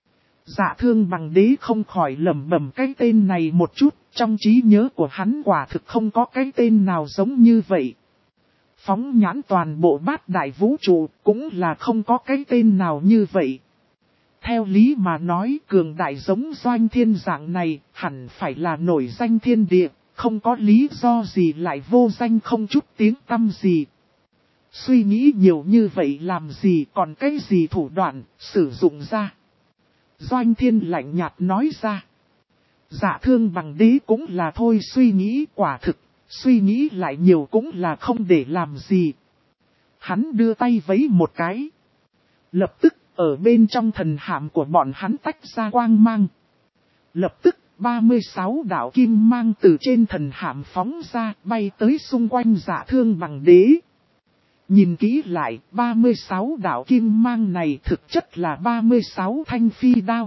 Dạ Thương Bằng Đế không khỏi lẩm bẩm cái tên này một chút, trong trí nhớ của hắn quả thực không có cái tên nào giống như vậy. Phóng nhãn toàn bộ bát đại vũ trụ cũng là không có cái tên nào như vậy. Theo lý mà nói cường đại giống Doanh Thiên dạng này hẳn phải là nổi danh thiên địa, không có lý do gì lại vô danh không chút tiếng tăm gì. Suy nghĩ nhiều như vậy làm gì còn cái gì thủ đoạn sử dụng ra. Doanh Thiên lạnh nhạt nói ra. Dạ Thương Bằng Đế cũng là thôi suy nghĩ quả thực, suy nghĩ lại nhiều cũng là không để làm gì. Hắn đưa tay vẫy một cái. Lập tức ở bên trong thần hạm của bọn hắn tách ra quang mang. Lập tức 36 đạo kim mang từ trên thần hạm phóng ra bay tới xung quanh Dạ Thương Bằng Đế. Nhìn kỹ lại 36 đạo kim mang này thực chất là 36 thanh phi đao.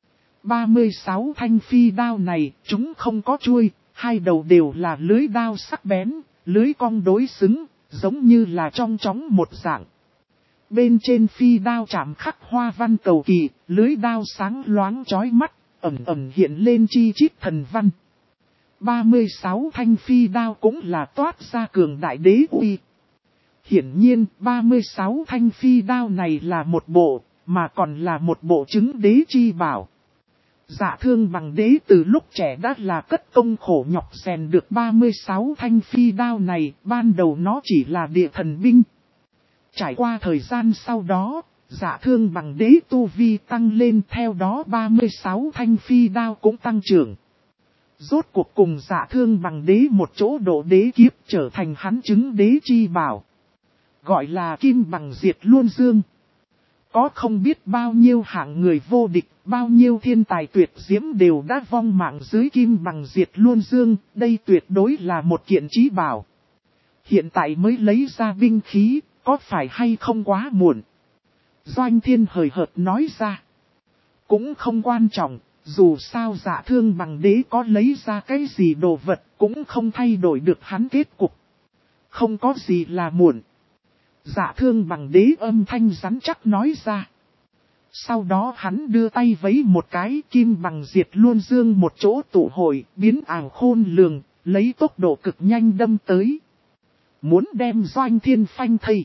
36 thanh phi đao này chúng không có chuôi, hai đầu đều là lưới đao sắc bén, lưới cong đối xứng, giống như là trong chóng một dạng. Bên trên phi đao chạm khắc hoa văn cầu kỳ, lưới đao sáng loáng chói mắt, ẩn ẩn hiện lên chi chít thần văn. 36 thanh phi đao cũng là toát ra cường đại đế uy. Hiển nhiên 36 thanh phi đao này là một bộ, mà còn là một bộ chứng đế chi bảo. Dạ Thương Bằng Đế từ lúc trẻ đã là cất công khổ nhọc rèn được 36 thanh phi đao này, ban đầu nó chỉ là địa thần binh. Trải qua thời gian sau đó, Dạ Thương Bằng Đế tu vi tăng lên, theo đó 36 thanh phi đao cũng tăng trưởng. Rốt cuộc cùng Dạ Thương Bằng Đế một chỗ độ đế kiếp trở thành hắn chứng đế chi bảo. Gọi là Kim Bằng Diệt Luân Dương. Có không biết bao nhiêu hạng người vô địch, bao nhiêu thiên tài tuyệt diễm đều đã vong mạng dưới Kim Bằng Diệt Luân Dương, đây tuyệt đối là một kiện chí bảo. Hiện tại mới lấy ra binh khí, có phải hay không quá muộn? Doanh Thiên hời hợt nói ra. Cũng không quan trọng, dù sao Dạ Thương Bằng Đế có lấy ra cái gì đồ vật cũng không thay đổi được hắn kết cục. Không có gì là muộn. Dạ Thương Bằng Đế âm thanh rắn chắc nói ra. Sau đó hắn đưa tay vẫy một cái, Kim Bằng Diệt Luân Dương một chỗ tụ hội, biến ảo khôn lường, lấy tốc độ cực nhanh đâm tới. Muốn đem Doanh Thiên phanh thây.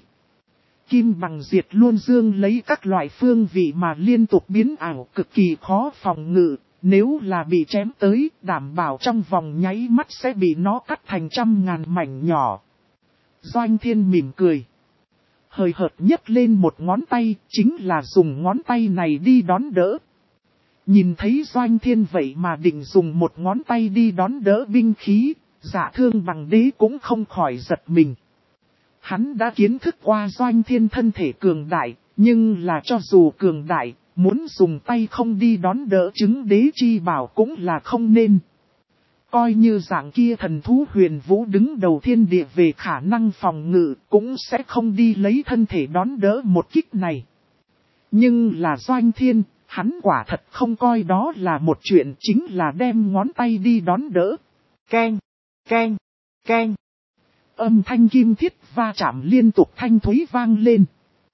Kim Bằng Diệt Luân Dương lấy các loại phương vị mà liên tục biến ảo cực kỳ khó phòng ngự, nếu là bị chém tới, đảm bảo trong vòng nháy mắt sẽ bị nó cắt thành trăm ngàn mảnh nhỏ. Doanh Thiên mỉm cười. Hời hợt nhấc lên một ngón tay, chính là dùng ngón tay này đi đón đỡ. Nhìn thấy Doanh Thiên vậy mà định dùng một ngón tay đi đón đỡ binh khí, Dạ Thương Bằng Đế cũng không khỏi giật mình. Hắn đã kiến thức qua Doanh Thiên thân thể cường đại, nhưng là cho dù cường đại, muốn dùng tay không đi đón đỡ chứng đế chi bảo cũng là không nên. Coi như dạng kia thần thú huyền vũ đứng đầu thiên địa về khả năng phòng ngự cũng sẽ không đi lấy thân thể đón đỡ một kích này. Nhưng là Doanh Thiên, hắn quả thật không coi đó là một chuyện, chính là đem ngón tay đi đón đỡ. Keng, keng, keng. Âm thanh kim thiết va chạm liên tục thanh thúy vang lên.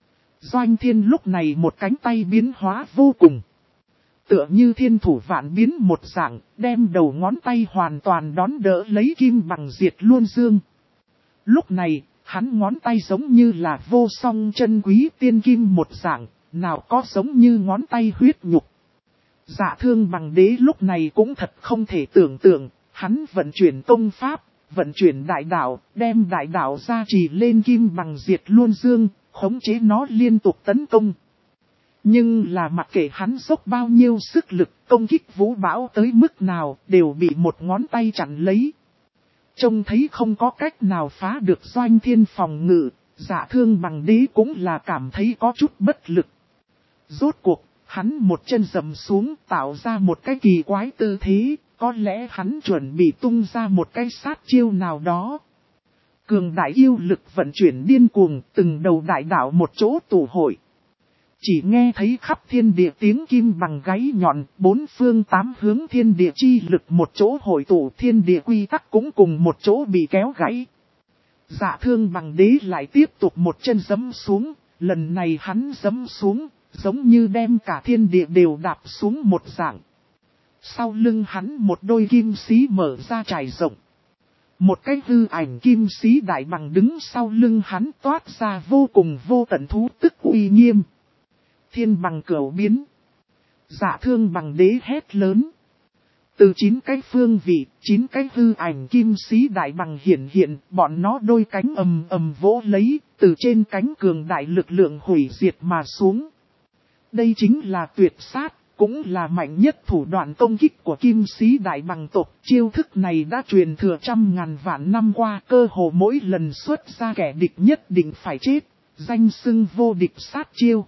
Doanh Thiên lúc này một cánh tay biến hóa vô cùng. Tựa như thiên thủ vạn biến một dạng, đem đầu ngón tay hoàn toàn đón đỡ lấy Kim Bằng Diệt Luân Dương. Lúc này, Hắn ngón tay giống như là vô song chân quý tiên kim một dạng, nào có giống như ngón tay huyết nhục. Dạ Thương Bằng Đế lúc này cũng thật không thể tưởng tượng, hắn vận chuyển công pháp, vận chuyển đại đạo, đem đại đạo gia trì lên kim bằng diệt luôn dương, khống chế nó liên tục tấn công. Nhưng là mặc kệ hắn dốc bao nhiêu sức lực công kích vũ bão tới mức nào đều bị một ngón tay chặn lấy. Trông thấy không có cách nào phá được Doanh Thiên phòng ngự, Dạ Thương Bằng Đế cũng là cảm thấy có chút bất lực. Rốt cuộc, hắn một chân dầm xuống tạo ra một cái kỳ quái tư thế, có lẽ hắn chuẩn bị tung ra một cái sát chiêu nào đó. Cường đại yêu lực vận chuyển điên cuồng, từng đầu đại đạo một chỗ tụ hội. Chỉ nghe thấy khắp thiên địa tiếng kim bằng gáy nhọn, bốn phương tám hướng thiên địa chi lực một chỗ hội tụ, thiên địa quy tắc cũng cùng một chỗ bị kéo gãy. Dạ Thương Bằng Đế lại tiếp tục một chân giẫm xuống, lần này hắn giẫm xuống, giống như đem cả thiên địa đều đạp xuống một dạng. Sau lưng hắn một đôi kim xí mở ra trải rộng. Một cái hư ảnh kim xí đại bằng đứng sau lưng hắn toát ra vô cùng vô tận thú tức uy nghiêm. Thiên bằng cửu biến. Dạ Thương Bằng Đế hét lớn. Từ 9 cái phương vị, 9 cái hư ảnh kim xí đại bằng hiện, bọn nó đôi cánh ầm ầm vỗ lấy, từ trên cánh cường đại lực lượng hủy diệt mà xuống. Đây chính là tuyệt sát, cũng là mạnh nhất thủ đoạn công kích của kim sĩ đại bằng tộc. Chiêu thức này đã truyền thừa trăm ngàn vạn năm qua, cơ hồ mỗi lần xuất ra kẻ địch nhất định phải chết, danh xưng vô địch sát chiêu.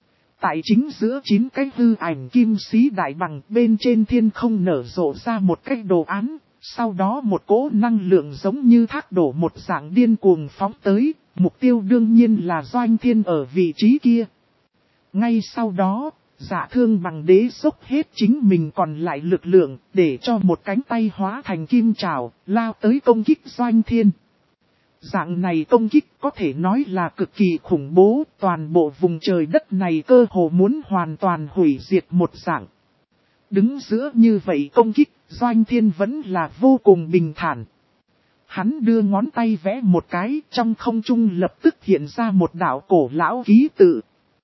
Tại chính giữa 9 cái hư ảnh kim sĩ đại bằng bên trên thiên không nở rộ ra một cái đồ án, sau đó một cỗ năng lượng giống như thác đổ một dạng điên cuồng phóng tới, mục tiêu đương nhiên là Doanh Thiên ở vị trí kia. Ngay sau đó, Dạ Thương Bằng Đế dốc hết chính mình còn lại lực lượng, để cho một cánh tay hóa thành kim trảo, lao tới công kích Doanh Thiên. Dạng này công kích có thể nói là cực kỳ khủng bố, toàn bộ vùng trời đất này cơ hồ muốn hoàn toàn hủy diệt một dạng. Đứng giữa như vậy công kích, Doanh Thiên vẫn là vô cùng bình thản. Hắn đưa ngón tay vẽ một cái, trong không trung lập tức hiện ra một đạo cổ lão ký tự.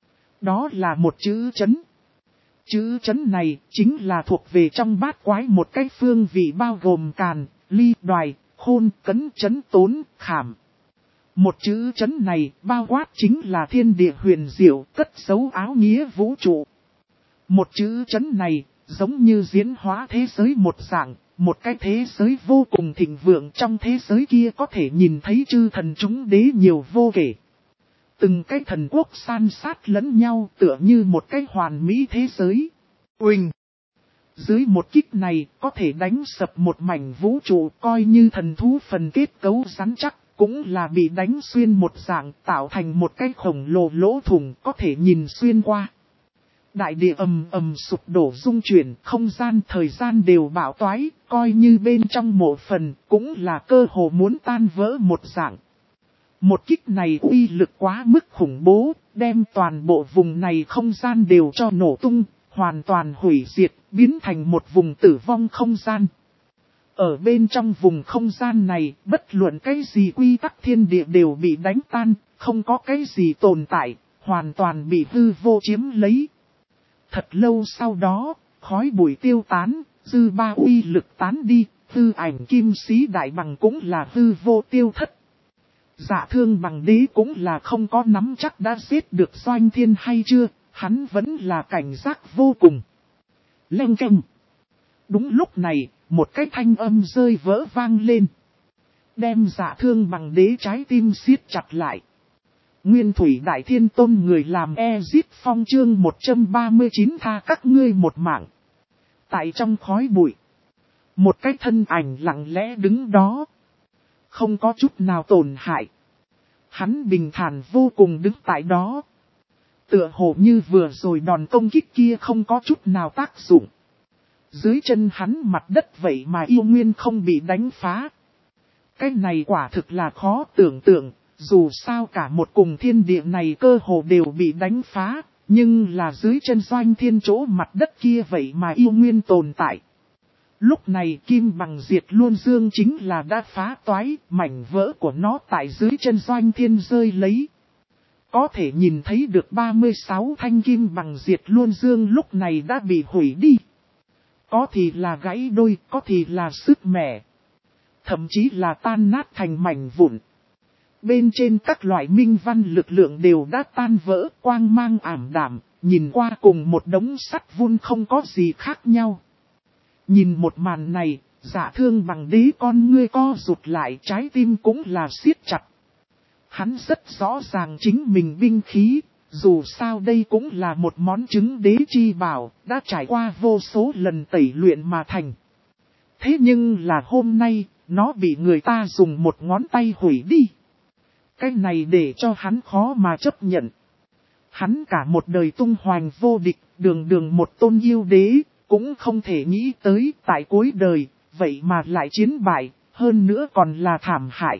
Đó là một chữ chấn. Chữ chấn này chính là thuộc về trong bát quái một cái phương vị bao gồm càn, ly, đoài, khôn, cấn, chấn, tốn, khảm. Một chữ chấn này bao quát chính là thiên địa huyền diệu, cất giấu áo nghĩa vũ trụ. Một chữ chấn này giống như diễn hóa thế giới một dạng, một cái thế giới vô cùng thịnh vượng, trong thế giới kia có thể nhìn thấy chư thần chúng đế nhiều vô kể. Từng cái thần quốc san sát lẫn nhau tựa như một cái hoàn mỹ thế giới. Uỳnh! Dưới một kích này có thể đánh sập một mảnh vũ trụ, coi như thần thú phần kết cấu rắn chắc, cũng là bị đánh xuyên một dạng, tạo thành một cái khổng lồ lỗ thủng có thể nhìn xuyên qua. Đại địa ầm ầm sụp đổ rung chuyển, không gian thời gian đều bạo toái, coi như bên trong mộ phần cũng là cơ hồ muốn tan vỡ một dạng. Một kích này uy lực quá mức khủng bố, đem toàn bộ vùng này không gian đều cho nổ tung, hoàn toàn hủy diệt, biến thành một vùng tử vong không gian. Ở bên trong vùng không gian này, bất luận cái gì quy tắc thiên địa đều bị đánh tan, không có cái gì tồn tại, hoàn toàn bị hư vô chiếm lấy. Thật lâu sau đó, khói bụi tiêu tán, dư ba uy lực tán đi, hư ảnh kim sĩ đại bằng cũng là hư vô tiêu thất. Dạ Thương Bằng Đế cũng là không có nắm chắc đã giết được Doanh Thiên hay chưa, hắn vẫn là cảnh giác vô cùng. Leng keng. Đúng lúc này, một cái thanh âm rơi vỡ vang lên. Đem Dạ Thương Bằng Đế trái tim siết chặt lại. Nguyên Thủy Đại Thiên Tôn người làm Ezit Phong chương 139 tha các ngươi một mạng. Tại trong khói bụi, một cái thân ảnh lặng lẽ đứng đó. Không có chút nào tổn hại. Hắn bình thản vô cùng đứng tại đó. Tựa hồ như vừa rồi đòn công kích kia không có chút nào tác dụng. Dưới chân hắn mặt đất vậy mà yêu nguyên không bị đánh phá. Cái này quả thực là khó tưởng tượng. Dù sao cả một cùng thiên địa này cơ hồ đều bị đánh phá. Nhưng là dưới chân Doanh Thiên chỗ mặt đất kia vậy mà yêu nguyên tồn tại. Lúc này Kim Bằng Diệt Luân Dương chính là đã phá toái, mảnh vỡ của nó tại dưới chân Doanh Thiên rơi lấy. Có thể nhìn thấy được 36 thanh Kim Bằng Diệt Luân Dương lúc này đã bị hủy đi. Có thì là gãy đôi, có thì là sứt mẻ. Thậm chí là tan nát thành mảnh vụn. Bên trên các loại minh văn lực lượng đều đã tan vỡ, quang mang ảm đạm, nhìn qua cùng một đống sắt vun không có gì khác nhau. Nhìn một màn này, Dạ Thương Bằng Đế con ngươi co rụt lại, trái tim cũng là siết chặt. Hắn rất rõ ràng chính mình binh khí, dù sao đây cũng là một món chứng đế chi bảo, đã trải qua vô số lần tẩy luyện mà thành. Thế nhưng là hôm nay, nó bị người ta dùng một ngón tay hủy đi. Cái này để cho hắn khó mà chấp nhận. Hắn cả một đời tung hoành vô địch, đường đường một tôn yêu đế, cũng không thể nghĩ tới tại cuối đời, vậy mà lại chiến bại, hơn nữa còn là thảm hại.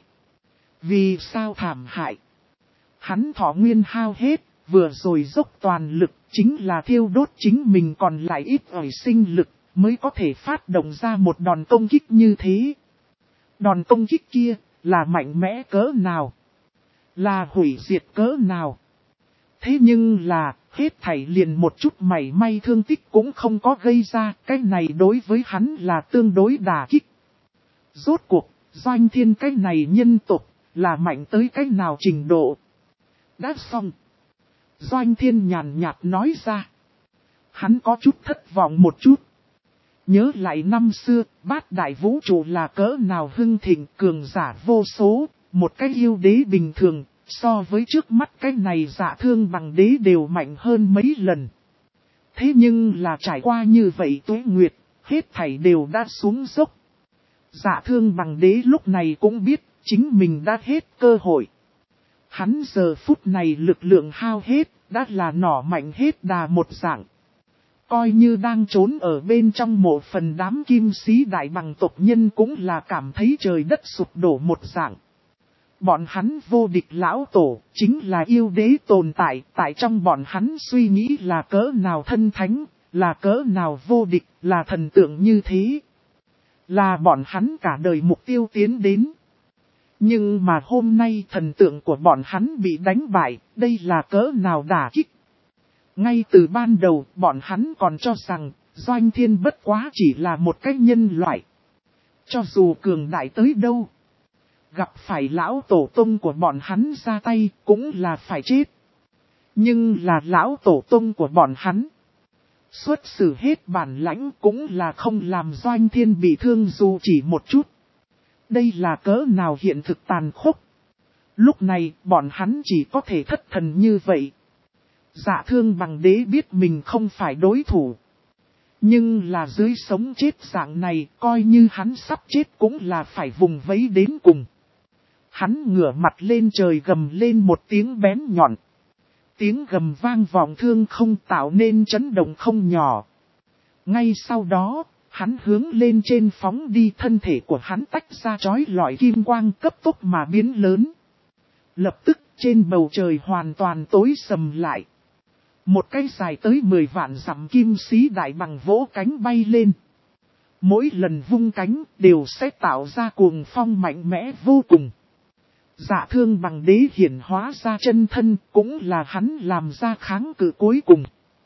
Vì sao thảm hại? Hắn thọ nguyên hao hết, vừa rồi dốc toàn lực, chính là thiêu đốt chính mình còn lại ít ỏi sinh lực, mới có thể phát động ra một đòn công kích như thế. Đòn công kích kia, là mạnh mẽ cỡ nào? Là hủy diệt cỡ nào? Thế nhưng là, hết thảy liền một chút mảy may thương tích cũng không có gây ra, cái này đối với hắn là tương đối đả kích. Rốt cuộc, Doanh Thiên cái này nhân tộc, là mạnh tới cái nào trình độ? Đã xong. Doanh Thiên nhàn nhạt nói ra. Hắn có chút thất vọng một chút. Nhớ lại năm xưa, Bát Đại Vũ Trụ là cỡ nào hưng thịnh, cường giả vô số, một cái yêu đế bình thường, so với trước mắt cái này Dạ Thương Bằng Đế đều mạnh hơn mấy lần. Thế nhưng là trải qua như vậy tuế nguyệt, hết thảy đều đã xuống dốc. Dạ Thương Bằng Đế lúc này cũng biết, chính mình đã hết cơ hội. Hắn giờ phút này lực lượng hao hết, đã là nỏ mạnh hết đà một dạng. Coi như đang trốn ở bên trong một phần đám kim sĩ đại bằng tộc nhân cũng là cảm thấy trời đất sụp đổ một dạng. Bọn hắn vô địch lão tổ, chính là yêu đế tồn tại, tại trong bọn hắn suy nghĩ là cỡ nào thân thánh, là cỡ nào vô địch, là thần tượng như thế. Là bọn hắn cả đời mục tiêu tiến đến. Nhưng mà hôm nay thần tượng của bọn hắn bị đánh bại, đây là cỡ nào đả kích. Ngay từ ban đầu, bọn hắn còn cho rằng, Doanh Thiên bất quá chỉ là một cái nhân loại. Cho dù cường đại tới đâu, gặp phải lão tổ tông của bọn hắn ra tay, cũng là phải chết. Nhưng là lão tổ tông của bọn hắn. Xuất xử hết bản lãnh cũng là không làm Doanh Thiên bị thương dù chỉ một chút. Đây là cỡ nào hiện thực tàn khốc. Lúc này, bọn hắn chỉ có thể thất thần như vậy. Dạ Thương Bằng Đế biết mình không phải đối thủ. Nhưng là dưới sống chết dạng này, coi như hắn sắp chết cũng là phải vùng vẫy đến cùng. Hắn ngửa mặt lên trời gầm lên một tiếng bén nhọn. Tiếng gầm vang vọng thương không tạo nên chấn động không nhỏ. Ngay sau đó, hắn hướng lên trên phóng đi, thân thể của hắn tách ra chói lọi kim quang cấp tốc mà biến lớn. Lập tức trên bầu trời hoàn toàn tối sầm lại. Một cái dài tới 10 vạn dặm kim sĩ đại bằng vỗ cánh bay lên. Mỗi lần vung cánh đều sẽ tạo ra cuồng phong mạnh mẽ vô cùng. Dạ Thương Bằng Đế hiển hóa ra chân thân cũng là hắn làm ra kháng cự cuối cùng.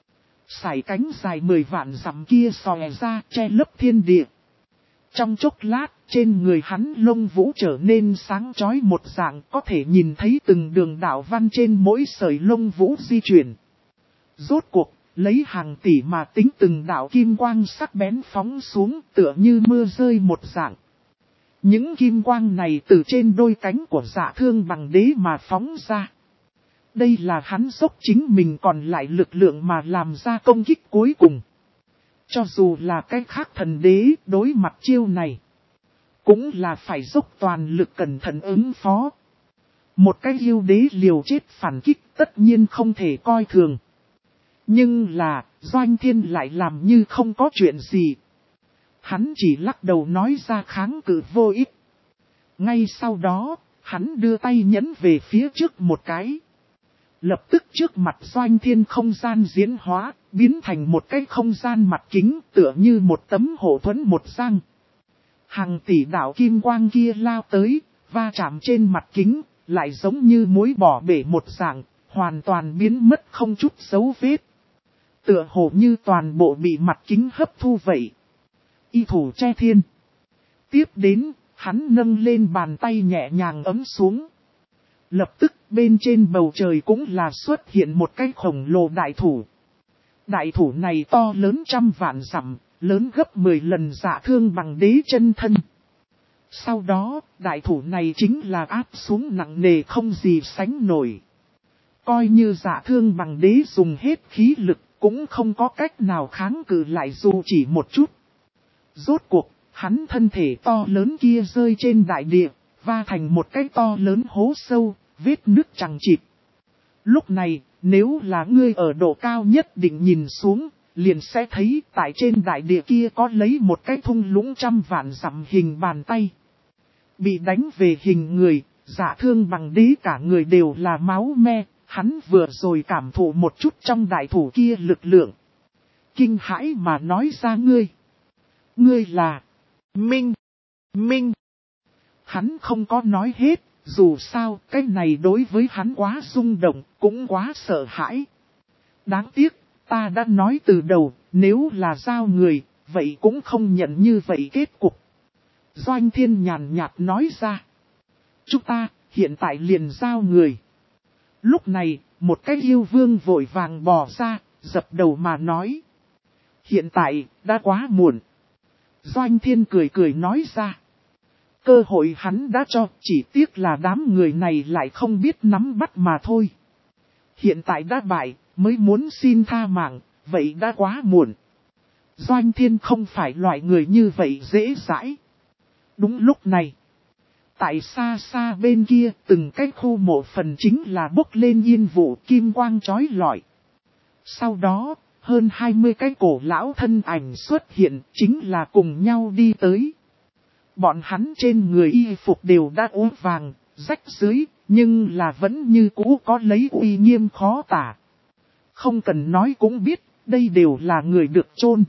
Sải cánh dài 10 vạn dặm kia xòe ra che lấp thiên địa. Trong chốc lát, trên người hắn lông vũ trở nên sáng chói một dạng, có thể nhìn thấy từng đường đạo văn trên mỗi sợi lông vũ di chuyển. Rốt cuộc, lấy hàng tỷ mà tính từng đạo kim quang sắc bén phóng xuống tựa như mưa rơi một dạng. Những kim quang này từ trên đôi cánh của Dạ Thương Bằng Đế mà phóng ra. Đây là hắn dốc chính mình còn lại lực lượng mà làm ra công kích cuối cùng. Cho dù là cái khác thần đế đối mặt chiêu này, cũng là phải dốc toàn lực cẩn thận ứng phó. Một cái yêu đế liều chết phản kích tất nhiên không thể coi thường. Nhưng là, Doanh Thiên lại làm như không có chuyện gì. Hắn chỉ lắc đầu nói ra kháng cự vô ích. Ngay sau đó, hắn đưa tay nhấn về phía trước một cái. Lập tức trước mặt Doanh Thiên không gian diễn hóa, biến thành một cái không gian mặt kính tựa như một tấm hộ thuẫn một giang. Hàng tỷ đạo kim quang kia lao tới, va chạm trên mặt kính, lại giống như muối bỏ bể một dạng, hoàn toàn biến mất không chút dấu vết. Tựa hồ như toàn bộ bị mặt kính hấp thu vậy. Y thủ che thiên. Tiếp đến, hắn nâng lên bàn tay nhẹ nhàng ấm xuống. Lập tức bên trên bầu trời cũng là xuất hiện một cái khổng lồ đại thủ. Đại thủ này to lớn trăm vạn dặm, lớn gấp 10 lần Dạ Thương Bằng Đế chân thân. Sau đó, đại thủ này chính là áp xuống nặng nề không gì sánh nổi. Coi như Dạ Thương Bằng Đế dùng hết khí lực, cũng không có cách nào kháng cự lại dù chỉ một chút. Rốt cuộc, hắn thân thể to lớn kia rơi trên đại địa, va thành một cái to lớn hố sâu, vết nứt chằng chịt. Lúc này, nếu là ngươi ở độ cao nhất định nhìn xuống, liền sẽ thấy tại trên đại địa kia có lấy một cái thung lũng trăm vạn dặm hình bàn tay. Bị đánh về hình người, Dạ Thương Bằng Đế cả người đều là máu me, hắn vừa rồi cảm thụ một chút trong đại thủ kia lực lượng. Kinh hãi mà nói ra ngươi là Minh. Hắn không có nói hết, dù sao cái này đối với hắn quá rung động, cũng quá sợ hãi. Đáng tiếc, ta đã nói từ đầu, nếu là giao người, vậy cũng không nhận như vậy kết cục. Doanh Thiên nhàn nhạt nói ra. Chúng ta, hiện tại liền giao người. Lúc này, một cái yêu vương vội vàng bò ra, dập đầu mà nói. Hiện tại, đã quá muộn. Doanh Thiên cười nói ra. Cơ hội hắn đã cho, chỉ tiếc là đám người này lại không biết nắm bắt mà thôi. Hiện tại đã bại, mới muốn xin tha mạng, vậy đã quá muộn. Doanh Thiên không phải loại người như vậy dễ dãi. Đúng lúc này, tại xa xa bên kia, từng cái khu mộ phần chính là bốc lên yên vụ kim quang chói lọi. Sau đó, hơn 20 cái cổ lão thân ảnh xuất hiện, chính là cùng nhau đi tới. Bọn hắn trên người y phục đều đã ố vàng, rách rưới, nhưng là vẫn như cũ có lấy uy nghiêm khó tả. Không cần nói cũng biết, đây đều là người được chôn,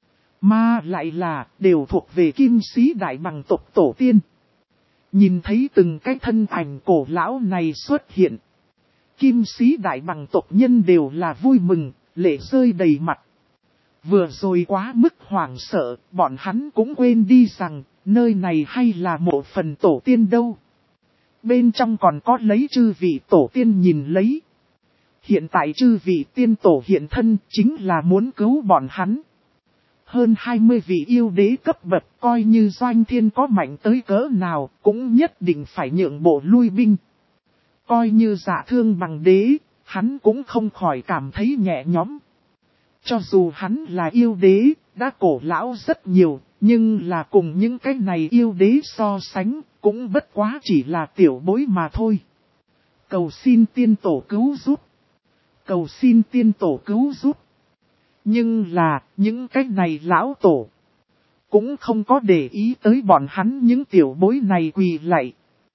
mà lại là đều thuộc về Kim Sĩ Đại Bằng tộc tổ tiên. Nhìn thấy từng cái thân ảnh cổ lão này xuất hiện, Kim Sĩ Đại Bằng tộc nhân đều là vui mừng, lệ rơi đầy mặt. Vừa rồi quá mức hoảng sợ, bọn hắn cũng quên đi rằng, nơi này hay là mộ phần tổ tiên đâu. Bên trong còn có lấy chư vị tổ tiên nhìn lấy. Hiện tại chư vị tiên tổ hiện thân chính là muốn cứu bọn hắn. Hơn 20 vị yêu đế cấp bậc coi như Doanh Thiên có mạnh tới cỡ nào cũng nhất định phải nhượng bộ lui binh. Coi như Dạ Thương Bằng Đế, hắn cũng không khỏi cảm thấy nhẹ nhõm. Cho dù hắn là yêu đế, đã cổ lão rất nhiều, nhưng là cùng những cái này yêu đế so sánh, cũng bất quá chỉ là tiểu bối mà thôi. Cầu xin tiên tổ cứu giúp. Cầu xin tiên tổ cứu giúp. Nhưng là, những cái này lão tổ cũng không có để ý tới bọn hắn những tiểu bối này quỳ lạy,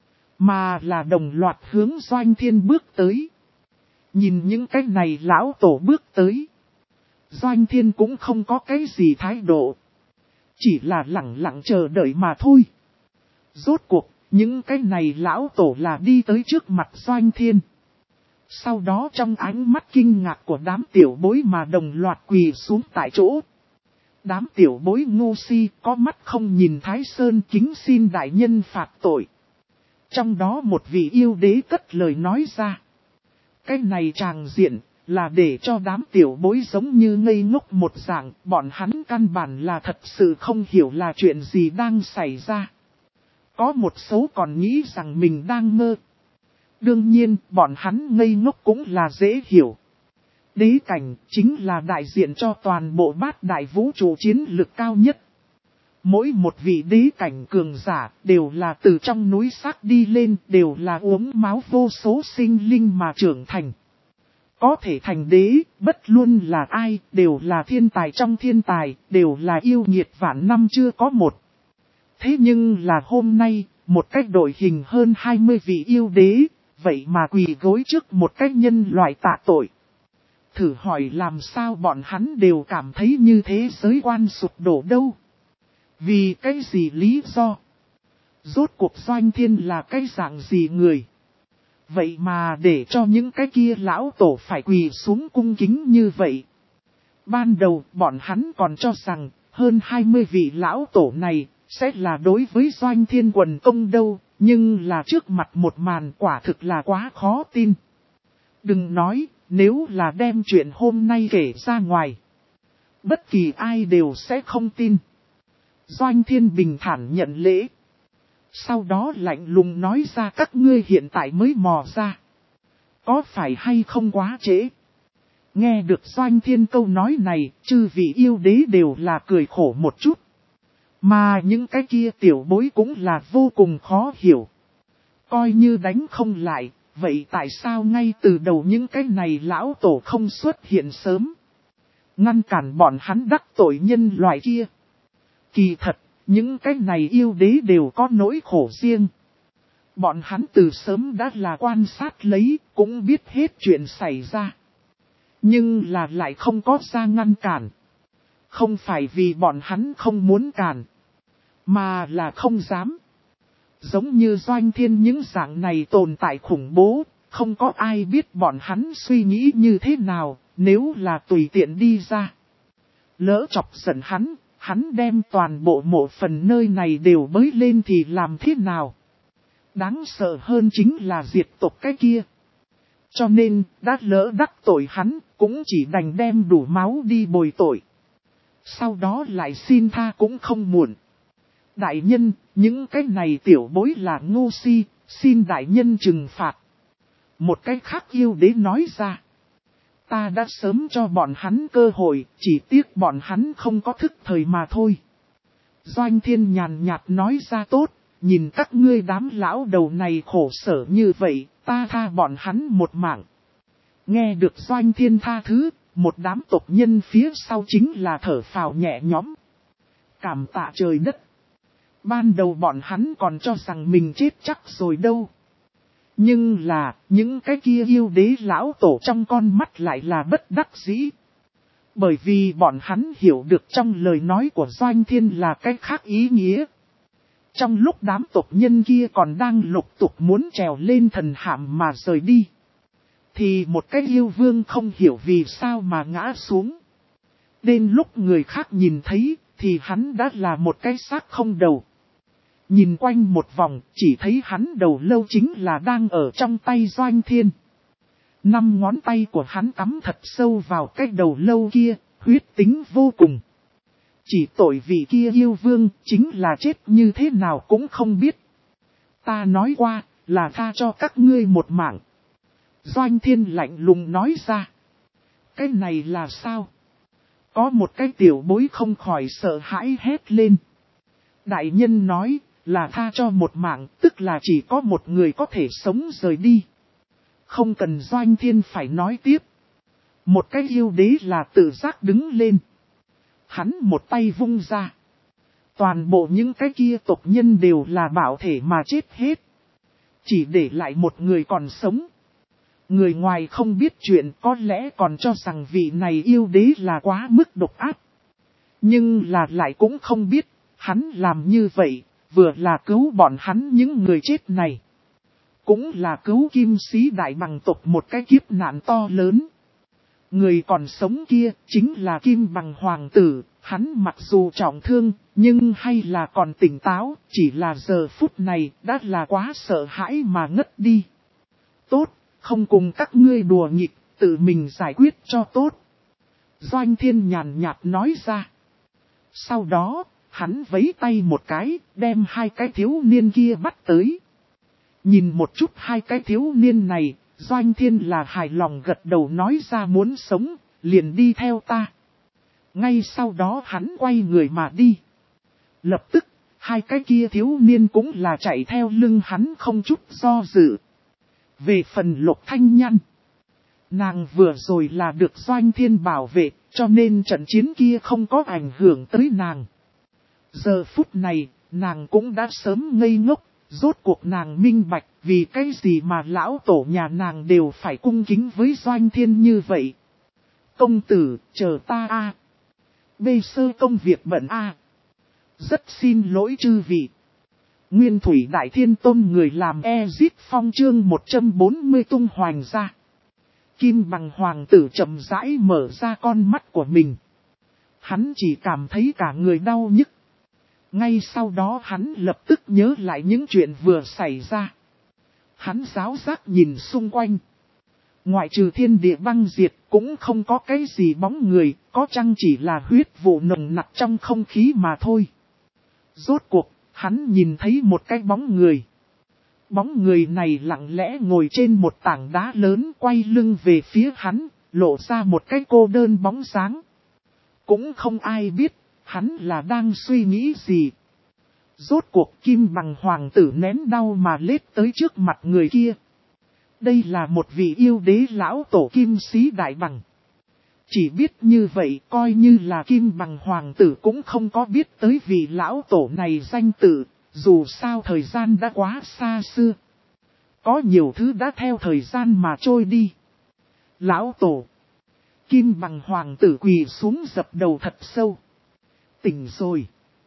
mà là đồng loạt hướng Doanh Thiên bước tới. Nhìn những cái này lão tổ bước tới, Doanh Thiên cũng không có cái gì thái độ, chỉ là lặng lặng chờ đợi mà thôi. Rốt cuộc, những cái này lão tổ là đi tới trước mặt Doanh Thiên. Sau đó trong ánh mắt kinh ngạc của đám tiểu bối mà đồng loạt quỳ xuống tại chỗ. Đám tiểu bối ngu si có mắt không nhìn Thái Sơn kính xin đại nhân phạt tội. Trong đó một vị yêu đế cất lời nói ra. Cái này tràng diện là để cho đám tiểu bối giống như ngây ngốc một dạng, bọn hắn căn bản là thật sự không hiểu là chuyện gì đang xảy ra. Có một số còn nghĩ rằng mình đang mơ. Đương nhiên, bọn hắn ngây ngốc cũng là dễ hiểu. Đế cảnh chính là đại diện cho toàn bộ bát đại vũ trụ chiến lực cao nhất. Mỗi một vị đế cảnh cường giả đều là từ trong núi xác đi lên, đều là uống máu vô số sinh linh mà trưởng thành. Có thể thành đế, bất luận là ai, đều là thiên tài trong thiên tài, đều là yêu nghiệt vạn năm chưa có một. Thế nhưng là hôm nay, một cách đội hình hơn 20 vị yêu đế, vậy mà quỳ gối trước một cái nhân loại tạ tội. Thử hỏi làm sao bọn hắn đều cảm thấy như thế giới quan sụp đổ đâu. Vì cái gì lý do? Rốt cuộc Doanh Thiên là cái dạng gì người? Vậy mà để cho những cái kia lão tổ phải quỳ xuống cung kính như vậy. Ban đầu bọn hắn còn cho rằng hơn 20 vị lão tổ này sẽ là đối với Doanh Thiên quần công đâu, nhưng là trước mặt một màn quả thực là quá khó tin. Đừng nói, nếu là đem chuyện hôm nay kể ra ngoài, bất kỳ ai đều sẽ không tin. Doanh Thiên bình thản nhận lễ. Sau đó lạnh lùng nói ra các ngươi hiện tại mới mò ra. Có phải hay không quá trễ? Nghe được Doanh Thiên câu nói này, chư vị yêu đế đều là cười khổ một chút. Mà những cái kia tiểu bối cũng là vô cùng khó hiểu. Coi như đánh không lại, vậy tại sao ngay từ đầu những cái này lão tổ không xuất hiện sớm? Ngăn cản bọn hắn đắc tội nhân loại kia. Kỳ thật, những cái này yêu đế đều có nỗi khổ riêng. Bọn hắn từ sớm đã là quan sát lấy, cũng biết hết chuyện xảy ra. Nhưng là lại không có ra ngăn cản. Không phải vì bọn hắn không muốn cản, mà là không dám. Giống như Doanh Thiên những dạng này tồn tại khủng bố, không có ai biết bọn hắn suy nghĩ như thế nào, nếu là tùy tiện đi ra. Lỡ chọc giận hắn đem toàn bộ mộ phần nơi này đều bới lên thì làm thế nào? Đáng sợ hơn chính là diệt tộc cái kia. Cho nên, đã lỡ đắc tội hắn, cũng chỉ đành đem đủ máu đi bồi tội. Sau đó lại xin tha cũng không muộn. Đại nhân, những cái này tiểu bối là ngu si, xin đại nhân trừng phạt. Một cái khác yêu đế nói ra. Ta đã sớm cho bọn hắn cơ hội, chỉ tiếc bọn hắn không có thức thời mà thôi. Doanh Thiên nhàn nhạt nói ra tốt, nhìn các ngươi đám lão đầu này khổ sở như vậy, ta tha bọn hắn một mạng. Nghe được Doanh Thiên tha thứ, một đám tộc nhân phía sau chính là thở phào nhẹ nhõm. Cảm tạ trời đất. Ban đầu bọn hắn còn cho rằng mình chết chắc rồi đâu. Nhưng là, những cái kia yêu đế lão tổ trong con mắt lại là bất đắc dĩ. Bởi vì bọn hắn hiểu được trong lời nói của Doanh Thiên là cái khác ý nghĩa. Trong lúc đám tộc nhân kia còn đang lục tục muốn trèo lên thần hạm mà rời đi, thì một cái yêu vương không hiểu vì sao mà ngã xuống. Đến lúc người khác nhìn thấy, thì hắn đã là một cái xác không đầu. Nhìn quanh một vòng, chỉ thấy hắn đầu lâu chính là đang ở trong tay Doanh Thiên. 5 ngón tay của hắn cắm thật sâu vào cái đầu lâu kia, huyết tính vô cùng. Chỉ tội vị kia yêu vương, chính là chết như thế nào cũng không biết. Ta nói qua, là tha cho các ngươi một mạng. Doanh Thiên lạnh lùng nói ra. Cái này là sao? Có một cái tiểu bối không khỏi sợ hãi hét lên. Đại nhân nói, là tha cho một mạng, tức là chỉ có một người có thể sống rời đi. Không cần Doanh Thiên phải nói tiếp. Một cái yêu đế là tự giác đứng lên. Hắn một tay vung ra. Toàn bộ những cái kia tộc nhân đều là bảo thể mà chết hết. Chỉ để lại một người còn sống. Người ngoài không biết chuyện có lẽ còn cho rằng vị này yêu đế là quá mức độc ác. Nhưng là lại cũng không biết, hắn làm như vậy, vừa là cứu bọn hắn những người chết này. Cũng là cứu Kim Sĩ Đại Bằng tộc một cái kiếp nạn to lớn. Người còn sống kia chính là Kim Bằng Hoàng tử, hắn mặc dù trọng thương, nhưng hay là còn tỉnh táo, chỉ là giờ phút này đã là quá sợ hãi mà ngất đi. Tốt, không cùng các ngươi đùa nghịch, tự mình giải quyết cho tốt. Doanh Thiên nhàn nhạt nói ra. Sau đó, hắn vẫy tay một cái, đem 2 cái thiếu niên kia bắt tới. Nhìn một chút 2 cái thiếu niên này, Doanh Thiên là hài lòng gật đầu nói ra muốn sống, liền đi theo ta. Ngay sau đó hắn quay người mà đi. Lập tức, 2 cái kia thiếu niên cũng là chạy theo lưng hắn không chút do dự. Về phần Lục Thanh Nhan, nàng vừa rồi là được Doanh Thiên bảo vệ, cho nên trận chiến kia không có ảnh hưởng tới nàng. Giờ phút này, nàng cũng đã sớm ngây ngốc, Rốt cuộc nàng minh bạch vì cái gì mà lão tổ nhà nàng đều phải cung kính với Doanh Thiên như vậy. Công tử, chờ ta a. Bê sơ công việc bận a. Rất xin lỗi chư vị. Nguyên Thủy Đại Thiên Tôn người làm Ezip Phong chương 140 tung hoành ra. Kim Bằng Hoàng tử chậm rãi mở ra con mắt của mình. Hắn chỉ cảm thấy cả người đau nhức. Ngay sau đó hắn lập tức nhớ lại những chuyện vừa xảy ra. Hắn giáo giác nhìn xung quanh. Ngoại trừ thiên địa băng diệt cũng không có cái gì bóng người, có chăng chỉ là huyết vụ nồng nặc trong không khí mà thôi. Rốt cuộc, hắn nhìn thấy một cái bóng người. Bóng người này lặng lẽ ngồi trên một tảng đá lớn quay lưng về phía hắn, lộ ra một cái cô đơn bóng dáng. Cũng không ai biết, hắn là đang suy nghĩ gì. Rốt cuộc Kim Bằng Hoàng tử nén đau mà lết tới trước mặt người kia. Đây là một vị yêu đế lão tổ Kim Sĩ Đại Bằng. Chỉ biết như vậy coi như là Kim Bằng Hoàng tử cũng không có biết tới vị lão tổ này danh tự, dù sao thời gian đã quá xa xưa. Có nhiều thứ đã theo thời gian mà trôi đi. Lão tổ. Kim Bằng Hoàng tử quỳ xuống dập đầu thật sâu. Tỉnh rồi.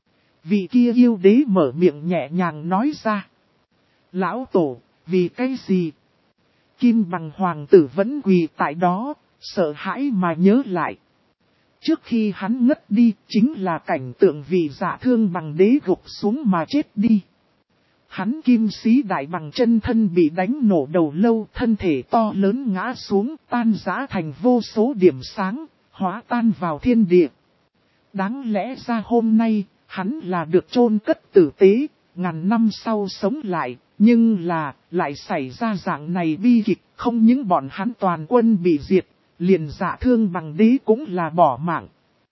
Vị kia yêu đế mở miệng nhẹ nhàng nói ra. Lão tổ, vì cái gì? Kim Bằng Hoàng tử vẫn quỳ tại đó, sợ hãi mà nhớ lại. Trước khi hắn ngất đi, chính là cảnh tượng vị Dạ Thương Bằng đế gục xuống mà chết đi. Hắn Kim Sĩ Đại Bằng chân thân bị đánh nổ đầu lâu, thân thể to lớn ngã xuống, tan rã thành vô số điểm sáng, hóa tan vào thiên địa. Đáng lẽ ra hôm nay, hắn là được chôn cất tử tế, ngàn năm sau sống lại, nhưng lại xảy ra dạng này bi kịch, không những bọn hắn toàn quân bị diệt, liền Dạ Thương Bằng đế cũng là bỏ mạng.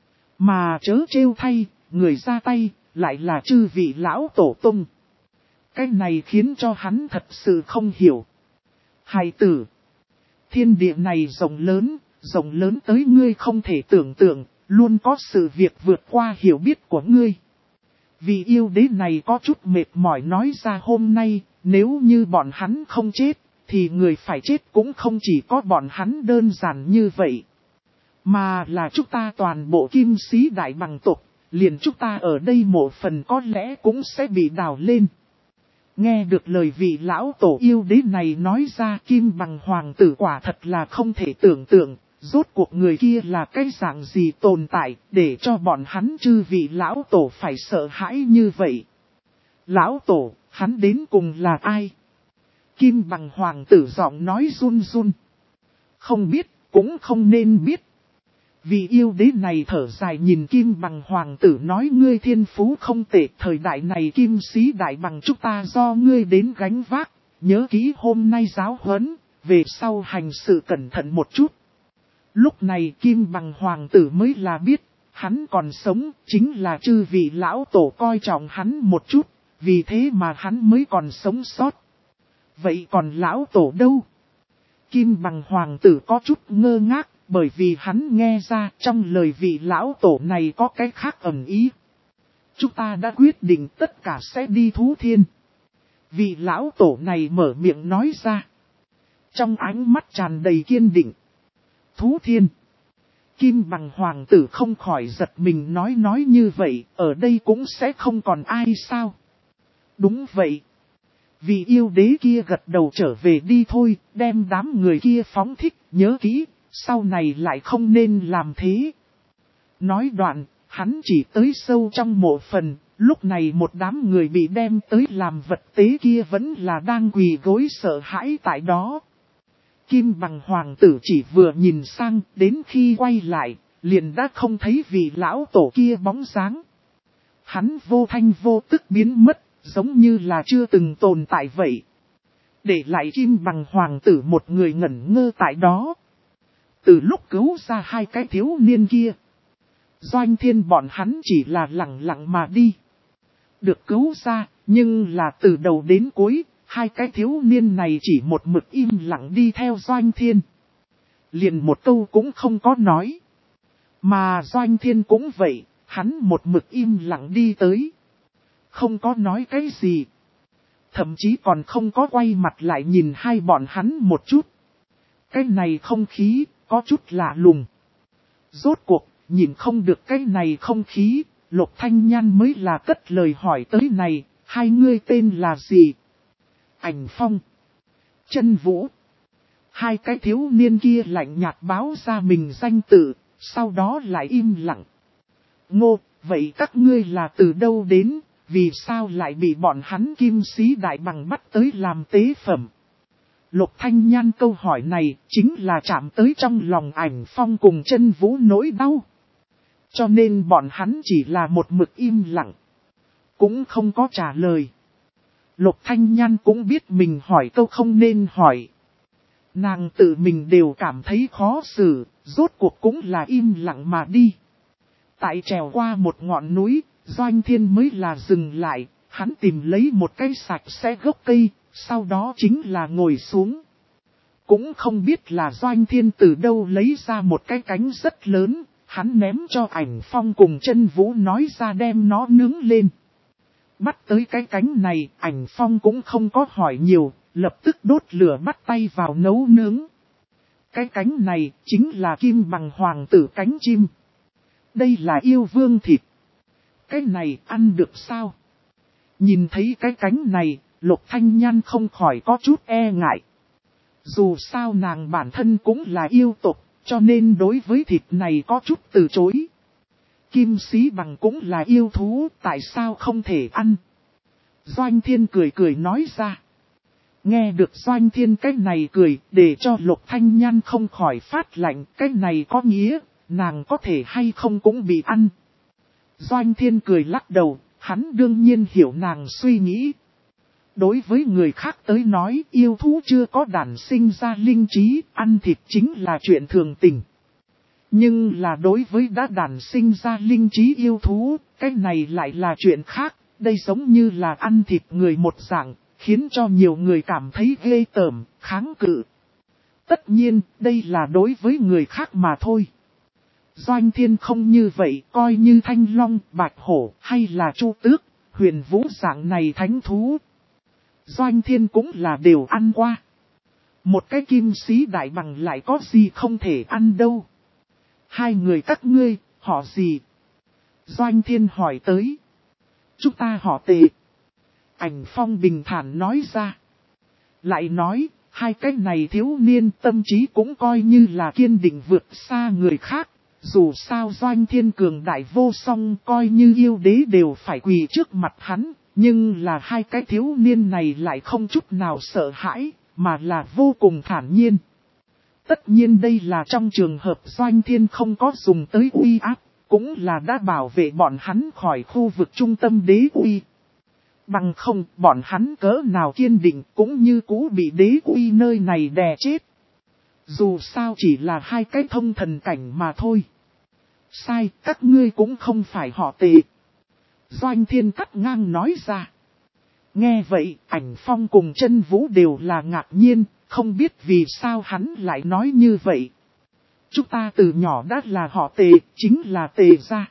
Mà chớ trêu thay, người ra tay, lại là chư vị lão tổ tung. Cái này khiến cho hắn thật sự không hiểu. Hài tử, thiên địa này rộng lớn tới ngươi không thể tưởng tượng, luôn có sự việc vượt qua hiểu biết của ngươi. Vì yêu đế này có chút mệt mỏi nói ra hôm nay, nếu như bọn hắn không chết, thì người phải chết cũng không chỉ có bọn hắn đơn giản như vậy. Mà là chúng ta toàn bộ Kim Sĩ Đại Bằng tộc, liền chúng ta ở đây một phần có lẽ cũng sẽ bị đào lên. Nghe được lời vị lão tổ yêu đế này nói ra Kim Bằng Hoàng tử quả thật là không thể tưởng tượng, rốt cuộc người kia là cái dạng gì tồn tại để cho bọn hắn chư vị lão tổ phải sợ hãi như vậy. Lão tổ, hắn đến cùng là ai? Kim Bằng Hoàng tử giọng nói run run. Không biết, cũng không nên biết. Vì yêu đế này thở dài nhìn Kim Bằng Hoàng tử nói ngươi thiên phú không tệ, thời đại này Kim Sĩ Đại Bằng chúng ta do ngươi đến gánh vác, nhớ kỹ hôm nay giáo huấn, về sau hành sự cẩn thận một chút. Lúc này Kim Bằng Hoàng tử mới là biết, hắn còn sống, chính là chư vị lão tổ coi trọng hắn một chút, vì thế mà hắn mới còn sống sót. Vậy còn lão tổ đâu? Kim Bằng Hoàng tử có chút ngơ ngác, bởi vì hắn nghe ra trong lời vị lão tổ này có cái khác ẩn ý. Chúng ta đã quyết định tất cả sẽ đi Thú Thiên. Vị lão tổ này mở miệng nói ra. Trong ánh mắt tràn đầy kiên định. Thú Thiên. Kim Bằng Hoàng tử không khỏi giật mình nói như vậy, ở đây cũng sẽ không còn ai sao? Đúng vậy. Vị yêu đế kia gật đầu trở về đi thôi, đem đám người kia phóng thích, nhớ kỹ, sau này lại không nên làm thế. Nói đoạn, hắn chỉ tới sâu trong mộ phần, lúc này một đám người bị đem tới làm vật tế kia vẫn là đang quỳ gối sợ hãi tại đó. Kim Bằng Hoàng tử chỉ vừa nhìn sang, đến khi quay lại, liền đã không thấy vị lão tổ kia bóng dáng. Hắn vô thanh vô tức biến mất, giống như là chưa từng tồn tại vậy. Để lại Kim Bằng Hoàng tử một người ngẩn ngơ tại đó. Từ lúc cứu ra hai cái thiếu niên kia, Doanh Thiên bọn hắn chỉ là lặng lặng mà đi. Được cứu ra, nhưng là từ đầu đến cuối, hai cái thiếu niên này chỉ một mực im lặng đi theo Doanh Thiên. Liền một câu cũng không có nói. Mà Doanh Thiên cũng vậy, hắn một mực im lặng đi tới. Không có nói cái gì. thậm chí còn không có quay mặt lại nhìn hai bọn hắn một chút. Cái này không khí, có chút lạ lùng. Rốt cuộc, nhìn không được cái này không khí, Lục Thanh Nhan mới là cất lời hỏi tới này, hai ngươi tên là gì? Ảnh Phong, Chân Vũ. Hai cái thiếu niên kia lạnh nhạt báo ra mình danh tự, sau đó lại im lặng. Ngô, vậy các ngươi là từ đâu đến, vì sao lại bị bọn hắn Kim Sĩ Đại Bằng bắt tới làm tế phẩm? Lục Thanh Nhan câu hỏi này chính là chạm tới trong lòng Ảnh Phong cùng Chân Vũ nỗi đau. Cho nên bọn hắn chỉ là một mực im lặng, cũng không có trả lời. Lục Thanh Nhan cũng biết mình hỏi câu không nên hỏi. Nàng tự mình đều cảm thấy khó xử, rốt cuộc cũng là im lặng mà đi. Tại trèo qua một ngọn núi, Doanh Thiên mới là dừng lại, hắn tìm lấy một cái sạch sẽ gốc cây, sau đó chính là ngồi xuống. Cũng không biết là Doanh Thiên từ đâu lấy ra một cái cánh rất lớn, hắn ném cho Ảnh Phong cùng Chân Vũ nói ra đem nó nướng lên. Bắt tới cái cánh này, Ảnh Phong cũng không có hỏi nhiều, lập tức đốt lửa bắt tay vào nấu nướng. Cái cánh này chính là kim bằng hoàng tử cánh chim. Đây là yêu vương thịt. Cái này ăn được sao? Nhìn thấy cái cánh này, Lục Thanh Nhan không khỏi có chút e ngại. Dù sao nàng bản thân cũng là yêu tộc, cho nên đối với thịt này có chút từ chối. Kim Sĩ Bằng cũng là yêu thú, tại sao không thể ăn? Doanh Thiên cười cười nói ra. Nghe được Doanh Thiên cái này cười, để cho Lục Thanh Nhan không khỏi phát lạnh, cái này có nghĩa, nàng có thể hay không cũng bị ăn. Doanh Thiên cười lắc đầu, hắn đương nhiên hiểu nàng suy nghĩ. Đối với người khác tới nói, yêu thú chưa có đản sinh ra linh trí, ăn thịt chính là chuyện thường tình. Nhưng là đối với đã đản sinh ra linh trí yêu thú, cái này lại là chuyện khác, đây giống như là ăn thịt người một dạng, khiến cho nhiều người cảm thấy ghê tởm, kháng cự. Tất nhiên, đây là đối với người khác mà thôi. Doanh Thiên không như vậy, coi như Thanh Long, Bạch Hổ, hay là Chu Tước, Huyền Vũ dạng này thánh thú. Doanh Thiên cũng là đều ăn qua. Một cái Kim Sĩ Đại Bằng lại có gì không thể ăn đâu. Hai người các ngươi, họ gì? Doanh Thiên hỏi tới. Chúng ta họ Tề. Ảnh Phong bình thản nói ra. Lại nói, hai cái này thiếu niên tâm trí cũng coi như là kiên định vượt xa người khác. Dù sao Doanh Thiên cường đại vô song coi như yêu đế đều phải quỳ trước mặt hắn. Nhưng là hai cái thiếu niên này lại không chút nào sợ hãi, mà là vô cùng thản nhiên. Tất nhiên đây là trong trường hợp Doanh Thiên không có dùng tới uy áp, cũng là đã bảo vệ bọn hắn khỏi khu vực trung tâm đế uy. Bằng không, bọn hắn cỡ nào kiên định cũng như cũ bị đế uy nơi này đè chết. Dù sao chỉ là hai cái thông thần cảnh mà thôi. Sai, các ngươi cũng không phải họ Tề. Doanh Thiên cắt ngang nói ra. Nghe vậy, Ảnh Phong cùng Chân Vũ đều là ngạc nhiên, không biết vì sao hắn lại nói như vậy. Chúng ta từ nhỏ đã là họ Tề, chính là Tề gia.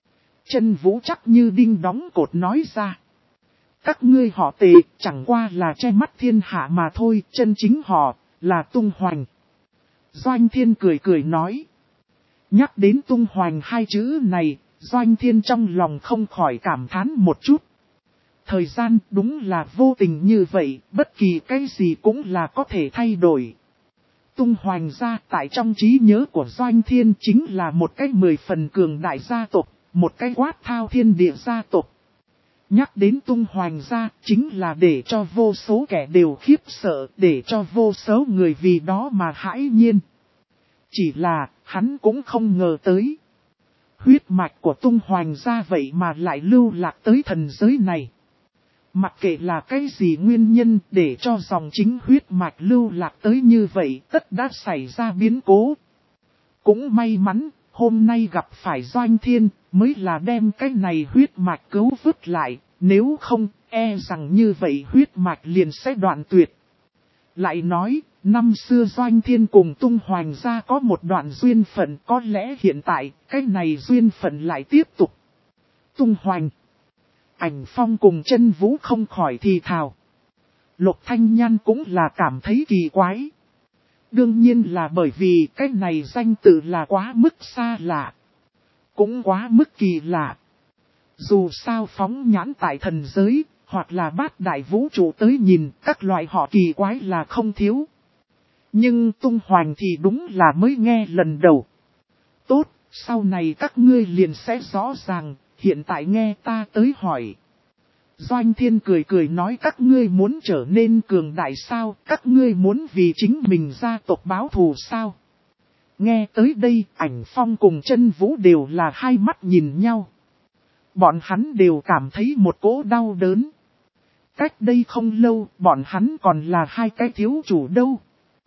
Chân Vũ chắc như đinh đóng cột nói ra. Các ngươi họ Tề chẳng qua là che mắt thiên hạ mà thôi, chân chính họ là Tung Hoành. Doanh Thiên cười cười nói. Nhắc đến Tung Hoành hai chữ này, Doanh Thiên trong lòng không khỏi cảm thán một chút. Thời gian đúng là vô tình như vậy, bất kỳ cái gì cũng là có thể thay đổi. Tung Hoành gia tại trong trí nhớ của Doanh Thiên chính là một cái 10 phần cường đại gia tộc, một cái quát thao thiên địa gia tộc. Nhắc đến Tung Hoành gia chính là để cho vô số kẻ đều khiếp sợ, để cho vô số người vì đó mà hãi nhiên. Chỉ là, hắn cũng không ngờ tới. Huyết mạch của Tung Hoành gia vậy mà lại lưu lạc tới thần giới này. Mặc kệ là cái gì nguyên nhân để cho dòng chính huyết mạch lưu lạc tới như vậy, tất đã xảy ra biến cố. Cũng may mắn, hôm nay gặp phải Doanh Thiên, mới là đem cái này huyết mạch cứu vớt lại, nếu không, e rằng như vậy huyết mạch liền sẽ đoạn tuyệt. Lại nói, năm xưa Doanh Thiên cùng Tung Hoành gia có một đoạn duyên phận, có lẽ hiện tại, cái này duyên phận lại tiếp tục. Tung Hoành, Ảnh Phong cùng Chân Vũ không khỏi thì thào. Lục Thanh Nhan cũng là cảm thấy kỳ quái. Đương nhiên là bởi vì cái này danh tự là quá mức xa lạ. Cũng quá mức kỳ lạ. Dù sao phóng nhãn tại thần giới, hoặc là bát đại vũ trụ tới nhìn, các loại họ kỳ quái là không thiếu. Nhưng tung hoành thì đúng là mới nghe lần đầu. Tốt, sau này các ngươi liền sẽ rõ ràng, hiện tại nghe ta tới hỏi. Doanh Thiên cười cười nói các ngươi muốn trở nên cường đại sao, các ngươi muốn vì chính mình gia tộc báo thù sao. Nghe tới đây, Ảnh Phong cùng Chân Vũ đều là hai mắt nhìn nhau. Bọn hắn đều cảm thấy một cỗ đau đớn. Cách đây không lâu, bọn hắn còn là hai cái thiếu chủ đâu.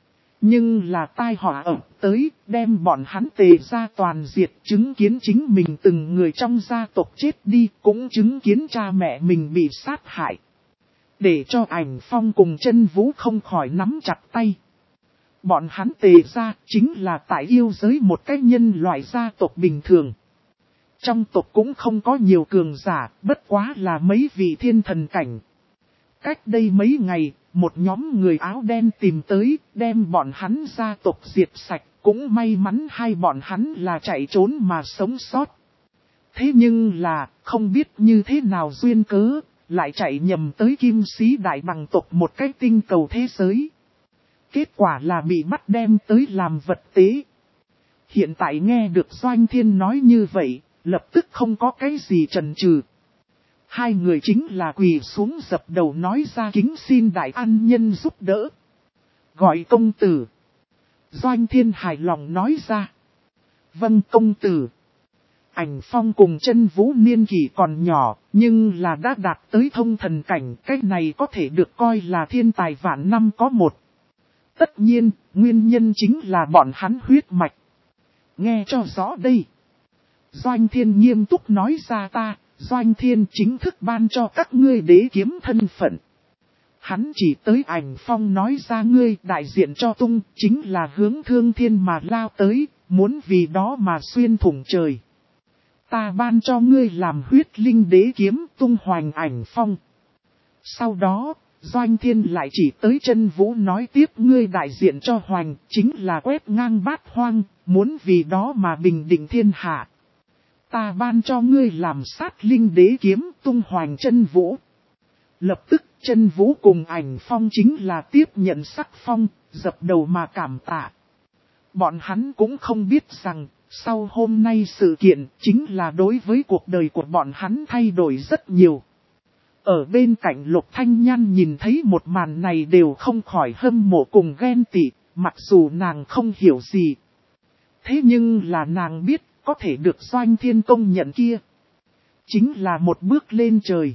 Nhưng là tai họa ập tới, đem bọn hắn tề ra toàn diệt, chứng kiến chính mình từng người trong gia tộc chết đi, cũng chứng kiến cha mẹ mình bị sát hại. Để cho Ảnh Phong cùng Chân Vũ không khỏi nắm chặt tay. Bọn hắn tề ra chính là tại yêu giới một cái nhân loại gia tộc bình thường. Trong tộc cũng không có nhiều cường giả, bất quá là mấy vị thiên thần cảnh. Cách đây mấy ngày, một nhóm người áo đen tìm tới, đem bọn hắn gia tộc diệt sạch, cũng may mắn hai bọn hắn là chạy trốn mà sống sót. Thế nhưng là, không biết như thế nào duyên cớ, lại chạy nhầm tới Kim Sĩ Đại Bằng tộc một cái tinh cầu thế giới. Kết quả là bị bắt đem tới làm vật tế. Hiện tại nghe được Doanh Thiên nói như vậy, lập tức không có cái gì chần chừ. Hai người chính là quỳ xuống dập đầu nói ra kính xin đại an nhân giúp đỡ. Gọi công tử. Doanh Thiên hài lòng nói ra. Vâng công tử. Ảnh Phong cùng Chân Vũ niên kỷ còn nhỏ, nhưng là đã đạt tới thông thần cảnh, cái này có thể được coi là thiên tài vạn năm có một. Tất nhiên, nguyên nhân chính là bọn hắn huyết mạch. Nghe cho rõ đây. Doanh Thiên nghiêm túc nói ra ta, Doanh Thiên chính thức ban cho các ngươi đế kiếm thân phận. Hắn chỉ tới Ảnh Phong nói ra ngươi đại diện cho tung, chính là hướng thương thiên mà lao tới, muốn vì đó mà xuyên thủng trời. Ta ban cho ngươi làm huyết linh đế kiếm tung hoành Ảnh Phong. Sau đó, Doanh Thiên lại chỉ tới Chân Vũ nói tiếp ngươi đại diện cho hoành, chính là quét ngang bát hoang, muốn vì đó mà bình định thiên hạ. Ta ban cho ngươi làm sát linh đế kiếm tung hoành Chân Vũ. Lập tức Chân Vũ cùng Ảnh Phong chính là tiếp nhận sắc phong, dập đầu mà cảm tạ. Bọn hắn cũng không biết rằng, sau hôm nay sự kiện chính là đối với cuộc đời của bọn hắn thay đổi rất nhiều. Ở bên cạnh Lục Thanh Nhan nhìn thấy một màn này đều không khỏi hâm mộ cùng ghen tị, mặc dù nàng không hiểu gì. Thế nhưng là nàng biết, có thể được Doanh Thiên công nhận kia. Chính là một bước lên trời.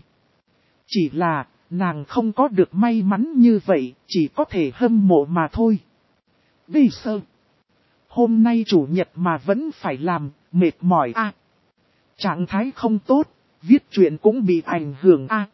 Chỉ là, nàng không có được may mắn như vậy, chỉ có thể hâm mộ mà thôi. Vì sao? Hôm nay chủ nhật mà vẫn phải làm, mệt mỏi a. Trạng thái không tốt, viết truyện cũng bị ảnh hưởng a.